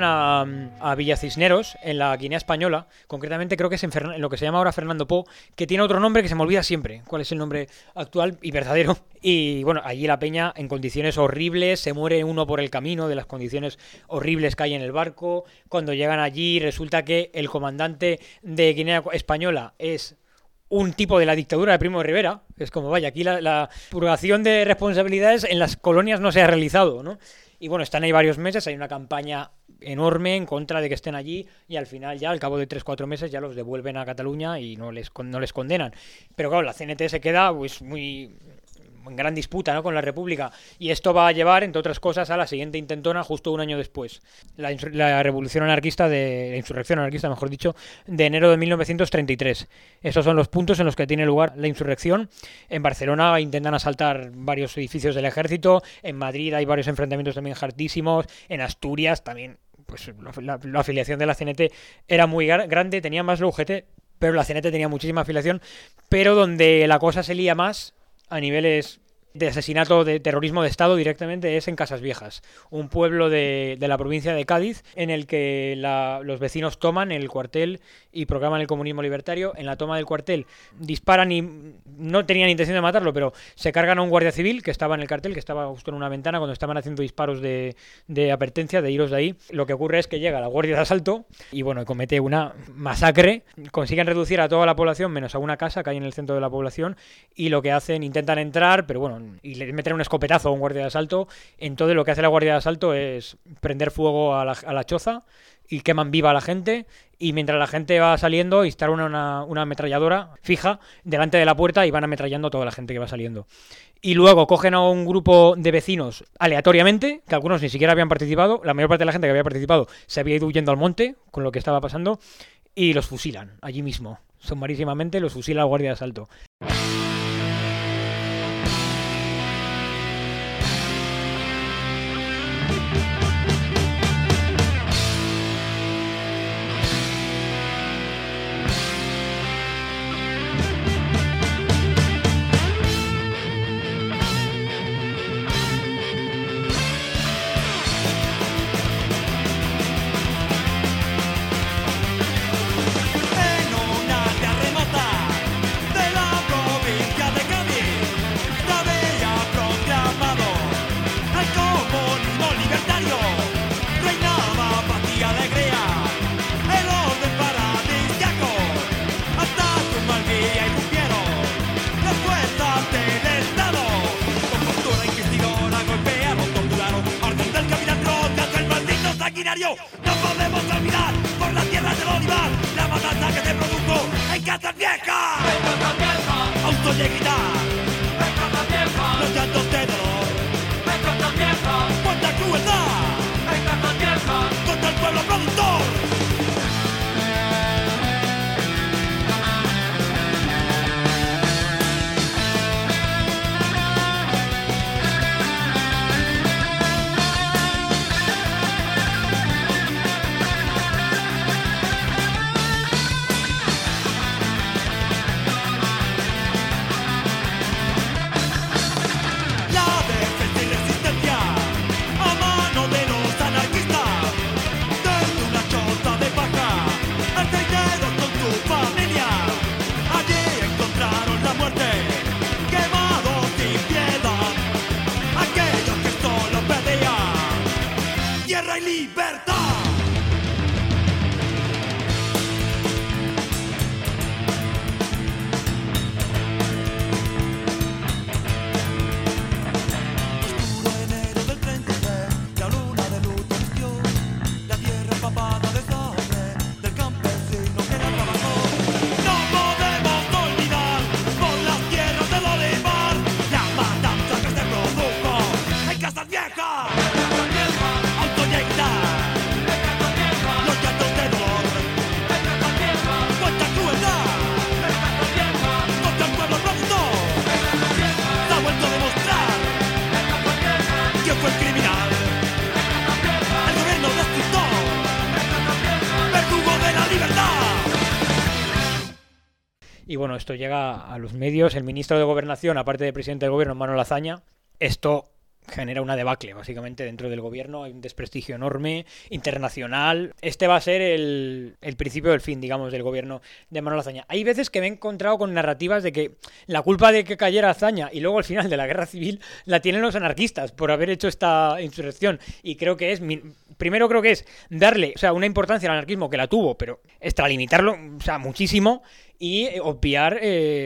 a Villacisneros, en la Guinea Española, concretamente creo que es en lo que se llama ahora Fernando Po, que tiene otro nombre que se me olvida siempre, cuál es el nombre actual y verdadero. Y bueno, allí la peña en condiciones horribles, se muere uno por el camino de las condiciones horribles que hay en el barco. Cuando llegan allí resulta que el comandante de Guinea Española es un tipo de la dictadura de Primo de Rivera. Es como, vaya, aquí la purgación de responsabilidades en las colonias no se ha realizado, ¿no? Y bueno, están ahí varios meses, hay una campaña enorme en contra de que estén allí y al final ya, al cabo de 3-4 meses, ya los devuelven a Cataluña y no les condenan. Pero claro, la CNT se queda pues muy en gran disputa, ¿no?, con la República, y esto va a llevar, entre otras cosas, a la siguiente intentona justo un año después, la revolución anarquista la insurrección anarquista, mejor dicho, de enero de 1933. Esos son los puntos en los que tiene lugar la insurrección. En Barcelona intentan asaltar varios edificios del ejército, en Madrid hay varios enfrentamientos también hartísimos, en Asturias también, pues la afiliación de la CNT era muy grande, tenía más la UGT, pero la CNT tenía muchísima afiliación, pero donde la cosa se lía más a niveles de asesinato, de terrorismo de Estado directamente, es en Casas Viejas, un pueblo de la provincia de Cádiz, en el que los vecinos toman el cuartel y proclaman el comunismo libertario. En la toma del cuartel disparan y no tenían intención de matarlo, pero se cargan a un guardia civil que estaba en el cartel, que estaba justo en una ventana cuando estaban haciendo disparos de advertencia, de iros de ahí. Lo que ocurre es que llega la guardia de asalto y bueno, comete una masacre. Consiguen reducir a toda la población menos a una casa que hay en el centro de la población, y lo que hacen, intentan entrar, pero bueno, y le meten un escopetazo a un guardia de asalto. Entonces lo que hace la guardia de asalto es prender fuego a la choza y queman viva a la gente, y mientras la gente va saliendo instalan una ametralladora fija delante de la puerta y van ametrallando a toda la gente que va saliendo. Y luego cogen a un grupo de vecinos aleatoriamente, que algunos ni siquiera habían participado, la mayor parte de la gente que había participado se había ido huyendo al monte con lo que estaba pasando, y los fusilan allí mismo, sumarísimamente los fusila la guardia de asalto. No podemos olvidar por la tierra del olivar la matanza que se produjo en Casas Viejas. Autos de gritar, los llantos de dolor, cuánta crueldad contra el pueblo productor. Y bueno, esto llega a los medios. El ministro de Gobernación, aparte de presidente del gobierno, Manuel Azaña, esto genera una debacle, básicamente, dentro del gobierno. Hay un desprestigio enorme, internacional. Este va a ser el principio del fin, digamos, del gobierno de Manuel Azaña. Hay veces que me he encontrado con narrativas de que la culpa de que cayera Azaña y luego al final de la guerra civil la tienen los anarquistas por haber hecho esta insurrección. Y creo que es... Primero creo que es darle, o sea, una importancia al anarquismo, que la tuvo, pero extralimitarlo, o sea, muchísimo, y obviar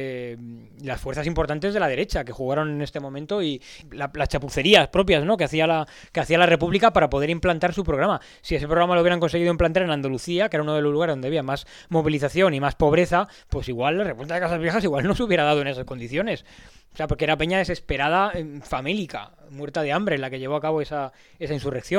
las fuerzas importantes de la derecha que jugaron en este momento, y las chapucerías propias, ¿no?, que hacía la República para poder implantar su programa. Si ese programa lo hubieran conseguido implantar en Andalucía, que era uno de los lugares donde había más movilización y más pobreza, pues igual la República de Casas Viejas igual no se hubiera dado en esas condiciones. O sea, porque era peña desesperada, famélica, muerta de hambre, la que llevó a cabo esa insurrección.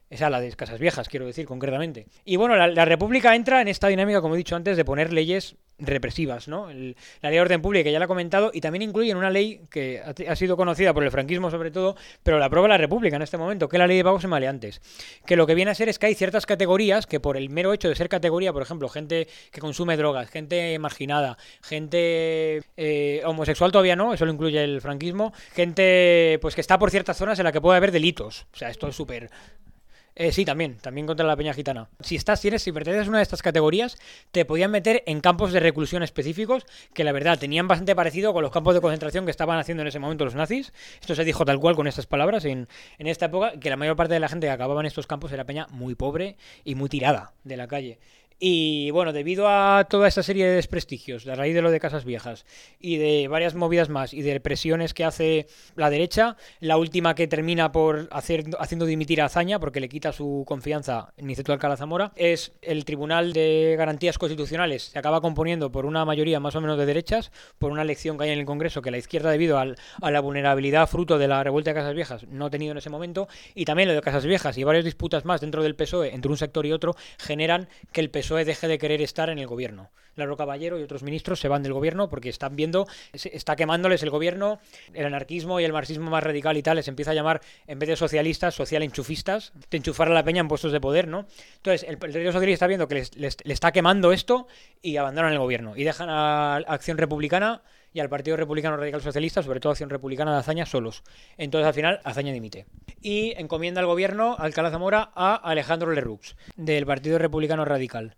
Esa la de Casas Viejas, quiero decir, concretamente. Y bueno, la República entra en esta dinámica, como he dicho antes, de poner leyes represivas, ¿no? La ley de orden pública, que ya la he comentado, y también incluyen una ley que ha sido conocida por el franquismo sobre todo, pero la aprueba la República en este momento, que es la ley de pagos y maleantes. Que lo que viene a ser es que hay ciertas categorías que por el mero hecho de ser categoría, por ejemplo, gente que consume drogas, gente marginada, gente homosexual todavía no, eso lo incluye el franquismo, gente pues que está por ciertas zonas en las que puede haber delitos. O sea, esto es súper... Sí, también contra la peña gitana. Si perteneces a una de estas categorías, te podían meter en campos de reclusión específicos, que la verdad tenían bastante parecido con los campos de concentración que estaban haciendo en ese momento los nazis. Esto se dijo tal cual con estas palabras en esta época, que la mayor parte de la gente que acababa en estos campos era peña muy pobre y muy tirada de la calle. Y bueno, debido a toda esta serie de desprestigios, a raíz de lo de Casas Viejas y de varias movidas más y de presiones que hace la derecha, la última que termina por haciendo dimitir a Azaña porque le quita su confianza Niceto Alcalá Zamora, es el Tribunal de Garantías Constitucionales. Se acaba componiendo por una mayoría más o menos de derechas, por una elección que hay en el Congreso que la izquierda, debido a la vulnerabilidad fruto de la revuelta de Casas Viejas, no ha tenido en ese momento, y también lo de Casas Viejas y varias disputas más dentro del PSOE entre un sector y otro generan que el PSOE deje de querer estar en el gobierno. Laro Caballero y otros ministros se van del gobierno porque están viendo, está quemándoles el gobierno, el anarquismo y el marxismo más radical y tal, les empieza a llamar, en vez de socialistas, social enchufistas, de enchufar a la peña en puestos de poder, ¿no? Entonces, el Partido Socialista está viendo que le está quemando esto y abandonan el gobierno y dejan a Acción Republicana y al Partido Republicano Radical Socialista, sobre todo Acción Republicana de Azaña, solos. Entonces, al final, Azaña dimite. Y encomienda al gobierno, Alcalá Zamora, a Alejandro Lerroux, del Partido Republicano Radical.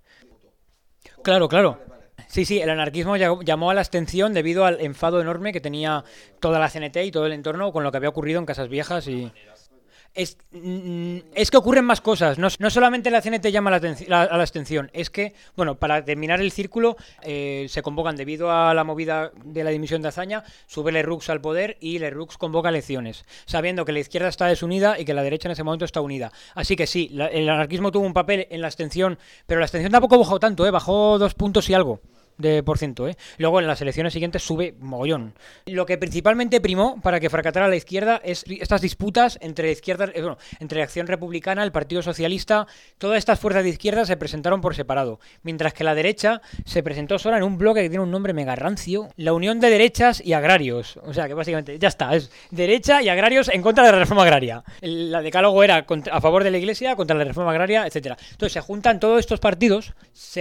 Claro. Sí, el anarquismo llamó a la abstención debido al enfado enorme que tenía toda la CNT y todo el entorno con lo que había ocurrido en Casas Viejas y... Es que ocurren más cosas, no solamente la CNT llama a la abstención, es que, bueno, para terminar el círculo, se convocan debido a la movida de la dimisión de Azaña, sube Lerroux al poder y Lerroux convoca elecciones, sabiendo que la izquierda está desunida y que la derecha en ese momento está unida. Así que sí, el anarquismo tuvo un papel en la abstención, pero la abstención tampoco bajó tanto, bajó 2 puntos y algo de %. Luego en las elecciones siguientes sube mogollón. Lo que principalmente primó para que fracasara la izquierda es estas disputas entre entre Acción Republicana, el Partido Socialista. Todas estas fuerzas de izquierda se presentaron por separado, mientras que la derecha se presentó sola en un bloque que tiene un nombre mega rancio, la Unión de Derechas y Agrarios. O sea que básicamente ya está, es derecha y agrarios en contra de la reforma agraria. La decálogo era a favor de la Iglesia, contra la reforma agraria, etcétera. Entonces se juntan todos estos partidos,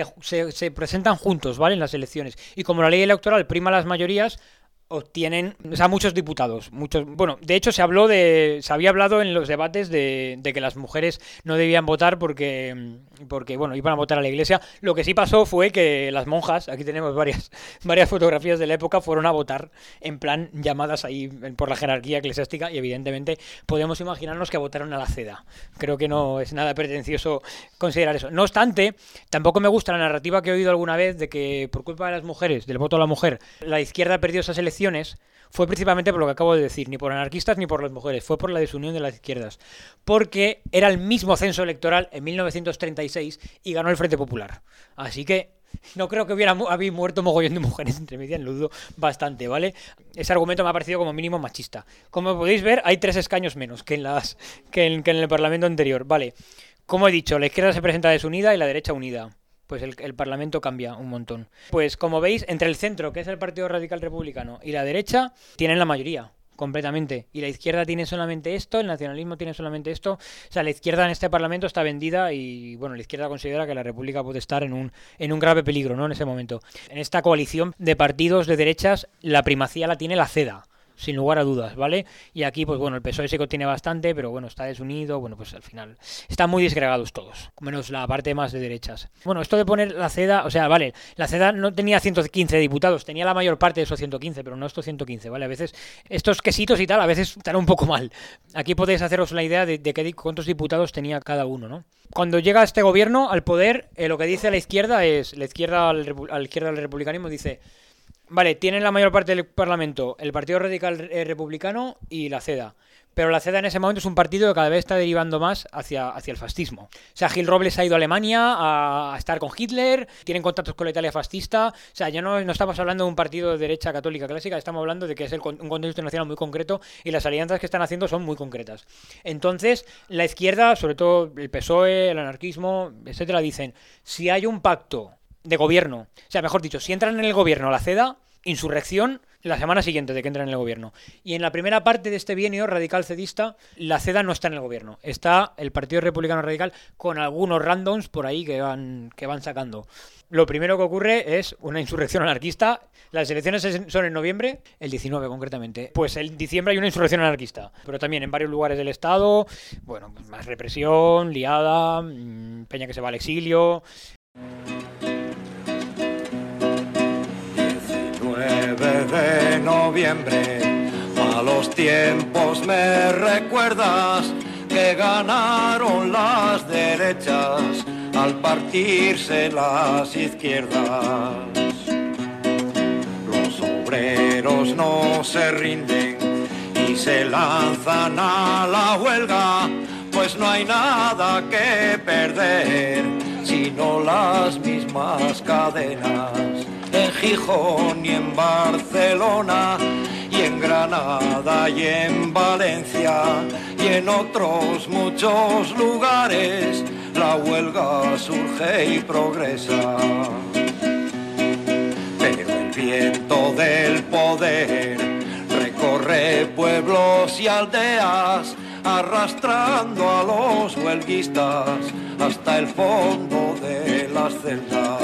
se presentan juntos, ¿vale? En las elecciones. Y como la ley electoral prima las mayorías, obtienen, muchos diputados, bueno, de hecho se había hablado en los debates de que las mujeres no debían votar porque bueno, iban a votar a la Iglesia. Lo que sí pasó fue que las monjas, aquí tenemos varias fotografías de la época, fueron a votar en plan llamadas ahí por la jerarquía eclesiástica y evidentemente podemos imaginarnos que votaron a la CEDA. Creo que no es nada pretencioso considerar eso. No obstante, tampoco me gusta la narrativa que he oído alguna vez de que por culpa de las mujeres, del voto a la mujer, la izquierda perdió esas elecciones. Fue principalmente por lo que acabo de decir, ni por anarquistas ni por las mujeres, fue por la desunión de las izquierdas, porque era el mismo censo electoral en 1936 y ganó el Frente Popular. Así que no creo que había muerto mogollón de mujeres entre medias, lo dudo bastante, ¿vale? Ese argumento me ha parecido como mínimo machista. Como podéis ver, hay 3 escaños menos que en el Parlamento anterior, ¿vale? Como he dicho, la izquierda se presenta desunida y la derecha unida. Pues el Parlamento cambia un montón. Pues como veis, entre el centro, que es el Partido Radical Republicano, y la derecha, tienen la mayoría, completamente. Y la izquierda tiene solamente esto, el nacionalismo tiene solamente esto. O sea, la izquierda en este Parlamento está vendida y, bueno, la izquierda considera que la República puede estar en un grave peligro, ¿no? En ese momento. En esta coalición de partidos de derechas, la primacía la tiene la CEDA, sin lugar a dudas, ¿vale? Y aquí, pues bueno, el PSOE sí que tiene bastante, pero bueno, está desunido, bueno, pues al final están muy disgregados todos, menos la parte más de derechas. Bueno, esto de poner la CEDA, o sea, vale, la CEDA no tenía 115 diputados, tenía la mayor parte de esos 115, pero no estos 115, ¿vale? A veces estos quesitos y tal, a veces están un poco mal. Aquí podéis haceros la idea de cuántos diputados tenía cada uno, ¿no? Cuando llega este gobierno al poder, lo que dice la izquierda es, la izquierda al republicanismo dice... Vale, tienen la mayor parte del Parlamento el Partido Radical Republicano y la CEDA. pero la CEDA en ese momento es un partido que cada vez está derivando más hacia el fascismo. O sea, Gil Robles ha ido a Alemania a estar con Hitler, tienen contactos con la Italia fascista. O sea, ya no estamos hablando de un partido de derecha católica clásica, estamos hablando de que es un contexto internacional muy concreto y las alianzas que están haciendo son muy concretas. Entonces, la izquierda, sobre todo el PSOE, el anarquismo, etcétera, dicen, si hay un pacto de gobierno, o sea, mejor dicho, si entran en el gobierno la CEDA, insurrección la semana siguiente de que entran en el gobierno. Y en la primera parte de este bienio radical cedista, la CEDA no está en el gobierno. Está el Partido Republicano Radical con algunos randoms por ahí que van sacando. Lo primero que ocurre es una insurrección anarquista. Las elecciones son en noviembre, el 19 concretamente. Pues en diciembre hay una insurrección anarquista. Pero también en varios lugares del Estado, bueno, pues más represión, liada, peña que se va al exilio. 19 de noviembre, malos tiempos me recuerdas, que ganaron las derechas al partirse las izquierdas. Los obreros no se rinden y se lanzan a la huelga, pues no hay nada que perder, sino las mismas cadenas. En Gijón y en Barcelona y en Granada y en Valencia y en otros muchos lugares la huelga surge y progresa. Pero el viento del poder recorre pueblos y aldeas arrastrando a los huelguistas hasta el fondo de las celdas.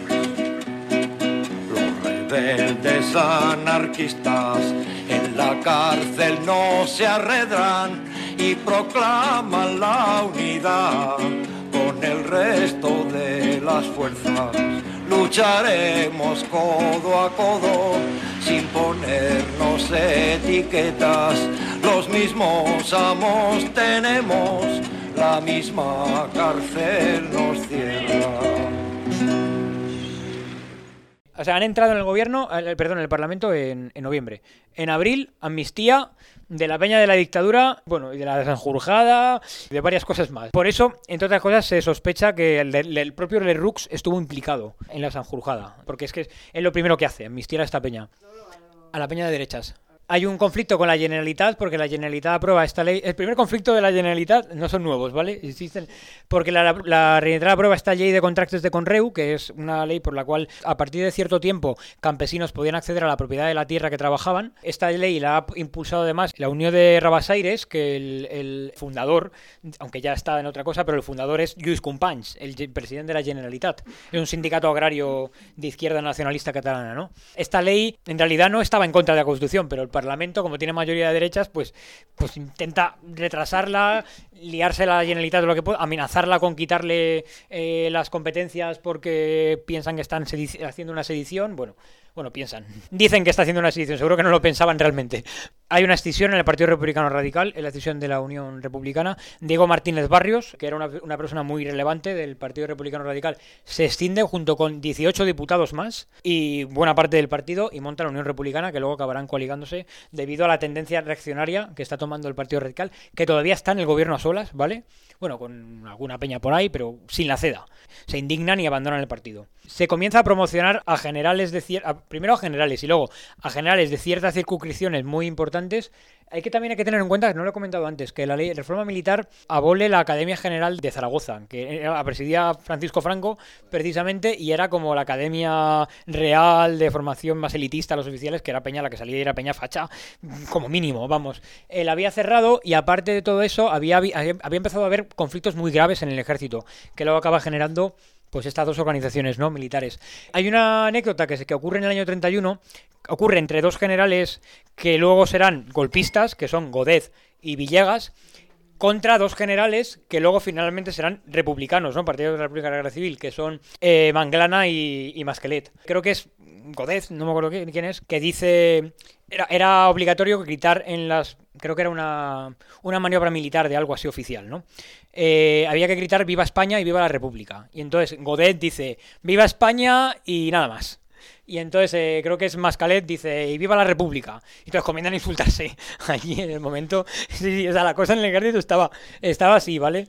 Rebeldes anarquistas en la cárcel no se arredran y proclaman la unidad con el resto de las fuerzas. Lucharemos codo a codo sin ponernos etiquetas. Los mismos amos tenemos, la misma cárcel nos cierra. O sea, han entrado en el gobierno, en el Parlamento en noviembre. En abril, amnistía de la peña de la dictadura, bueno, y de la Sanjurjada, y de varias cosas más. Por eso, entre otras cosas, se sospecha que el propio Lerroux estuvo implicado en la Sanjurjada, porque es que es lo primero que hace, amnistiar a esta peña, a la peña de derechas. Hay un conflicto con la Generalitat porque la Generalitat aprueba esta ley. El primer conflicto de la Generalitat no son nuevos, ¿vale? Existen porque la Generalitat aprueba esta ley de contractes de conreu, que es una ley por la cual a partir de cierto tiempo campesinos podían acceder a la propiedad de la tierra que trabajaban. Esta ley la ha impulsado además la Unión de Rabassaires, que el fundador, aunque ya está en otra cosa, pero el fundador es Lluís Companys, el presidente de la Generalitat. Es un sindicato agrario de izquierda nacionalista catalana, ¿no? Esta ley en realidad no estaba en contra de la Constitución, pero el Parlamento, como tiene mayoría de derechas, pues intenta retrasarla, liarse a la Generalitat de lo que puede, amenazarla con quitarle las competencias porque piensan que están haciendo una sedición. Bueno, piensan. Dicen que está haciendo una escisión, seguro que no lo pensaban realmente. Hay una escisión en el Partido Republicano Radical, en la escisión de la Unión Republicana. Diego Martínez Barrios, que era una persona muy relevante del Partido Republicano Radical, se escinde junto con 18 diputados más y buena parte del partido y monta la Unión Republicana, que luego acabarán coaligándose debido a la tendencia reaccionaria que está tomando el Partido Radical, que todavía está en el gobierno a solas, ¿vale? Bueno, con alguna peña por ahí, pero sin la CEDA. Se indignan y abandonan el partido. Se comienza a promocionar a generales primero a generales y luego a generales de ciertas circunscripciones muy importantes. Hay que tener en cuenta, que no lo he comentado antes, que la ley de reforma militar abole la Academia General de Zaragoza, que la presidía Francisco Franco precisamente, y era como la academia real de formación más elitista a los oficiales, que era peña la que salía y era peña facha, como mínimo, vamos. La había cerrado y aparte de todo eso había empezado a haber conflictos muy graves en el ejército, que luego acaba generando pues estas dos organizaciones, ¿no?, militares. Hay una anécdota que ocurre en el año 31, ocurre entre dos generales que luego serán golpistas, que son Godet y Villegas, contra dos generales que luego finalmente serán republicanos, ¿no?, Partido de la República de la Guerra Civil, que son Manglana y Masquelet. Creo que es Godet, no me acuerdo quién es, que dice... Era obligatorio gritar en las... Creo que era una maniobra militar de algo así oficial, ¿no? Había que gritar «Viva España» y «Viva la República». Y entonces Godet dice «Viva España» y nada más. Y entonces creo que es Mascalet, dice, y viva la República. Y entonces comienzan a insultarse allí en el momento. Sí, o sea, la cosa en el ejército estaba así, ¿vale?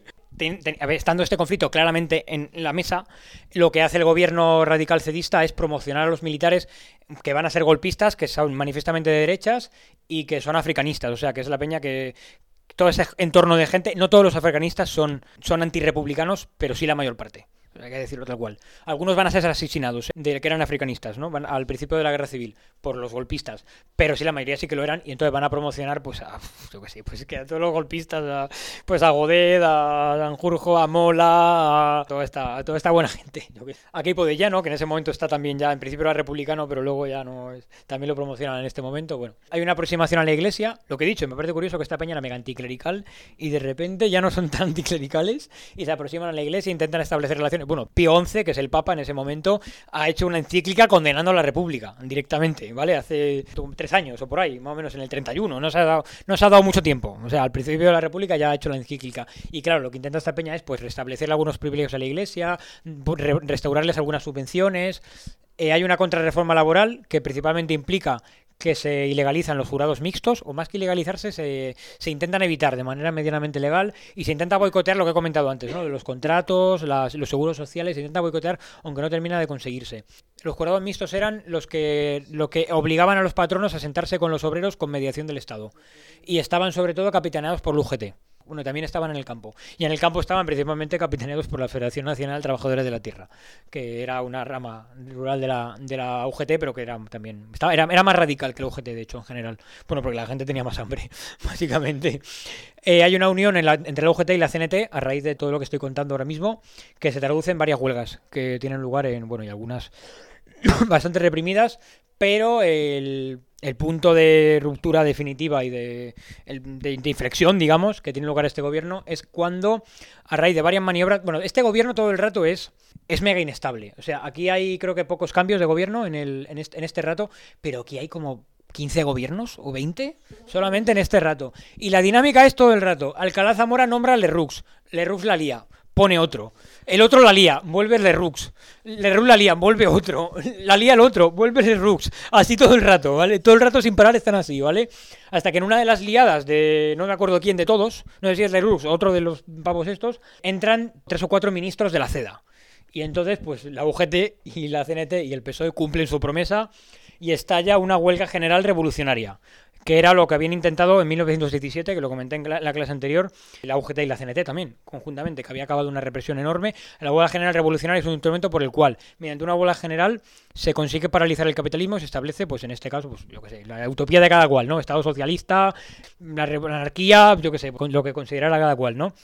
A ver, estando este conflicto claramente en la mesa, lo que hace el gobierno radical cedista es promocionar a los militares que van a ser golpistas, que son manifiestamente de derechas y que son africanistas. O sea, que es la peña que... Todo ese entorno de gente, no todos los africanistas son antirrepublicanos, pero sí la mayor parte. Hay que decirlo tal cual. Algunos van a ser asesinados de que eran africanistas, ¿no? Van al principio de la guerra civil por los golpistas, pero sí la mayoría sí que lo eran y entonces van a promocionar pues a, yo qué sé, pues que a todos los golpistas, pues a Godet, a Sanjurjo, a Mola, a toda esta buena gente. A Queipo de Llano, que en ese momento está también ya, en principio era republicano, pero luego ya no es, también lo promocionan en este momento. Bueno, hay una aproximación a la iglesia, lo que he dicho, me parece curioso que esta peña era mega anticlerical y de repente ya no son tan anticlericales y se aproximan a la iglesia e intentan establecer relaciones. Bueno, Pío XI, que es el Papa en ese momento, ha hecho una encíclica condenando a la República directamente, ¿vale? Hace 3 años o por ahí, más o menos en el 31. No se ha dado mucho tiempo. O sea, al principio de la República ya ha hecho la encíclica. Y claro, lo que intenta esta peña es pues restablecer algunos privilegios a la Iglesia, restaurarles algunas subvenciones. Hay una contrarreforma laboral que principalmente implica que se ilegalizan los jurados mixtos, o más que ilegalizarse, se intentan evitar de manera medianamente legal y se intenta boicotear lo que he comentado antes, ¿no? Los contratos, los seguros sociales, se intenta boicotear, aunque no termina de conseguirse. Los jurados mixtos eran lo que obligaban a los patronos a sentarse con los obreros con mediación del Estado. Y estaban sobre todo capitaneados por la UGT. Bueno, también estaban en el campo. Y en el campo estaban principalmente capitaneados por la Federación Nacional de Trabajadores de la Tierra, que era una rama rural de la UGT, pero que era también... Era más radical que la UGT, de hecho, en general. Bueno, porque la gente tenía más hambre, básicamente. Hay una unión entre la UGT y la CNT, a raíz de todo lo que estoy contando ahora mismo, que se traduce en varias huelgas, que tienen lugar en... Bueno, y algunas bastante reprimidas, pero el punto de ruptura definitiva y de inflexión, digamos, que tiene lugar este gobierno es cuando, a raíz de varias maniobras... Bueno, este gobierno todo el rato es mega inestable. O sea, aquí hay creo que pocos cambios de gobierno en este rato, pero aquí hay como 15 gobiernos o 20 solamente en este rato. Y la dinámica es todo el rato. Alcalá Zamora nombra a Lerroux la lía. Pone otro. El otro la lía, vuelve Lerroux. Lerroux la lía, vuelve otro. La lía el otro, vuelve Lerroux. Así todo el rato, ¿vale? Todo el rato sin parar están así, ¿vale? Hasta que en una de las liadas de no me acuerdo quién de todos, no sé si es Lerroux o otro de los pavos estos, entran 3 o 4 ministros de la CEDA. Y entonces, pues la UGT y la CNT y el PSOE cumplen su promesa y estalla una huelga general revolucionaria, que era lo que habían intentado en 1917, que lo comenté en la clase anterior, la UGT y la CNT también, conjuntamente, que había acabado una represión enorme. La huelga general revolucionaria es un instrumento por el cual, mediante una huelga general, se consigue paralizar el capitalismo y se establece, pues en este caso, pues yo qué sé, la utopía de cada cual, ¿no? Estado socialista, la anarquía, yo qué sé, lo que considerara cada cual, ¿no?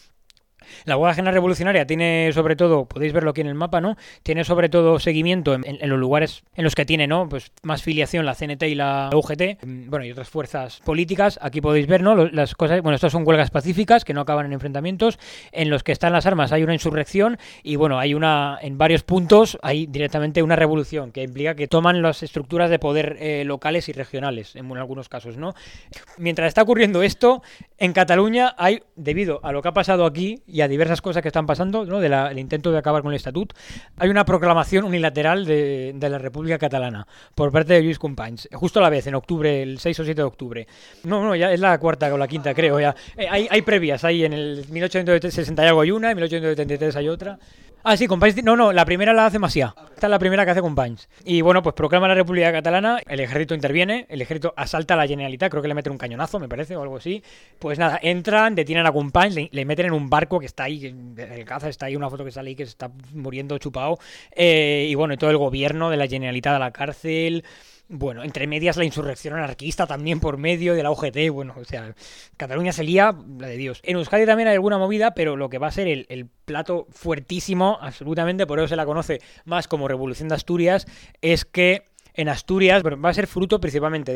La huelga general revolucionaria tiene sobre todo, podéis verlo aquí en el mapa, ¿no? Tiene sobre todo seguimiento en los lugares en los que tiene, ¿no? Pues más filiación la CNT y la UGT, bueno, y otras fuerzas políticas. Aquí podéis ver, ¿no? Las cosas, bueno, estas son huelgas pacíficas que no acaban en enfrentamientos, en los que están las armas hay una insurrección y bueno, hay en varios puntos hay directamente una revolución que implica que toman las estructuras de poder locales y regionales, en algunos casos, ¿no? Mientras está ocurriendo esto, en Cataluña hay, debido a lo que ha pasado aquí y a diversas cosas que están pasando, ¿no? El intento de acabar con el Estatut, hay una proclamación unilateral de la República Catalana por parte de Lluís Companys, justo a la vez, en octubre, el 6 o 7 de octubre. No, ya es la cuarta o la quinta, creo, ya. Hay previas, hay en el 1860 y algo hay una, en 1873 hay otra. Ah, sí, Companys, no, la primera la hace Macià. Esta es la primera que hace Companys. Y bueno, pues proclama la República Catalana, el ejército interviene, el ejército asalta a la Generalitat, creo que le meten un cañonazo, me parece, o algo así. Pues nada, entran, detienen a Companys, le meten en un barco que está ahí, el caza está ahí, una foto que sale ahí que se está muriendo chupado. Y bueno, y todo el gobierno de la Generalitat a la cárcel. Bueno, entre medias la insurrección anarquista también por medio de la UGT, bueno, o sea, Cataluña se lía, la de Dios. En Euskadi también hay alguna movida, pero lo que va a ser el plato fuertísimo, absolutamente, por eso se la conoce más como Revolución de Asturias, es que en Asturias va a ser fruto principalmente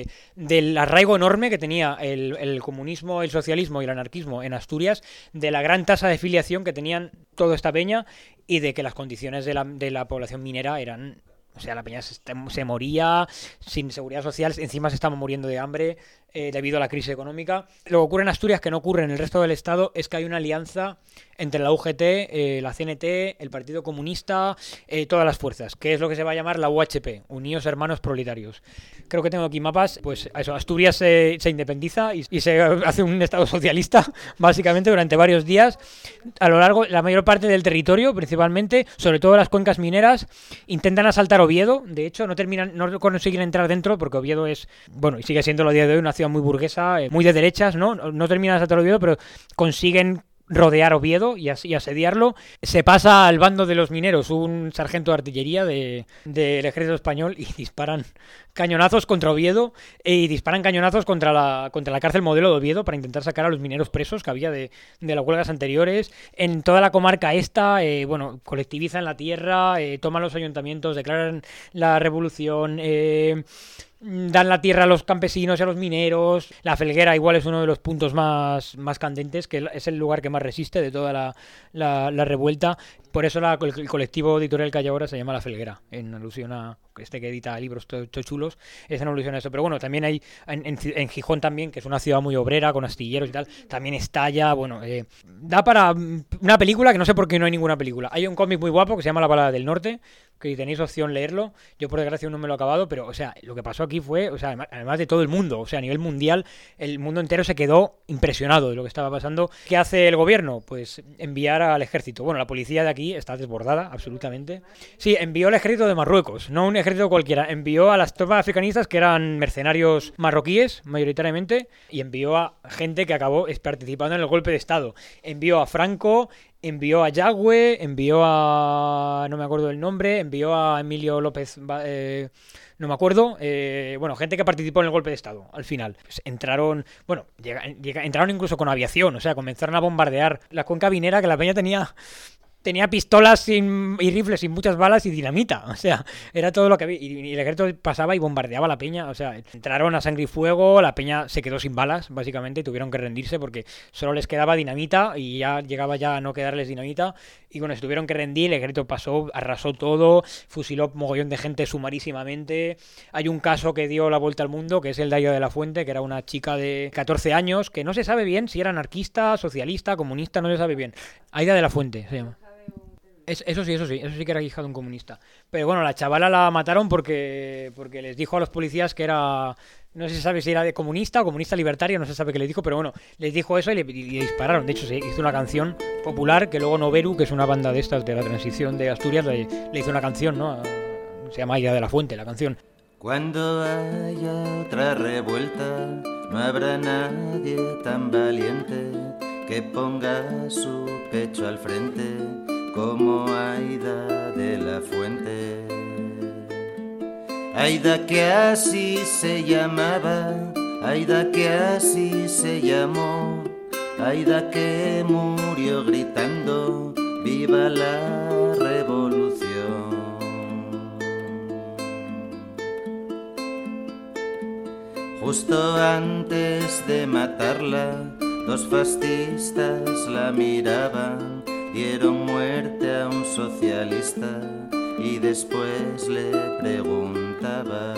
del arraigo enorme que tenía el comunismo, el socialismo y el anarquismo en Asturias, de la gran tasa de filiación que tenían toda esta peña y de que las condiciones de la población minera eran... O sea, la peña se moría sin seguridad social, encima se estaba muriendo de hambre. debido a la crisis económica. Lo que ocurre en Asturias, que no ocurre en el resto del Estado, es que hay una alianza entre la UGT, la CNT, el Partido Comunista, todas las fuerzas, que es lo que se va a llamar la UHP, Unidos Hermanos Proletarios. Creo que tengo aquí mapas, pues eso, Asturias se independiza y se hace un Estado socialista, básicamente, durante varios días, a lo largo, la mayor parte del territorio, principalmente, sobre todo las cuencas mineras, intentan asaltar Oviedo. De hecho, no consiguen entrar dentro, porque Oviedo es, bueno, y sigue siendo a día de hoy una ciudad muy burguesa, muy de derechas, ¿no? No terminan de asaltar Oviedo, pero consiguen rodear Oviedo y asediarlo. Se pasa al bando de los mineros un sargento de artillería del ejército español y disparan cañonazos contra Oviedo y disparan cañonazos contra la cárcel modelo de Oviedo para intentar sacar a los mineros presos que había de las huelgas anteriores. En toda la comarca esta, colectivizan la tierra, toman los ayuntamientos, declaran la revolución, dan la tierra a los campesinos y a los mineros. La Felguera igual es uno de los puntos más candentes, que es el lugar que más resiste de toda la revuelta. Por eso el colectivo editorial que hay ahora se llama La Felguera, en alusión a que edita libros chulos, es en alusión a eso. Pero bueno, también hay en Gijón también, que es una ciudad muy obrera, con astilleros y tal, también estalla. Da para una película que no sé por qué no hay ninguna película. Hay un cómic muy guapo que se llama La Balada del Norte, que tenéis opción leerlo. Yo por desgracia no me lo he acabado, pero lo que pasó aquí fue, además de todo el mundo, a nivel mundial, el mundo entero se quedó impresionado de lo que estaba pasando. ¿Qué hace el gobierno? Pues enviar al ejército. Bueno, la policía de aquí está desbordada, absolutamente. Sí, envió al ejército de Marruecos, no un ejército cualquiera. Envió a las tropas africanistas, que eran mercenarios marroquíes, mayoritariamente, y envió a gente que acabó participando en el golpe de Estado. Envió a Franco, envió a Yagüe, envió a... no me acuerdo del nombre, envió a Emilio López... no me acuerdo, gente que participó en el golpe de Estado, al final. Pues entraron incluso con aviación, comenzaron a bombardear la cuenca minera, que la peña tenía pistolas y rifles sin muchas balas y dinamita, era todo lo que había, y el ejército pasaba y bombardeaba la peña, entraron a sangre y fuego, la peña se quedó sin balas, básicamente, y tuvieron que rendirse porque solo les quedaba dinamita y ya llegaba a no quedarles dinamita, y se tuvieron que rendir, el ejército pasó, arrasó todo, fusiló mogollón de gente sumarísimamente. Hay un caso que dio la vuelta al mundo, que es el de Aida de la Fuente, que era una chica de 14 años, que no se sabe bien si era anarquista, socialista, comunista, no se sabe bien. Aida de la Fuente se llama. Eso sí que era hija de un comunista. Pero bueno, la chavala la mataron porque les dijo a los policías que era... No se sabe si era de comunista o comunista libertario, no se sabe qué le dijo, pero bueno, les dijo eso y le dispararon. De hecho, se hizo una canción popular que luego Noveru, que es una banda de estas de la transición de Asturias, le hizo una canción, ¿no? Se llama Aida de la Fuente, la canción. Cuando haya otra revuelta, no habrá nadie tan valiente que ponga su pecho al frente como Aida de la Fuente. Aida que así se llamaba, Aida que así se llamó, Aida que murió gritando ¡viva la revolución! Justo antes de matarla, dos fascistas la miraban, dieron muerte a un socialista y después le preguntaba.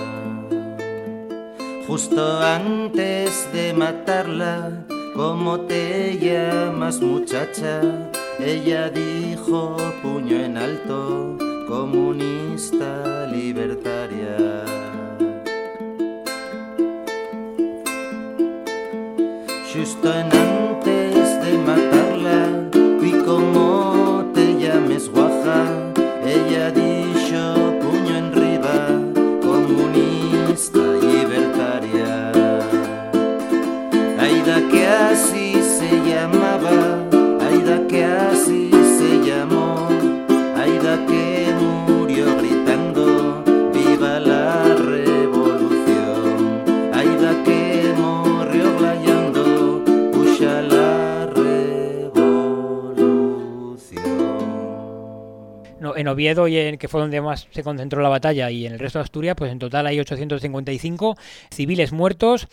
Justo antes de matarla, ¿cómo te llamas, muchacha? Ella dijo, puño en alto, comunista libertaria. Justo antes de matarla, y como te llames, guaja, ella dijo, puño en riba, comunista libertaria. Aida que así se llamaba, Aida que así se llamó, Aida que murió gritando ¡viva la en Oviedo, que fue donde más se concentró la batalla, y en el resto de Asturias, pues en total hay 855 civiles muertos,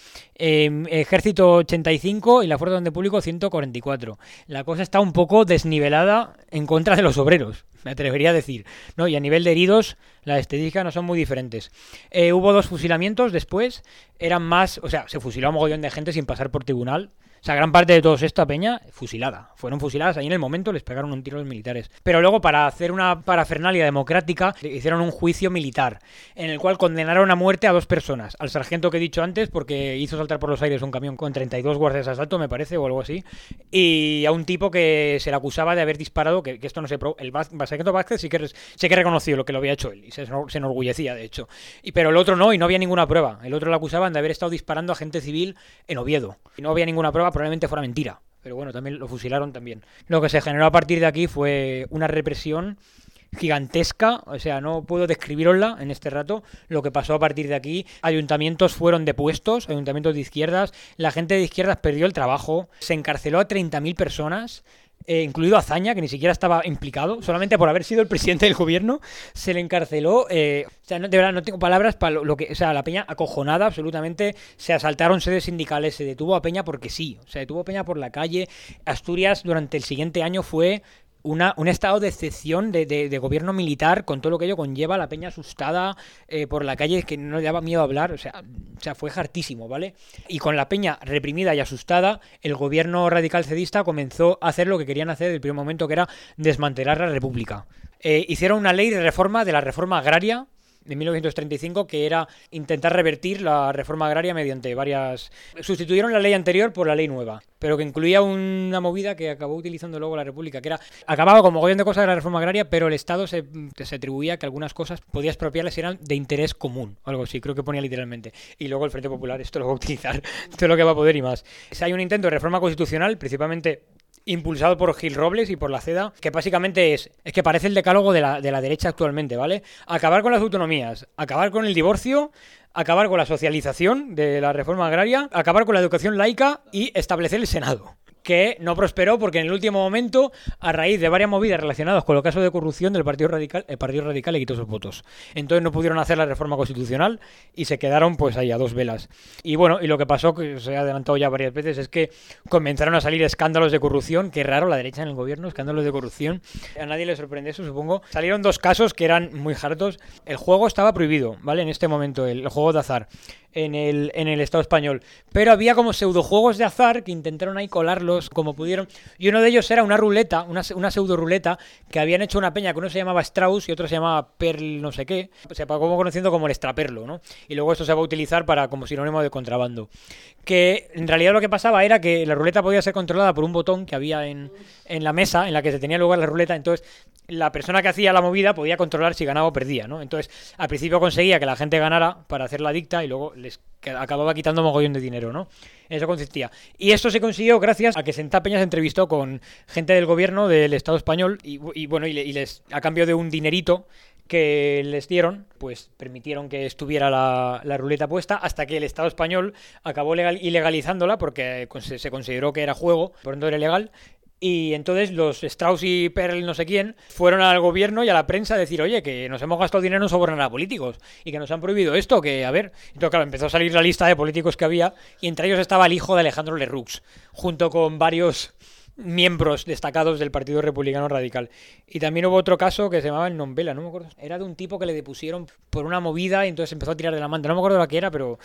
ejército 85 y la fuerza de orden público 144. La cosa está un poco desnivelada en contra de los obreros, me atrevería a decir, ¿no? Y a nivel de heridos, las estadísticas no son muy diferentes. Hubo 2 fusilamientos después, eran más, o sea, se fusiló a un mogollón de gente sin pasar por tribunal. O sea, gran parte de todos esta peña fusilada. Fueron fusiladas ahí en el momento, les pegaron un tiro a los militares. Pero luego, para hacer una parafernalia democrática, hicieron un juicio militar, en el cual condenaron a muerte a 2 personas. Al sargento que he dicho antes, porque hizo saltar por los aires un camión con 32 guardias de asalto, me parece, o algo así. Y a un tipo que se le acusaba de haber disparado, que esto no se probó. El sargento Vázquez sí que reconoció lo que lo había hecho él, y se enorgullecía, de hecho. Pero el otro no, y no había ninguna prueba. El otro le acusaban de haber estado disparando a gente civil en Oviedo. Y no había ninguna prueba, probablemente fuera mentira, pero bueno, también lo fusilaron también. Lo que se generó a partir de aquí fue una represión gigantesca, o sea, no puedo describirosla en este rato, lo que pasó a partir de aquí. Ayuntamientos fueron depuestos, ayuntamientos de izquierdas, la gente de izquierdas perdió el trabajo, se encarceló a 30.000 personas, incluido Azaña, que ni siquiera estaba implicado, solamente por haber sido el presidente del gobierno, se le encarceló. O sea, de verdad, no tengo palabras para lo que... O sea, la peña acojonada absolutamente, se asaltaron sedes sindicales, se detuvo a peña porque sí, se detuvo a peña por la calle. Asturias durante el siguiente año fue un estado de excepción de gobierno militar, con todo lo que ello conlleva, la peña asustada por la calle, que no le daba miedo hablar, o sea, fue hartísimo, ¿vale? Y con la peña reprimida y asustada, el gobierno radical cedista comenzó a hacer lo que querían hacer desde el primer momento, que era desmantelar la república. Hicieron una ley de reforma de la reforma agraria de 1935, que era intentar revertir la reforma agraria mediante varias... Sustituyeron la ley anterior por la ley nueva, pero que incluía una movida que acabó utilizando luego la República, que era... Acababa con mogollón de cosas de la reforma agraria, pero el Estado se atribuía que algunas cosas podía expropiarlas y eran de interés común, algo así, creo que ponía literalmente. Y luego el Frente Popular esto lo va a utilizar, todo lo que va a poder y más. O sea, hay un intento de reforma constitucional, principalmente impulsado por Gil Robles y por la CEDA, que básicamente es que parece el decálogo de la derecha actualmente, ¿vale? Acabar con las autonomías, acabar con el divorcio, acabar con la socialización de la reforma agraria, acabar con la educación laica y establecer el Senado, que no prosperó porque en el último momento, a raíz de varias movidas relacionadas con los casos de corrupción del Partido Radical, el Partido Radical le quitó sus votos. Entonces no pudieron hacer la reforma constitucional y se quedaron pues ahí a 2 velas. Y bueno, y lo que pasó, que se ha adelantado ya varias veces, es que comenzaron a salir escándalos de corrupción. Qué raro, la derecha en el gobierno, escándalos de corrupción. A nadie le sorprende eso, supongo. Salieron 2 casos que eran muy hartos. El juego estaba prohibido, ¿vale? En este momento, el juego de azar en el Estado español. Pero había como pseudojuegos de azar que intentaron ahí colarlos como pudieron. Y uno de ellos era una ruleta, una pseudo ruleta, que habían hecho una peña que uno se llamaba Strauss y otro se llamaba Perl no sé qué. Se acabó conociendo como el extraperlo, ¿no? Y luego esto se va a utilizar como sinónimo de contrabando. Que en realidad lo que pasaba era que la ruleta podía ser controlada por un botón que había en la mesa en la que se tenía lugar la ruleta. Entonces la persona que hacía la movida podía controlar si ganaba o perdía, ¿no? Entonces al principio conseguía que la gente ganara para hacer la dicta y luego les acababa quitando mogollón de dinero, ¿no? En eso consistía. Y esto se consiguió gracias a que Sentá Peña se entrevistó con gente del gobierno del Estado español y bueno, y les, a cambio de un dinerito que les dieron, pues permitieron que estuviera la ruleta puesta hasta que el Estado español acabó ilegalizándola porque se consideró que era juego, por tanto era ilegal. Y entonces los Strauss y Perl no sé quién fueron al gobierno y a la prensa a decir, oye, que nos hemos gastado dinero en sobornar a políticos y que nos han prohibido esto, que a ver. Entonces claro, empezó a salir la lista de políticos que había y entre ellos estaba el hijo de Alejandro Lerroux, junto con varios miembros destacados del Partido Republicano Radical. Y también hubo otro caso que se llamaba el Nombela, no me acuerdo. Era de un tipo que le depusieron por una movida y entonces empezó a tirar de la manta. No me acuerdo lo que era, pero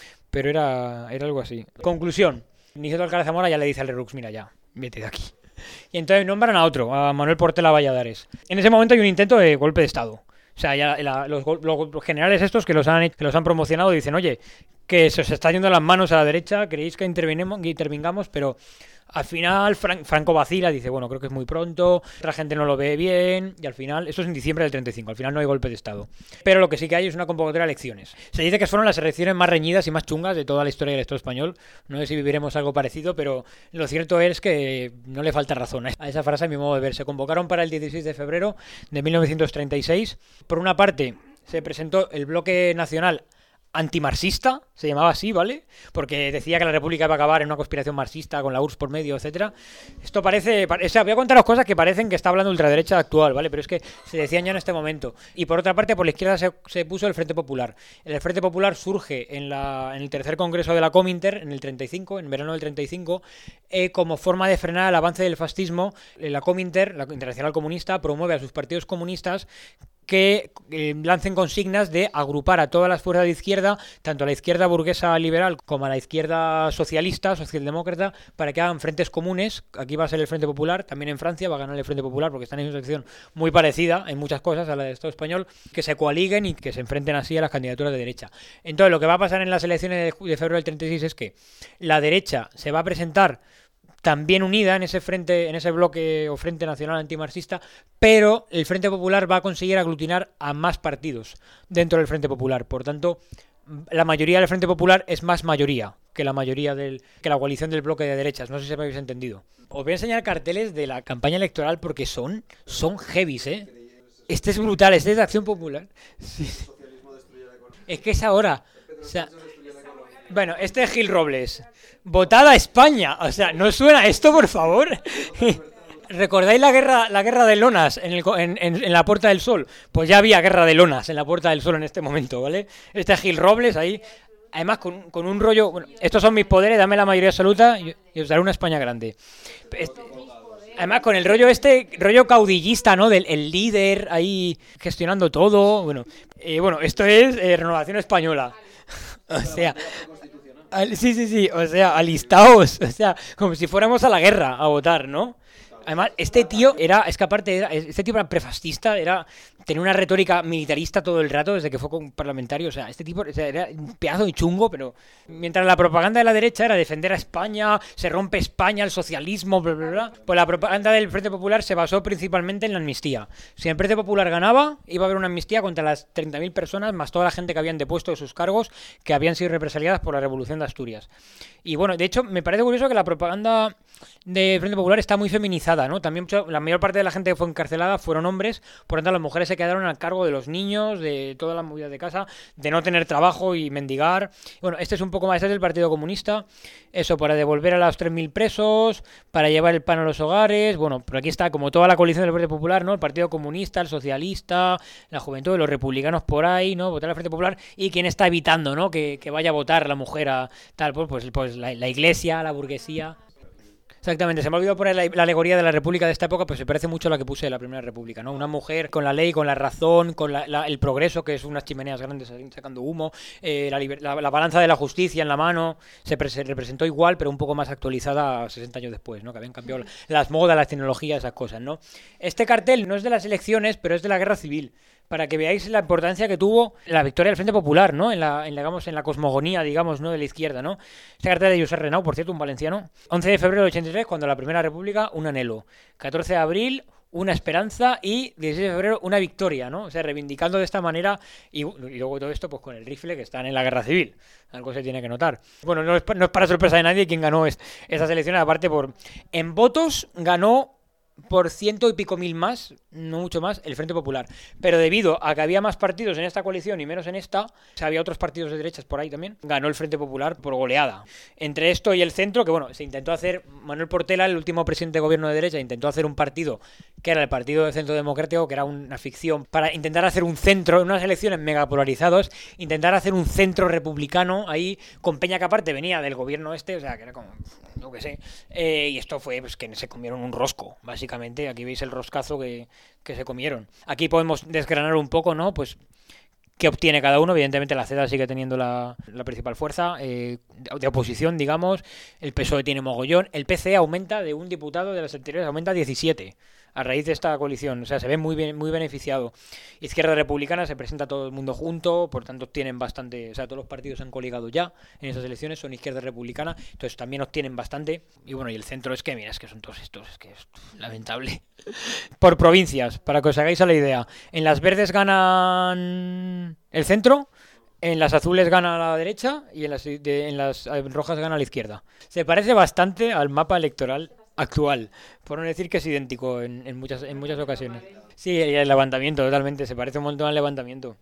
era algo así. Conclusión. Niceto Alcalá Zamora ya le dice al Lerroux, mira ya, vete de aquí. Y entonces nombran a otro, a Manuel Portela Valladares. En ese momento hay un intento de golpe de Estado. O sea, ya los generales estos que los han promocionado dicen, oye, que se os está yendo las manos a la derecha, queréis que intervengamos, pero al final Franco vacila, dice, bueno, creo que es muy pronto, otra gente no lo ve bien, y al final, esto es en diciembre del 35, al final no hay golpe de Estado. Pero lo que sí que hay es una convocatoria de elecciones. Se dice que fueron las elecciones más reñidas y más chungas de toda la historia del Estado español. No sé si viviremos algo parecido, pero lo cierto es que no le falta razón a esa frase a mi modo de ver. Se convocaron para el 16 de febrero de 1936. Por una parte, se presentó el bloque nacional antimarxista, se llamaba así, ¿vale? Porque decía que la República iba a acabar en una conspiración marxista con la URSS por medio, etcétera. Esto parece, o sea, voy a contaros cosas que parecen que está hablando ultraderecha actual, ¿vale? Pero es que se decían ya en este momento. Y por otra parte, por la izquierda se puso el Frente Popular. El Frente Popular surge en el tercer congreso de la Cominter, en el 35, en verano del 35, como forma de frenar el avance del fascismo. La Cominter, la Internacional Comunista, promueve a sus partidos comunistas que lancen consignas de agrupar a todas las fuerzas de izquierda, tanto a la izquierda burguesa liberal como a la izquierda socialista, socialdemócrata, para que hagan frentes comunes. Aquí va a ser el Frente Popular, también en Francia va a ganar el Frente Popular porque están en una situación muy parecida en muchas cosas a la del Estado español, que se coaliguen y que se enfrenten así a las candidaturas de derecha. Entonces lo que va a pasar en las elecciones de febrero del 36 es que la derecha se va a presentar también unida en ese frente, en ese bloque o Frente Nacional Antimarxista, pero el Frente Popular va a conseguir aglutinar a más partidos dentro del Frente Popular. Por tanto, la mayoría del Frente Popular es más mayoría que la mayoría que la coalición del bloque de derechas. No sé si me habéis entendido. Os voy a enseñar carteles de la campaña electoral porque son heavies, ¿eh? Este es brutal, este es de Acción Popular. Sí. Es que es ahora. O sea, bueno, este es Gil Robles. Votada España. O sea, ¿no suena esto, por favor? ¿Recordáis la guerra de lonas en la Puerta del Sol? Pues ya había guerra de lonas en la Puerta del Sol en este momento, ¿vale? Este es Gil Robles ahí. Además, con un rollo... Bueno, estos son mis poderes, dame la mayoría absoluta y os daré una España grande. Además, con el rollo caudillista, ¿no? El líder ahí gestionando todo. Bueno, esto es Renovación Española. O sea... Sí, o sea, alistaos, o sea, como si fuéramos a la guerra a votar, ¿no? Además, este tío este tío era prefascista, tenía una retórica militarista todo el rato desde que fue parlamentario, o sea, este tipo era un pedazo de chungo, pero mientras la propaganda de la derecha era defender a España, se rompe España, el socialismo, bla, bla, bla, pues la propaganda del Frente Popular se basó principalmente en la amnistía. Si el Frente Popular ganaba, iba a haber una amnistía contra las 30.000 personas, más toda la gente que habían depuesto de sus cargos, que habían sido represaliadas por la Revolución de Asturias. Y bueno, de hecho, me parece curioso que la propaganda del Frente Popular está muy feminizada, ¿no? También la mayor parte de la gente que fue encarcelada fueron hombres, por lo tanto las mujeres se quedaron al cargo de los niños, de toda la movida de casa, de no tener trabajo y mendigar. Bueno, este es un poco más, este es el Partido Comunista, eso, para devolver a los 3.000 presos, para llevar el pan a los hogares. Bueno, pero aquí está como toda la coalición del Frente Popular, ¿no? El Partido Comunista, el Socialista, la Juventud, los republicanos por ahí, ¿no? Votar al Frente Popular. Y quién está evitando, ¿no? Que vaya a votar la mujer a tal, pues la iglesia, la burguesía. Exactamente, se me ha olvidado poner la alegoría de la República de esta época, pues se parece mucho a la que puse de la Primera República, ¿no? Una mujer con la ley, con la razón, con el progreso, que es unas chimeneas grandes sacando humo, la balanza de la justicia en la mano, se representó igual, pero un poco más actualizada 60 años después, ¿no? Que habían cambiado las modas, las tecnologías, esas cosas, ¿no? Este cartel no es de las elecciones, pero es de la Guerra Civil, para que veáis la importancia que tuvo la victoria del Frente Popular, ¿no? En la cosmogonía, digamos, ¿no? De la izquierda, ¿no? Este cartel de Josep Renau, por cierto, un valenciano. 11 de febrero del 83, cuando la Primera República, un anhelo. 14 de abril, una esperanza, y 16 de febrero, una victoria, ¿no? O sea, reivindicando de esta manera, y luego todo esto, pues con el rifle, que están en la Guerra Civil. Algo se tiene que notar. Bueno, no es para sorpresa de nadie quién ganó esas elecciones, aparte en votos ganó por 100 y pico mil más, no mucho más, el Frente Popular. Pero debido a que había más partidos en esta coalición y menos en esta, o sea, había otros partidos de derechas por ahí también, ganó el Frente Popular por goleada. Entre esto y el centro, que bueno, se intentó hacer, Manuel Portela, el último presidente de gobierno de derecha, intentó hacer un partido que era el Partido del Centro Democrático, que era una ficción, para intentar hacer un centro, en unas elecciones megapolarizadas, intentar hacer un centro republicano ahí, con Peña, que aparte venía del gobierno o sea, que era como, no que sé, y esto fue pues que se comieron un rosco, básicamente. Aquí veis el roscazo que se comieron. Aquí podemos desgranar un poco, ¿no? Pues qué obtiene cada uno. Evidentemente la CEDA sigue teniendo la principal fuerza de oposición, digamos. El PSOE tiene mogollón. El PC aumenta de un diputado de las anteriores, aumenta 17 a raíz de esta coalición. O sea, se ve muy beneficiado. Izquierda Republicana se presenta todo el mundo junto, por tanto tienen bastante, o sea, todos los partidos han coligado ya en esas elecciones, son Izquierda Republicana, entonces también obtienen bastante. Y bueno, y el centro es que, mira, es que son todos estos, es que es lamentable. Por provincias, para que os hagáis a la idea. En las verdes ganan el centro, en las azules gana la derecha y en las rojas gana la izquierda. Se parece bastante al mapa electoral actual, por no decir que es idéntico en muchas ocasiones. Sí, el levantamiento, totalmente, se parece un montón al levantamiento.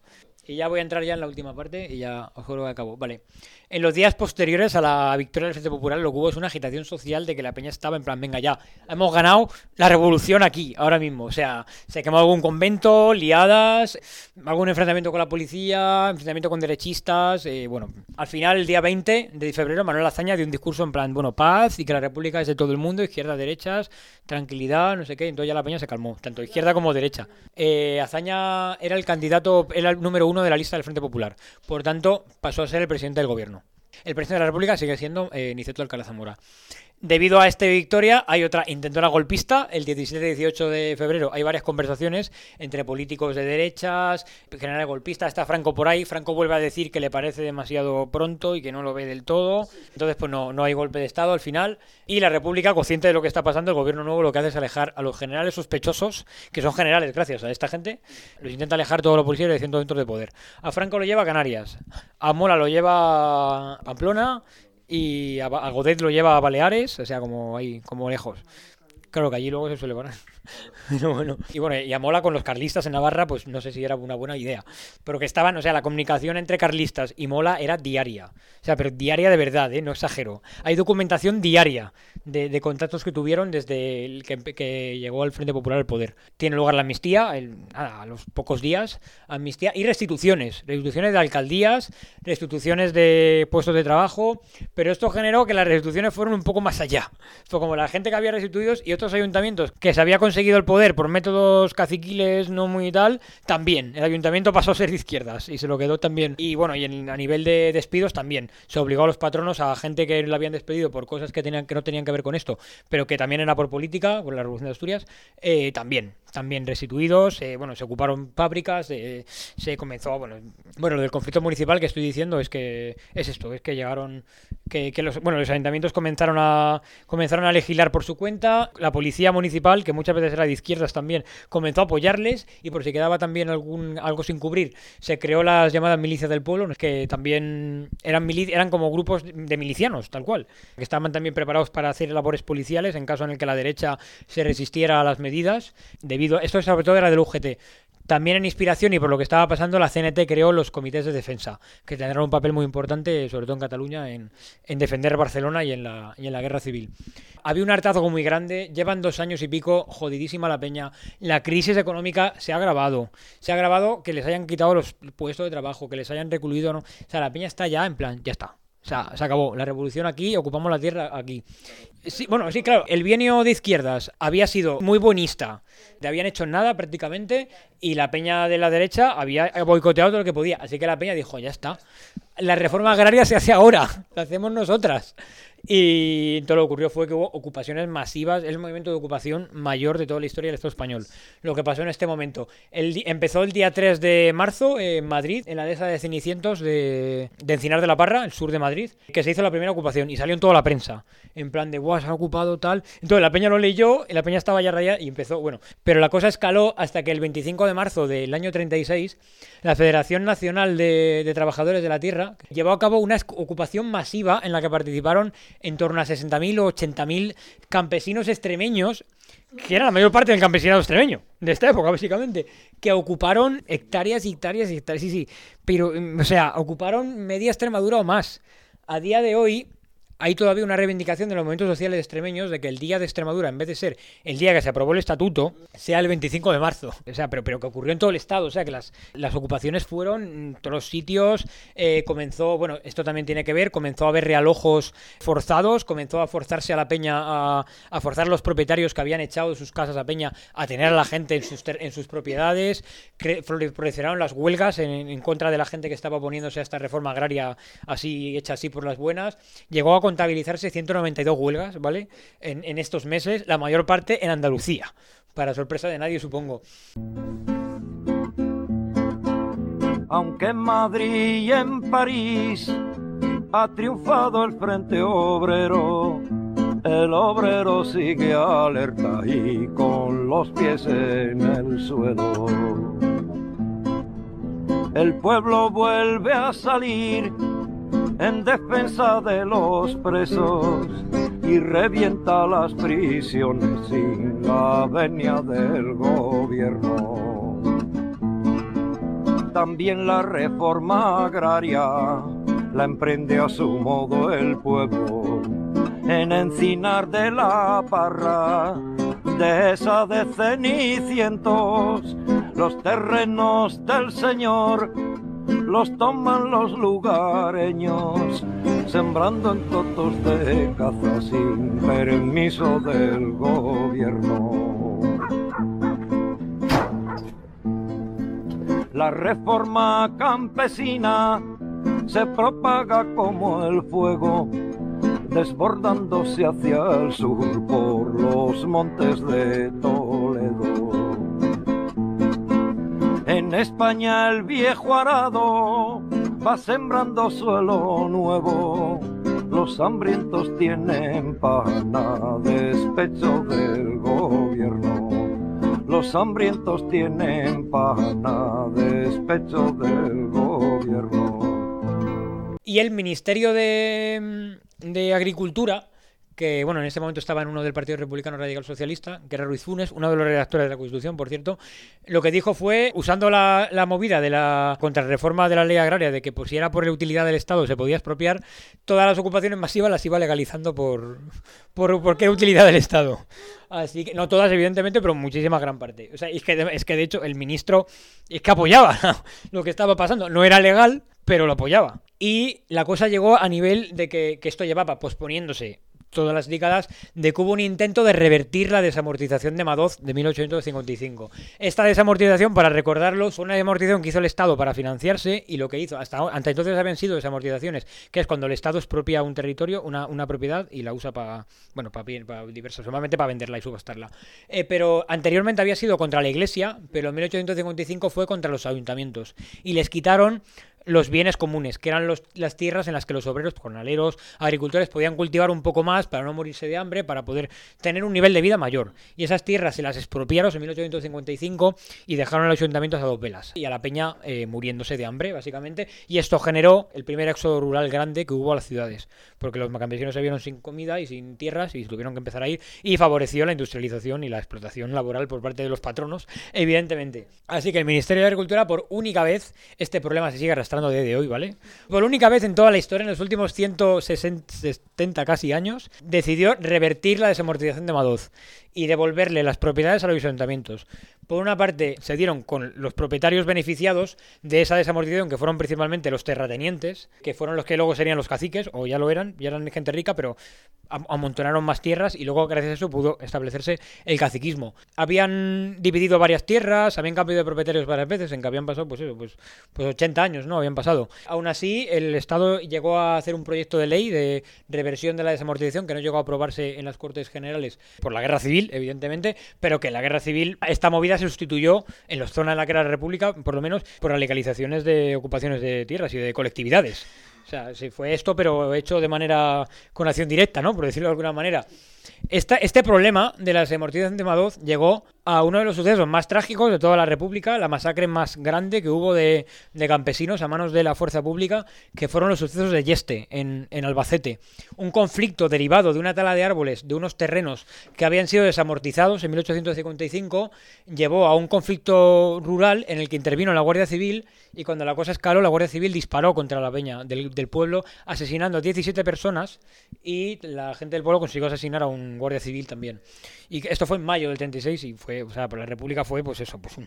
Y ya voy a entrar ya en la última parte y ya os juro que acabo. Vale. En los días posteriores a la victoria del Frente Popular, lo que hubo es una agitación social de que la peña estaba en plan, venga ya, hemos ganado la revolución aquí, ahora mismo. O sea, se quemó algún convento, liadas, algún enfrentamiento con la policía, enfrentamiento con derechistas. Bueno, al final, el día 20 de febrero, Manuel Azaña dio un discurso en plan, bueno, paz y que la república es de todo el mundo, izquierda, derechas, tranquilidad, no sé qué. Entonces ya la peña se calmó, tanto izquierda como derecha. Azaña era el candidato, era el número 1 de la lista del Frente Popular. Por tanto, pasó a ser el presidente del gobierno. El presidente de la República sigue siendo Niceto Alcalá Zamora. Debido a esta victoria hay otra intentona golpista. El 17-18 de febrero hay varias conversaciones entre políticos de derechas, generales golpistas. Está Franco por ahí. Franco vuelve a decir que le parece demasiado pronto y que no lo ve del todo. Entonces pues no hay golpe de estado al final. Y la República, consciente de lo que está pasando, el gobierno nuevo lo que hace es alejar a los generales sospechosos, que son generales gracias a esta gente. Los intenta alejar todos los policías de centros de poder. A Franco lo lleva a Canarias. A Mola lo lleva a Pamplona. Y a Godet lo lleva a Baleares, o sea, como ahí, como lejos. Claro que allí luego se suele poner. Pero bueno. Y a Mola con los carlistas en Navarra, pues no sé si era una buena idea. Pero que estaban, o sea, la comunicación entre carlistas y Mola era diaria. O sea, pero diaria de verdad, no exagero. Hay documentación diaria de contactos que tuvieron desde el que llegó al Frente Popular al poder. Tiene lugar la amnistía, a los pocos días, amnistía y restituciones. Restituciones de alcaldías, restituciones de puestos de trabajo. Pero esto generó que las restituciones fueron un poco más allá. Fue como la gente que había restituidos y otros ayuntamientos que se había conseguido el poder por métodos caciquiles no muy tal, también. El ayuntamiento pasó a ser de izquierdas y se lo quedó también. Y bueno, a nivel de despidos también. Se obligó a los patronos, a gente que lo habían despedido por cosas que no tenían que ver con esto, pero que también era por política, por la Revolución de Asturias, también restituidos. Se ocuparon fábricas, se comenzó, bueno, lo del conflicto municipal que estoy diciendo es que es esto, es que llegaron, que los ayuntamientos comenzaron a legislar por su cuenta. La policía municipal, que muchas veces era de izquierdas también, comenzó a apoyarles, y por si quedaba también algo sin cubrir, se creó las llamadas milicias del pueblo, que también eran como grupos de milicianos, tal cual, que estaban también preparados para hacer labores policiales en caso en el que la derecha se resistiera a las medidas. Esto sobre todo era del UGT. También en inspiración y por lo que estaba pasando, la CNT creó los comités de defensa, que tendrán un papel muy importante, sobre todo en Cataluña, en defender Barcelona y en la guerra civil. Había un hartazgo muy grande, llevan 2 años y pico, jodidísima la peña. La crisis económica se ha agravado. Se ha agravado que les hayan quitado los puestos de trabajo, que les hayan recluido, ¿no? O sea, la peña está ya en plan, ya está. O sea, se acabó. La revolución aquí, ocupamos la tierra aquí. Sí, claro. El bienio de izquierdas había sido muy buenista. No habían hecho nada prácticamente y la peña de la derecha había boicoteado todo lo que podía. Así que la peña dijo, ya está. La reforma agraria se hace ahora. La hacemos nosotras. Y todo lo que ocurrió fue que hubo ocupaciones masivas. Es el movimiento de ocupación mayor de toda la historia del Estado español. Lo que pasó en este momento. Empezó el día 3 de marzo en Madrid, en la dehesa de Cenicientos de Encinar de la Parra, el sur de Madrid, que se hizo la primera ocupación y salió en toda la prensa. En plan de, ¡guau! Se ha ocupado tal. Entonces la peña lo leyó y la peña estaba ya rayada y empezó, pero la cosa escaló hasta que el 25 de marzo del año 36, la Federación Nacional de Trabajadores de la Tierra llevó a cabo una ocupación masiva en la que participaron en torno a 60.000 o 80.000 campesinos extremeños, que era la mayor parte del campesinado extremeño de esta época, básicamente, que ocuparon hectáreas y hectáreas y hectáreas, sí, pero, o sea, ocuparon media Extremadura o más. A día de hoy hay todavía una reivindicación de los movimientos sociales extremeños de que el día de Extremadura, en vez de ser el día que se aprobó el estatuto, sea el 25 de marzo. O sea, pero que ocurrió en todo el estado. O sea, que las ocupaciones fueron en todos los sitios. Comenzó, esto también tiene que ver, comenzó a haber realojos forzados, comenzó a forzarse a la peña, a forzar a los propietarios que habían echado de sus casas a peña a tener a la gente en sus propiedades. Proliferaron las huelgas en contra de la gente que estaba oponiéndose a esta reforma agraria hecha así por las buenas. Llegó a contabilizarse 192 huelgas, ¿vale? En estos meses, la mayor parte en Andalucía, para sorpresa de nadie, supongo. Aunque en Madrid y en París ha triunfado el Frente Obrero, el obrero sigue alerta y con los pies en el suelo. El pueblo vuelve a salir en defensa de los presos y revienta las prisiones sin la venia del gobierno. también la reforma agraria la emprende a su modo el pueblo. En Encinar de la Parra, dehesa de Cenicientos, los terrenos del señor los toman los lugareños, sembrando en cotos de caza sin permiso del gobierno. La reforma campesina se propaga como el fuego, desbordándose hacia el sur por los montes de Toledo. En España el viejo arado va sembrando suelo nuevo, los hambrientos tienen pan a despecho del gobierno. Los hambrientos tienen pan a despecho del gobierno. Y el Ministerio de Agricultura, que bueno, en este momento estaba en uno del Partido Republicano Radical Socialista, que era Ruiz Funes, uno de los redactores de la Constitución, por cierto, lo que dijo fue, usando la movida de la contrarreforma de la ley agraria, de que pues, si era por la utilidad del Estado se podía expropiar, todas las ocupaciones masivas las iba legalizando por qué utilidad del Estado. Así que, no todas evidentemente, pero muchísima gran parte. O sea, es que de hecho el ministro es que apoyaba lo que estaba pasando. No era legal, pero lo apoyaba. Y la cosa llegó a nivel de que esto llevaba posponiéndose todas las décadas, de que hubo un intento de revertir la desamortización de Madoz de 1855. Esta desamortización, para recordarlo, fue una desamortización que hizo el Estado para financiarse, y lo que hizo, hasta entonces habían sido desamortizaciones, que es cuando el Estado expropia un territorio, una propiedad, y la usa para diversos, normalmente para venderla y subastarla. Pero anteriormente había sido contra la Iglesia, pero en 1855 fue contra los ayuntamientos, y les quitaron los bienes comunes, que eran las tierras en las que los obreros, jornaleros, agricultores podían cultivar un poco más para no morirse de hambre, para poder tener un nivel de vida mayor. Y esas tierras se las expropiaron en 1855 y dejaron a los ayuntamientos a dos velas. Y a la peña muriéndose de hambre, básicamente. Y esto generó el primer éxodo rural grande que hubo a las ciudades, porque los campesinos se vieron sin comida y sin tierras y tuvieron que empezar a ir, y favoreció la industrialización y la explotación laboral por parte de los patronos, evidentemente. Así que el Ministerio de Agricultura, por única vez, este problema se sigue arrastrando a día de hoy, ¿vale? Por única vez en toda la historia, en los últimos 170 casi años, decidió revertir la desamortización de Madoz y devolverle las propiedades a los ayuntamientos. Por una parte, se dieron con los propietarios beneficiados de esa desamortización, que fueron principalmente los terratenientes, que fueron los que luego serían los caciques, o ya eran gente rica, pero amontonaron más tierras, y luego gracias a eso pudo establecerse el caciquismo. Habían dividido varias tierras, habían cambiado de propietarios varias veces, en que habían pasado pues 80 años, ¿no? Habían pasado. Aún así, el Estado llegó a hacer un proyecto de ley de reversión de la desamortización, que no llegó a aprobarse en las Cortes Generales por la Guerra Civil, evidentemente, pero que en la Guerra Civil esta movida se sustituyó en las zonas en las que era la República, por lo menos, por las legalizaciones de ocupaciones de tierras y de colectividades. O sea, sí fue esto, pero hecho de manera con acción directa, ¿no? Por decirlo de alguna manera. Este problema de la desamortización de Madoz llegó a uno de los sucesos más trágicos de toda la República, la masacre más grande que hubo de campesinos a manos de la fuerza pública, que fueron los sucesos de Yeste, en Albacete. Un conflicto derivado de una tala de árboles de unos terrenos que habían sido desamortizados en 1855, llevó a un conflicto rural en el que intervino la Guardia Civil, y cuando la cosa escaló, la Guardia Civil disparó contra la peña del pueblo, asesinando a 17 personas, y la gente del pueblo consiguió asesinar a un guardia civil también. Y esto fue en mayo del 36 y fue, o sea, para la República fue pues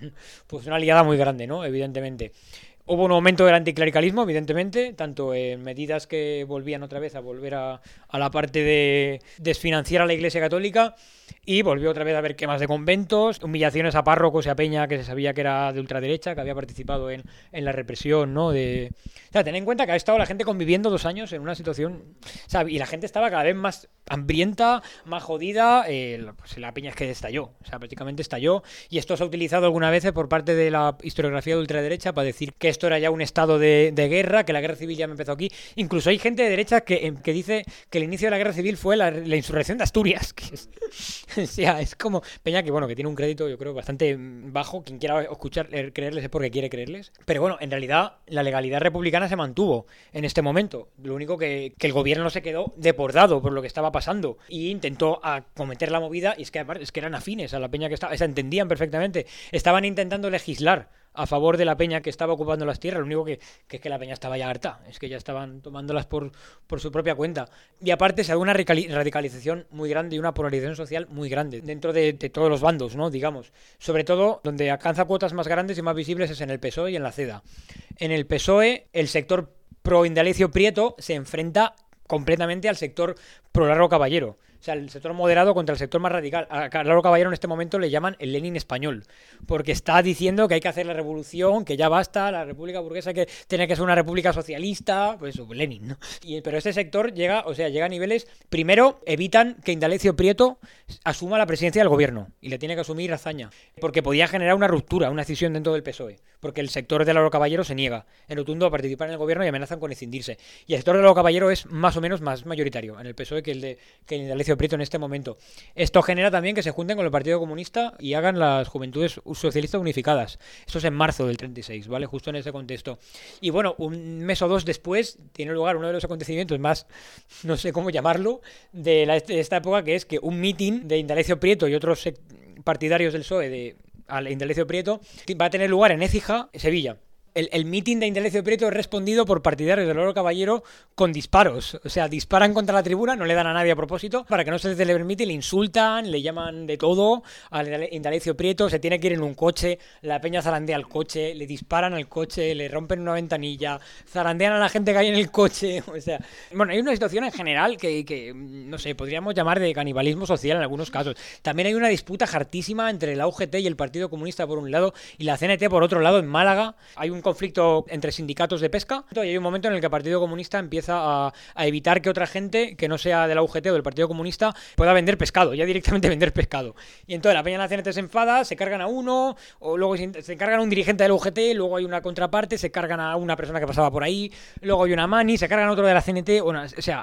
una aliada muy grande, ¿no? Evidentemente. Hubo un aumento del anticlericalismo, evidentemente, tanto en medidas que volvían otra vez a volver a la parte de desfinanciar a la Iglesia Católica, y volvió otra vez a haber quemas de conventos, humillaciones a párrocos y a peña que se sabía que era de ultraderecha, que había participado en la represión, ¿no? O sea, ten en cuenta que ha estado la gente conviviendo 2 años en una situación, o sea, y la gente estaba cada vez más hambrienta, más jodida, pues la peña es que estalló, o sea, prácticamente estalló, y esto se ha utilizado alguna vez por parte de la historiografía de ultraderecha para decir que esto era ya un estado de guerra, que la guerra civil ya me empezó aquí. Incluso hay gente de derecha que dice que el inicio de la guerra civil fue la insurrección de Asturias, que es, o sea, es como peña que, bueno, que tiene un crédito, yo creo, bastante bajo. Quien quiera creerles es porque quiere creerles. Pero bueno, en realidad la legalidad republicana se mantuvo en este momento. Lo único que el gobierno se quedó deportado por lo que estaba pasando y intentó acometer la movida, y es que eran afines a la peña que estaba, o sea, entendían perfectamente. Estaban intentando legislar a favor de la peña que estaba ocupando las tierras. Lo único que es que la peña estaba ya harta, es que ya estaban tomándolas por su propia cuenta. Y aparte se da una radicalización muy grande y una polarización social muy grande dentro de todos los bandos, ¿no? Digamos. Sobre todo donde alcanza cuotas más grandes y más visibles es en el PSOE y en la CEDA. En el PSOE, el sector pro Indalecio Prieto se enfrenta completamente al sector pro Largo Caballero. O sea, el sector moderado contra el sector más radical. A Largo Caballero en este momento le llaman el Lenin español, porque está diciendo que hay que hacer la revolución, que ya basta, la república burguesa que tiene que ser una república socialista, pues eso, Lenin, ¿no? Pero este sector llega a niveles, primero, evitan que Indalecio Prieto asuma la presidencia del gobierno, y le tiene que asumir Azaña, porque podía generar una ruptura, una escisión dentro del PSOE, porque el sector de Largo Caballero se niega en rotundo a participar en el gobierno y amenazan con escindirse. Y el sector de Largo Caballero es más o menos más mayoritario en el PSOE que el Indalecio Prieto en este momento. Esto genera también que se junten con el Partido Comunista y hagan las Juventudes Socialistas Unificadas. Esto es en marzo del 36, ¿vale? Justo en ese contexto. Y bueno, un mes o dos después tiene lugar uno de los acontecimientos más, no sé cómo llamarlo, de esta época, que es que un mitin de Indalecio Prieto y otros partidarios del PSOE al Indalecio Prieto va a tener lugar en Écija, Sevilla. El mitin de Indalecio Prieto es respondido por partidarios del Largo Caballero con disparos. O sea, disparan contra la tribuna, no le dan a nadie a propósito, para que no se celebre el mitin, le insultan, le llaman de todo al Indalecio Prieto, se tiene que ir en un coche, la peña zarandea al coche, le disparan al coche, le rompen una ventanilla, zarandean a la gente que hay en el coche. O sea, bueno, hay una situación en general que no sé, podríamos llamar de canibalismo social en algunos casos. También hay una disputa hartísima entre la UGT y el Partido Comunista por un lado y la CNT por otro lado en Málaga. Hay un conflicto entre sindicatos de pesca y hay un momento en el que el Partido Comunista empieza a evitar que otra gente que no sea de la UGT o del Partido Comunista pueda vender pescado, ya directamente vender pescado. Y entonces la peña de la CNT se enfada, se cargan a uno, o luego se cargan a un dirigente de la UGT, luego hay una contraparte, se cargan a una persona que pasaba por ahí, luego hay una mani, se cargan a otro de la CNT, bueno, o sea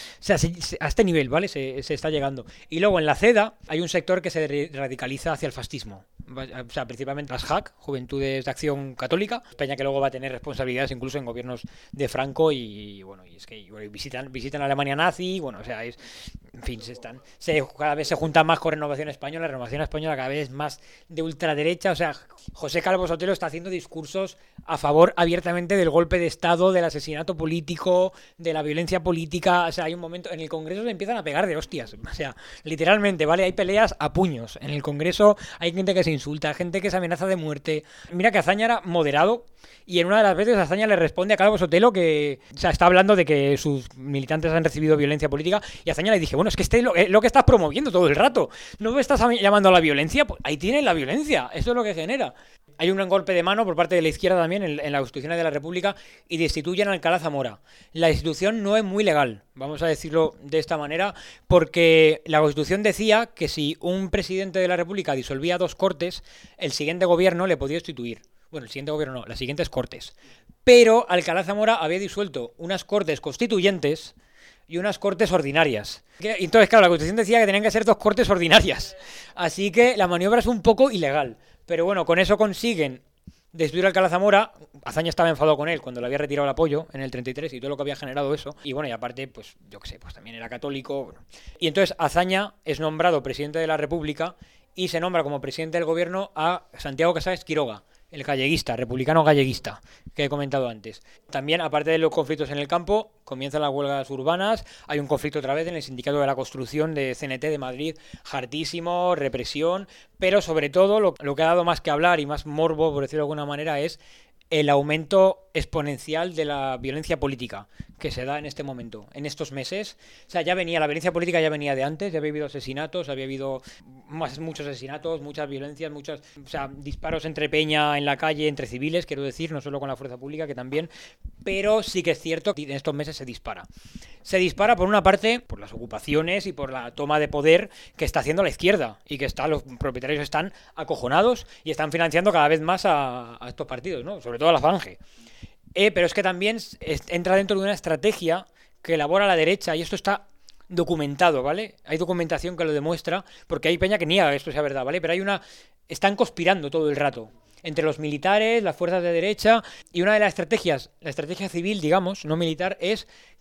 a este nivel, ¿vale? Se está llegando. Y luego en la CEDA hay un sector que se radicaliza hacia el fascismo. O sea, principalmente las JAC, Juventudes de Acción Católica, peña que luego va a tener responsabilidades incluso en gobiernos de Franco y bueno, y es que visitan Alemania nazi, bueno, o sea, en fin, cada vez se juntan más con Renovación Española cada vez es más de ultraderecha, o sea, José Calvo Sotelo está haciendo discursos a favor abiertamente del golpe de Estado, del asesinato político, de la violencia política, o sea, hay un momento, en el Congreso se empiezan a pegar de hostias, o sea, literalmente, ¿vale? Hay peleas a puños, en el Congreso hay gente que se insulta, gente que se amenaza de muerte. Mira que Azaña era moderado y en una de las veces Azaña le responde a Calvo Sotelo que, o sea, está hablando de que sus militantes han recibido violencia política y Azaña le dije, bueno, es que es lo que estás promoviendo todo el rato, ¿no me estás llamando a la violencia? Pues ahí tienes la violencia, eso es lo que genera. Hay un gran golpe de mano por parte de la izquierda también en la Constitución de la República y destituyen a Alcalá Zamora. La institución no es muy legal, vamos a decirlo de esta manera, porque la Constitución decía que si un presidente de la República disolvía 2 cortes, el siguiente gobierno le podía destituir. Bueno, el siguiente gobierno no, las siguientes cortes. Pero Alcalá Zamora había disuelto unas cortes constituyentes y unas cortes ordinarias. Entonces, claro, la Constitución decía que tenían que ser 2 cortes ordinarias. Así que la maniobra es un poco ilegal. Pero bueno, con eso consiguen destituir a Alcalá Zamora. Azaña estaba enfadado con él cuando le había retirado el apoyo en el 33 y todo lo que había generado eso. Y bueno, y aparte, pues yo qué sé, pues también era católico. Bueno. Y entonces Azaña es nombrado presidente de la República y se nombra como presidente del gobierno a Santiago Casares Quiroga, el galleguista, republicano galleguista, que he comentado antes. También, aparte de los conflictos en el campo, comienzan las huelgas urbanas, hay un conflicto otra vez en el Sindicato de la Construcción de CNT de Madrid, hartísimo, represión, pero sobre todo lo que ha dado más que hablar y más morbo, por decirlo de alguna manera, es el aumento exponencial de la violencia política que se da en este momento, en estos meses. O sea, la violencia política ya venía de antes, ya había habido asesinatos, había habido muchos asesinatos, muchas violencias, disparos entre peña en la calle, entre civiles, quiero decir, no solo con la fuerza pública, que también, pero sí que es cierto que en estos meses se dispara. Se dispara por una parte por las ocupaciones y por la toma de poder que está haciendo la izquierda y que los propietarios están acojonados y están financiando cada vez más a estos partidos, ¿no? Sobre todo a la Falange. Pero es que también entra dentro de una estrategia que elabora la derecha y esto está documentado, ¿vale? Hay documentación que lo demuestra porque hay peña que niega que esto sea verdad, ¿vale? Pero están conspirando todo el rato entre los militares, las fuerzas de derecha y una de las estrategias, la estrategia civil, digamos, no militar, es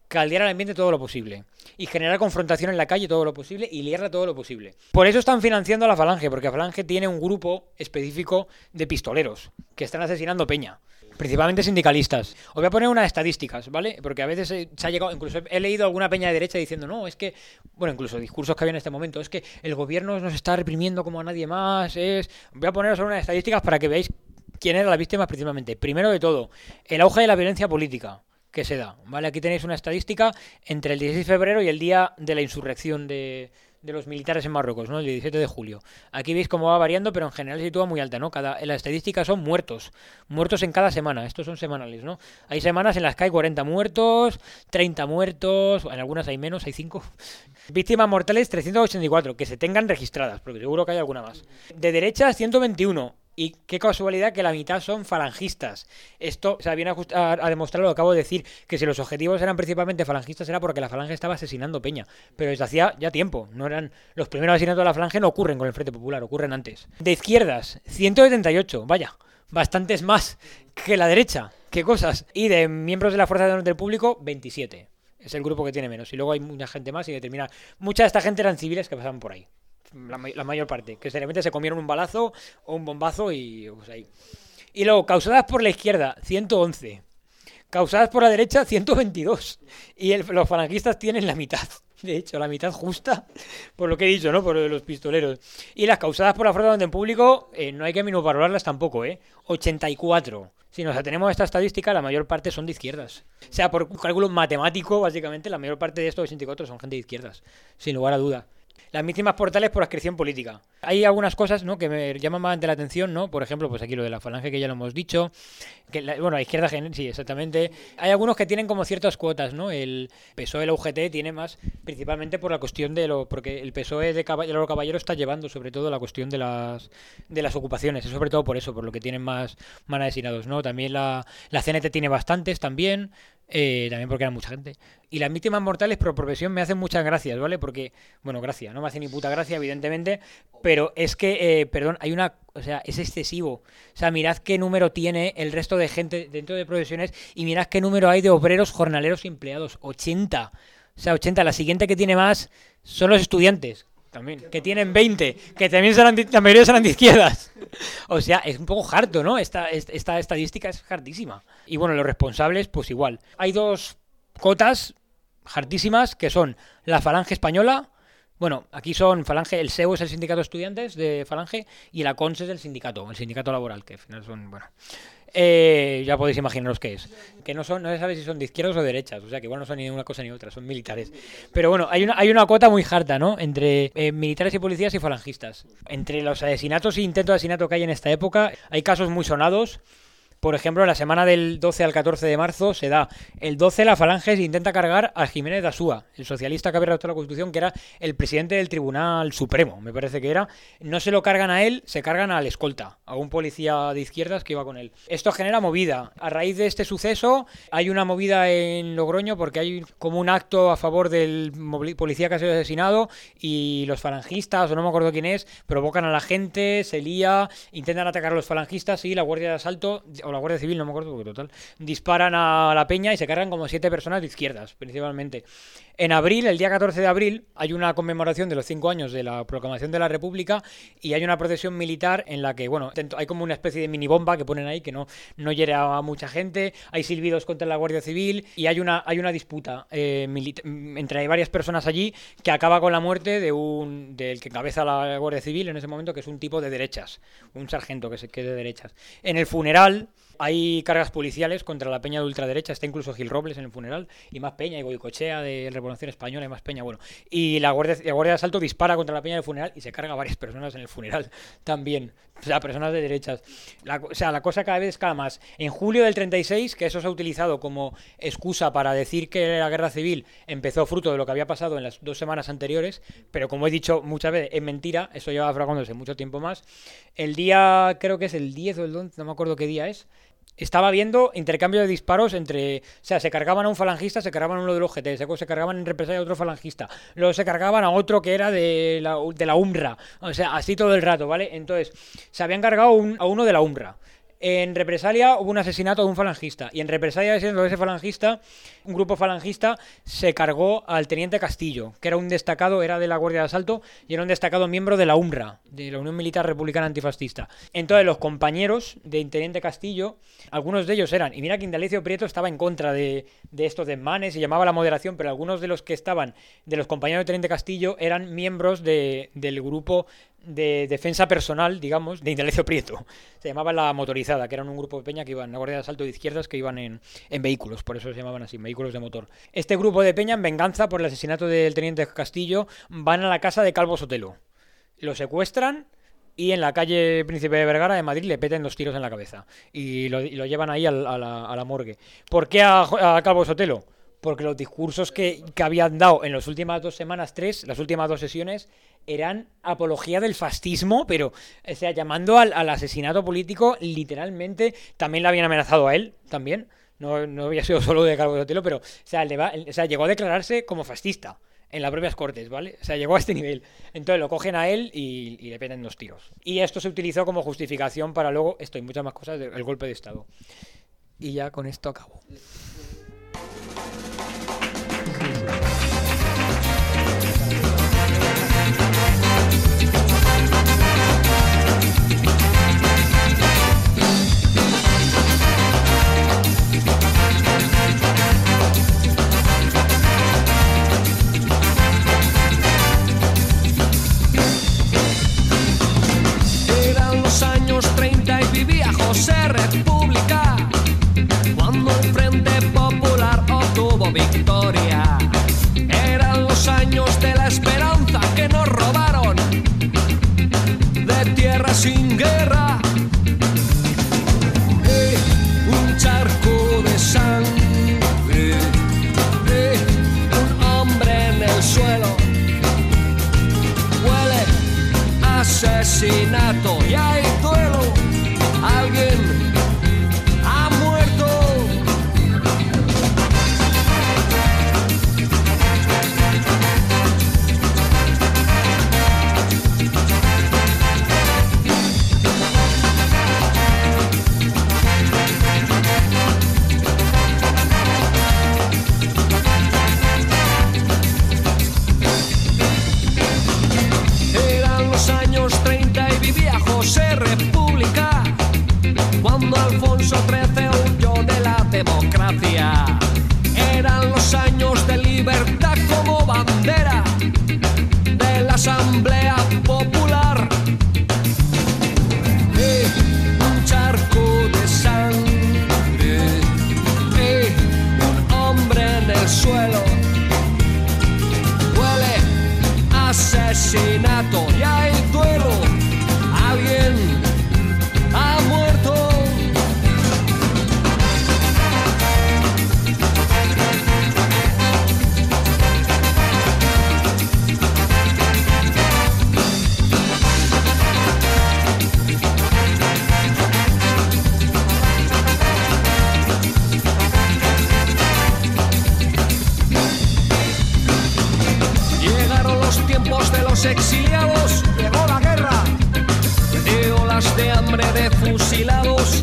caldear el ambiente todo lo posible y generar confrontación en la calle todo lo posible y liarla todo lo posible. Por eso están financiando a la Falange, porque la Falange tiene un grupo específico de pistoleros que están asesinando peña, principalmente sindicalistas. Os voy a poner unas estadísticas, ¿vale? Porque a veces se ha llegado, incluso he leído alguna peña de derecha diciendo, no, es que, bueno, incluso discursos que había en este momento, es que el gobierno nos está reprimiendo como a nadie más, Voy a poneros unas estadísticas para que veáis quién era la víctima principalmente. Primero de todo, el auge de la violencia política que se da, ¿vale? Aquí tenéis una estadística entre el 16 de febrero y el día de la insurrección de los militares en Marruecos, ¿no? El 17 de julio. Aquí veis cómo va variando, pero en general se sitúa muy alta, ¿no? La estadística son muertos en cada semana. Estos son semanales, ¿no? Hay semanas en las que hay 40 muertos, 30 muertos, en algunas hay menos, hay 5. Víctimas mortales 384, que se tengan registradas, porque seguro que hay alguna más. De derechas 121. Y qué casualidad que la mitad son falangistas. Esto, o sea, viene a demostrar lo que acabo de decir, que si los objetivos eran principalmente falangistas era porque la Falange estaba asesinando peña. Pero desde hacía ya tiempo. No eran los primeros asesinatos de la Falange, no ocurren con el Frente Popular, ocurren antes. De izquierdas, 178, vaya, bastantes más que la derecha. Qué cosas. Y de miembros de la Fuerza de Orden del Público, 27. Es el grupo que tiene menos. Y luego hay mucha gente más y determina. Mucha de esta gente eran civiles que pasaban por ahí. La mayor parte, que seriamente se comieron un balazo o un bombazo y pues ahí. Y luego, causadas por la izquierda, 111. Causadas por la derecha, 122. Y los falangistas tienen la mitad. De hecho, la mitad justa, por lo que he dicho, ¿no? Por los pistoleros. Y las causadas por la Fuerza de Orden Público, no hay que minusvalorarlas tampoco, 84. Si nos atenemos a esta estadística, la mayor parte son de izquierdas. O sea, por un cálculo matemático, básicamente, la mayor parte de estos 84 son gente de izquierdas, sin lugar a duda. Las víctimas mortales por adscripción política. Hay algunas cosas, ¿no?, que me llaman bastante la atención, ¿no? Por ejemplo, pues aquí lo de la Falange, que ya lo hemos dicho. La izquierda, sí, exactamente. Hay algunos que tienen como ciertas cuotas, ¿no? El PSOE, la UGT, tiene más, principalmente por la cuestión porque el PSOE de Loro Caballero está llevando sobre todo la cuestión de las ocupaciones. Es sobre todo por eso, por lo que tienen más asesinados, ¿no? También la CNT tiene bastantes también. También porque era mucha gente. Y las víctimas mortales por profesión me hacen muchas gracias, ¿vale? Porque, bueno, gracia, no me hace ni puta gracia, evidentemente, pero es que, o sea, es excesivo. O sea, mirad qué número tiene el resto de gente dentro de profesiones y mirad qué número hay de obreros, jornaleros y empleados. 80. O sea, 80. La siguiente que tiene más son los estudiantes. También, que tienen 20, que también la mayoría serán de izquierdas. O sea, es un poco harto, ¿no? Esta estadística es hartísima. Y bueno, los responsables, pues igual. Hay dos cotas hartísimas, que son la Falange Española. Bueno, aquí son Falange, el SEU es el sindicato de estudiantes de Falange, y la CONS es el sindicato laboral, que al final son, bueno... ya podéis imaginaros qué es. Que no se sabe si son de izquierdas o de derechas, o sea que igual no son ni una cosa ni otra, son militares. Pero bueno, hay una cuota muy harta, ¿no? Entre militares y policías y falangistas. Entre los asesinatos e intentos de asesinato que hay en esta época, hay casos muy sonados. Por ejemplo, en la semana del 12 al 14 de marzo se da el 12, la Falange se intenta cargar a Jiménez de Asúa, el socialista que había redactado la Constitución, que era el presidente del Tribunal Supremo, me parece que era. No se lo cargan a él, se cargan al escolta, a un policía de izquierdas que iba con él. Esto genera movida. A raíz de este suceso hay una movida en Logroño porque hay como un acto a favor del policía que ha sido asesinado y los falangistas, o no me acuerdo quién es, provocan a la gente, se lía, intentan atacar a los falangistas y la Guardia de Asalto... o la Guardia Civil, no me acuerdo, porque total, disparan a la peña y se cargan como 7 personas de izquierdas, principalmente. En abril, el día 14 de abril, hay una conmemoración de los 5 años de la proclamación de la República y hay una procesión militar en la que, bueno, hay como una especie de mini bomba que ponen ahí que no hiere a mucha gente, hay silbidos contra la Guardia Civil y hay una disputa entre varias personas allí que acaba con la muerte del que encabeza la Guardia Civil en ese momento, que es un tipo de derechas, un sargento que es de derechas. En el funeral hay cargas policiales contra la peña de ultraderecha, está incluso Gil Robles en el funeral, y más peña, y Goicoechea de Revolución Española, y más peña, bueno. Y la Guardia de Asalto dispara contra la peña del funeral y se carga a varias personas en el funeral también, o sea, personas de derechas. La cosa cada vez escala más. En julio del 36, que eso se ha utilizado como excusa para decir que la guerra civil empezó fruto de lo que había pasado en las 2 semanas anteriores, pero como he dicho muchas veces, es mentira, eso lleva fraguándose mucho tiempo más. El día, creo que es el 10 o el 11, no me acuerdo qué día es, estaba viendo intercambio de disparos entre... O sea, se cargaban a un falangista, se cargaban a uno del OGT, se cargaban en represalia a otro falangista, luego se cargaban a otro que era de la UNRWA, o sea, así todo el rato, ¿vale? Entonces, se habían cargado a uno de la UNRWA. En represalia hubo un asesinato de un falangista. Y en represalia de ese falangista, un grupo falangista se cargó al teniente Castillo, que era un destacado, era de la Guardia de Asalto y era un destacado miembro de la UMRA, de la Unión Militar Republicana Antifascista. Entonces los compañeros del teniente Castillo, algunos de ellos eran, y mira que Indalecio Prieto estaba en contra de estos desmanes y llamaba a la moderación, pero algunos de los que estaban, de los compañeros del teniente Castillo, eran miembros del grupo de defensa personal, digamos, de Indalecio Prieto. Se llamaba La Motorizada, que eran un grupo de peña que iban, una guardia de asalto de izquierdas que iban en vehículos, por eso se llamaban así, vehículos de motor. Este grupo de peña, en venganza por el asesinato del teniente Castillo, van a la casa de Calvo Sotelo. Lo secuestran y en la calle Príncipe de Vergara de Madrid le peten 2 tiros en la cabeza. Y lo llevan ahí a la morgue. ¿Por qué a Calvo Sotelo? Porque los discursos que habían dado en las últimas 2 semanas, las últimas 2 sesiones, eran apología del fascismo, pero, o sea, llamando al asesinato político, literalmente. También le habían amenazado a él, también. No había sido solo de Calvo Sotelo, pero, o sea, llegó a declararse como fascista en las propias Cortes, ¿vale? O sea, llegó a este nivel. Entonces lo cogen a él y le peten 2 tiros. Y esto se utilizó como justificación para luego, esto y muchas más cosas, del golpe de Estado. Y ya con esto acabo. Eran los años 30 y vivía José República, cuando el Frente Popular obtuvo victoria. Eran los años de la esperanza que nos robaron, de tierra sin guerra. Un charco de sangre, un hombre en el suelo. Huele a asesinato y hay duelo. Alguien ha muerto. Eran los años 30 y vivía José República, cuando Alfonso XIII huyó de la democracia. Eran los años de libertad como bandera de la Asamblea Popular. Un charco de sangre, un hombre en el suelo. Huele a asesinato y hay duelo. Alguien ha muerto. Llegaron los tiempos de los exiliados, llegó la guerra, de olas de hambre, de fusilados,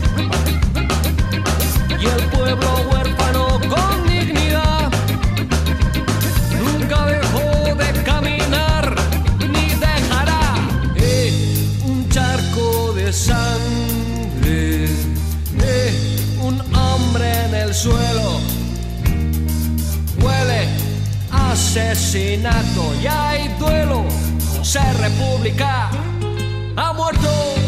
y el pueblo huérfano con dignidad nunca dejó de caminar ni dejará. Un charco de sangre, un hombre en el suelo. Huele a asesinato y hay duelo. José República ha muerto.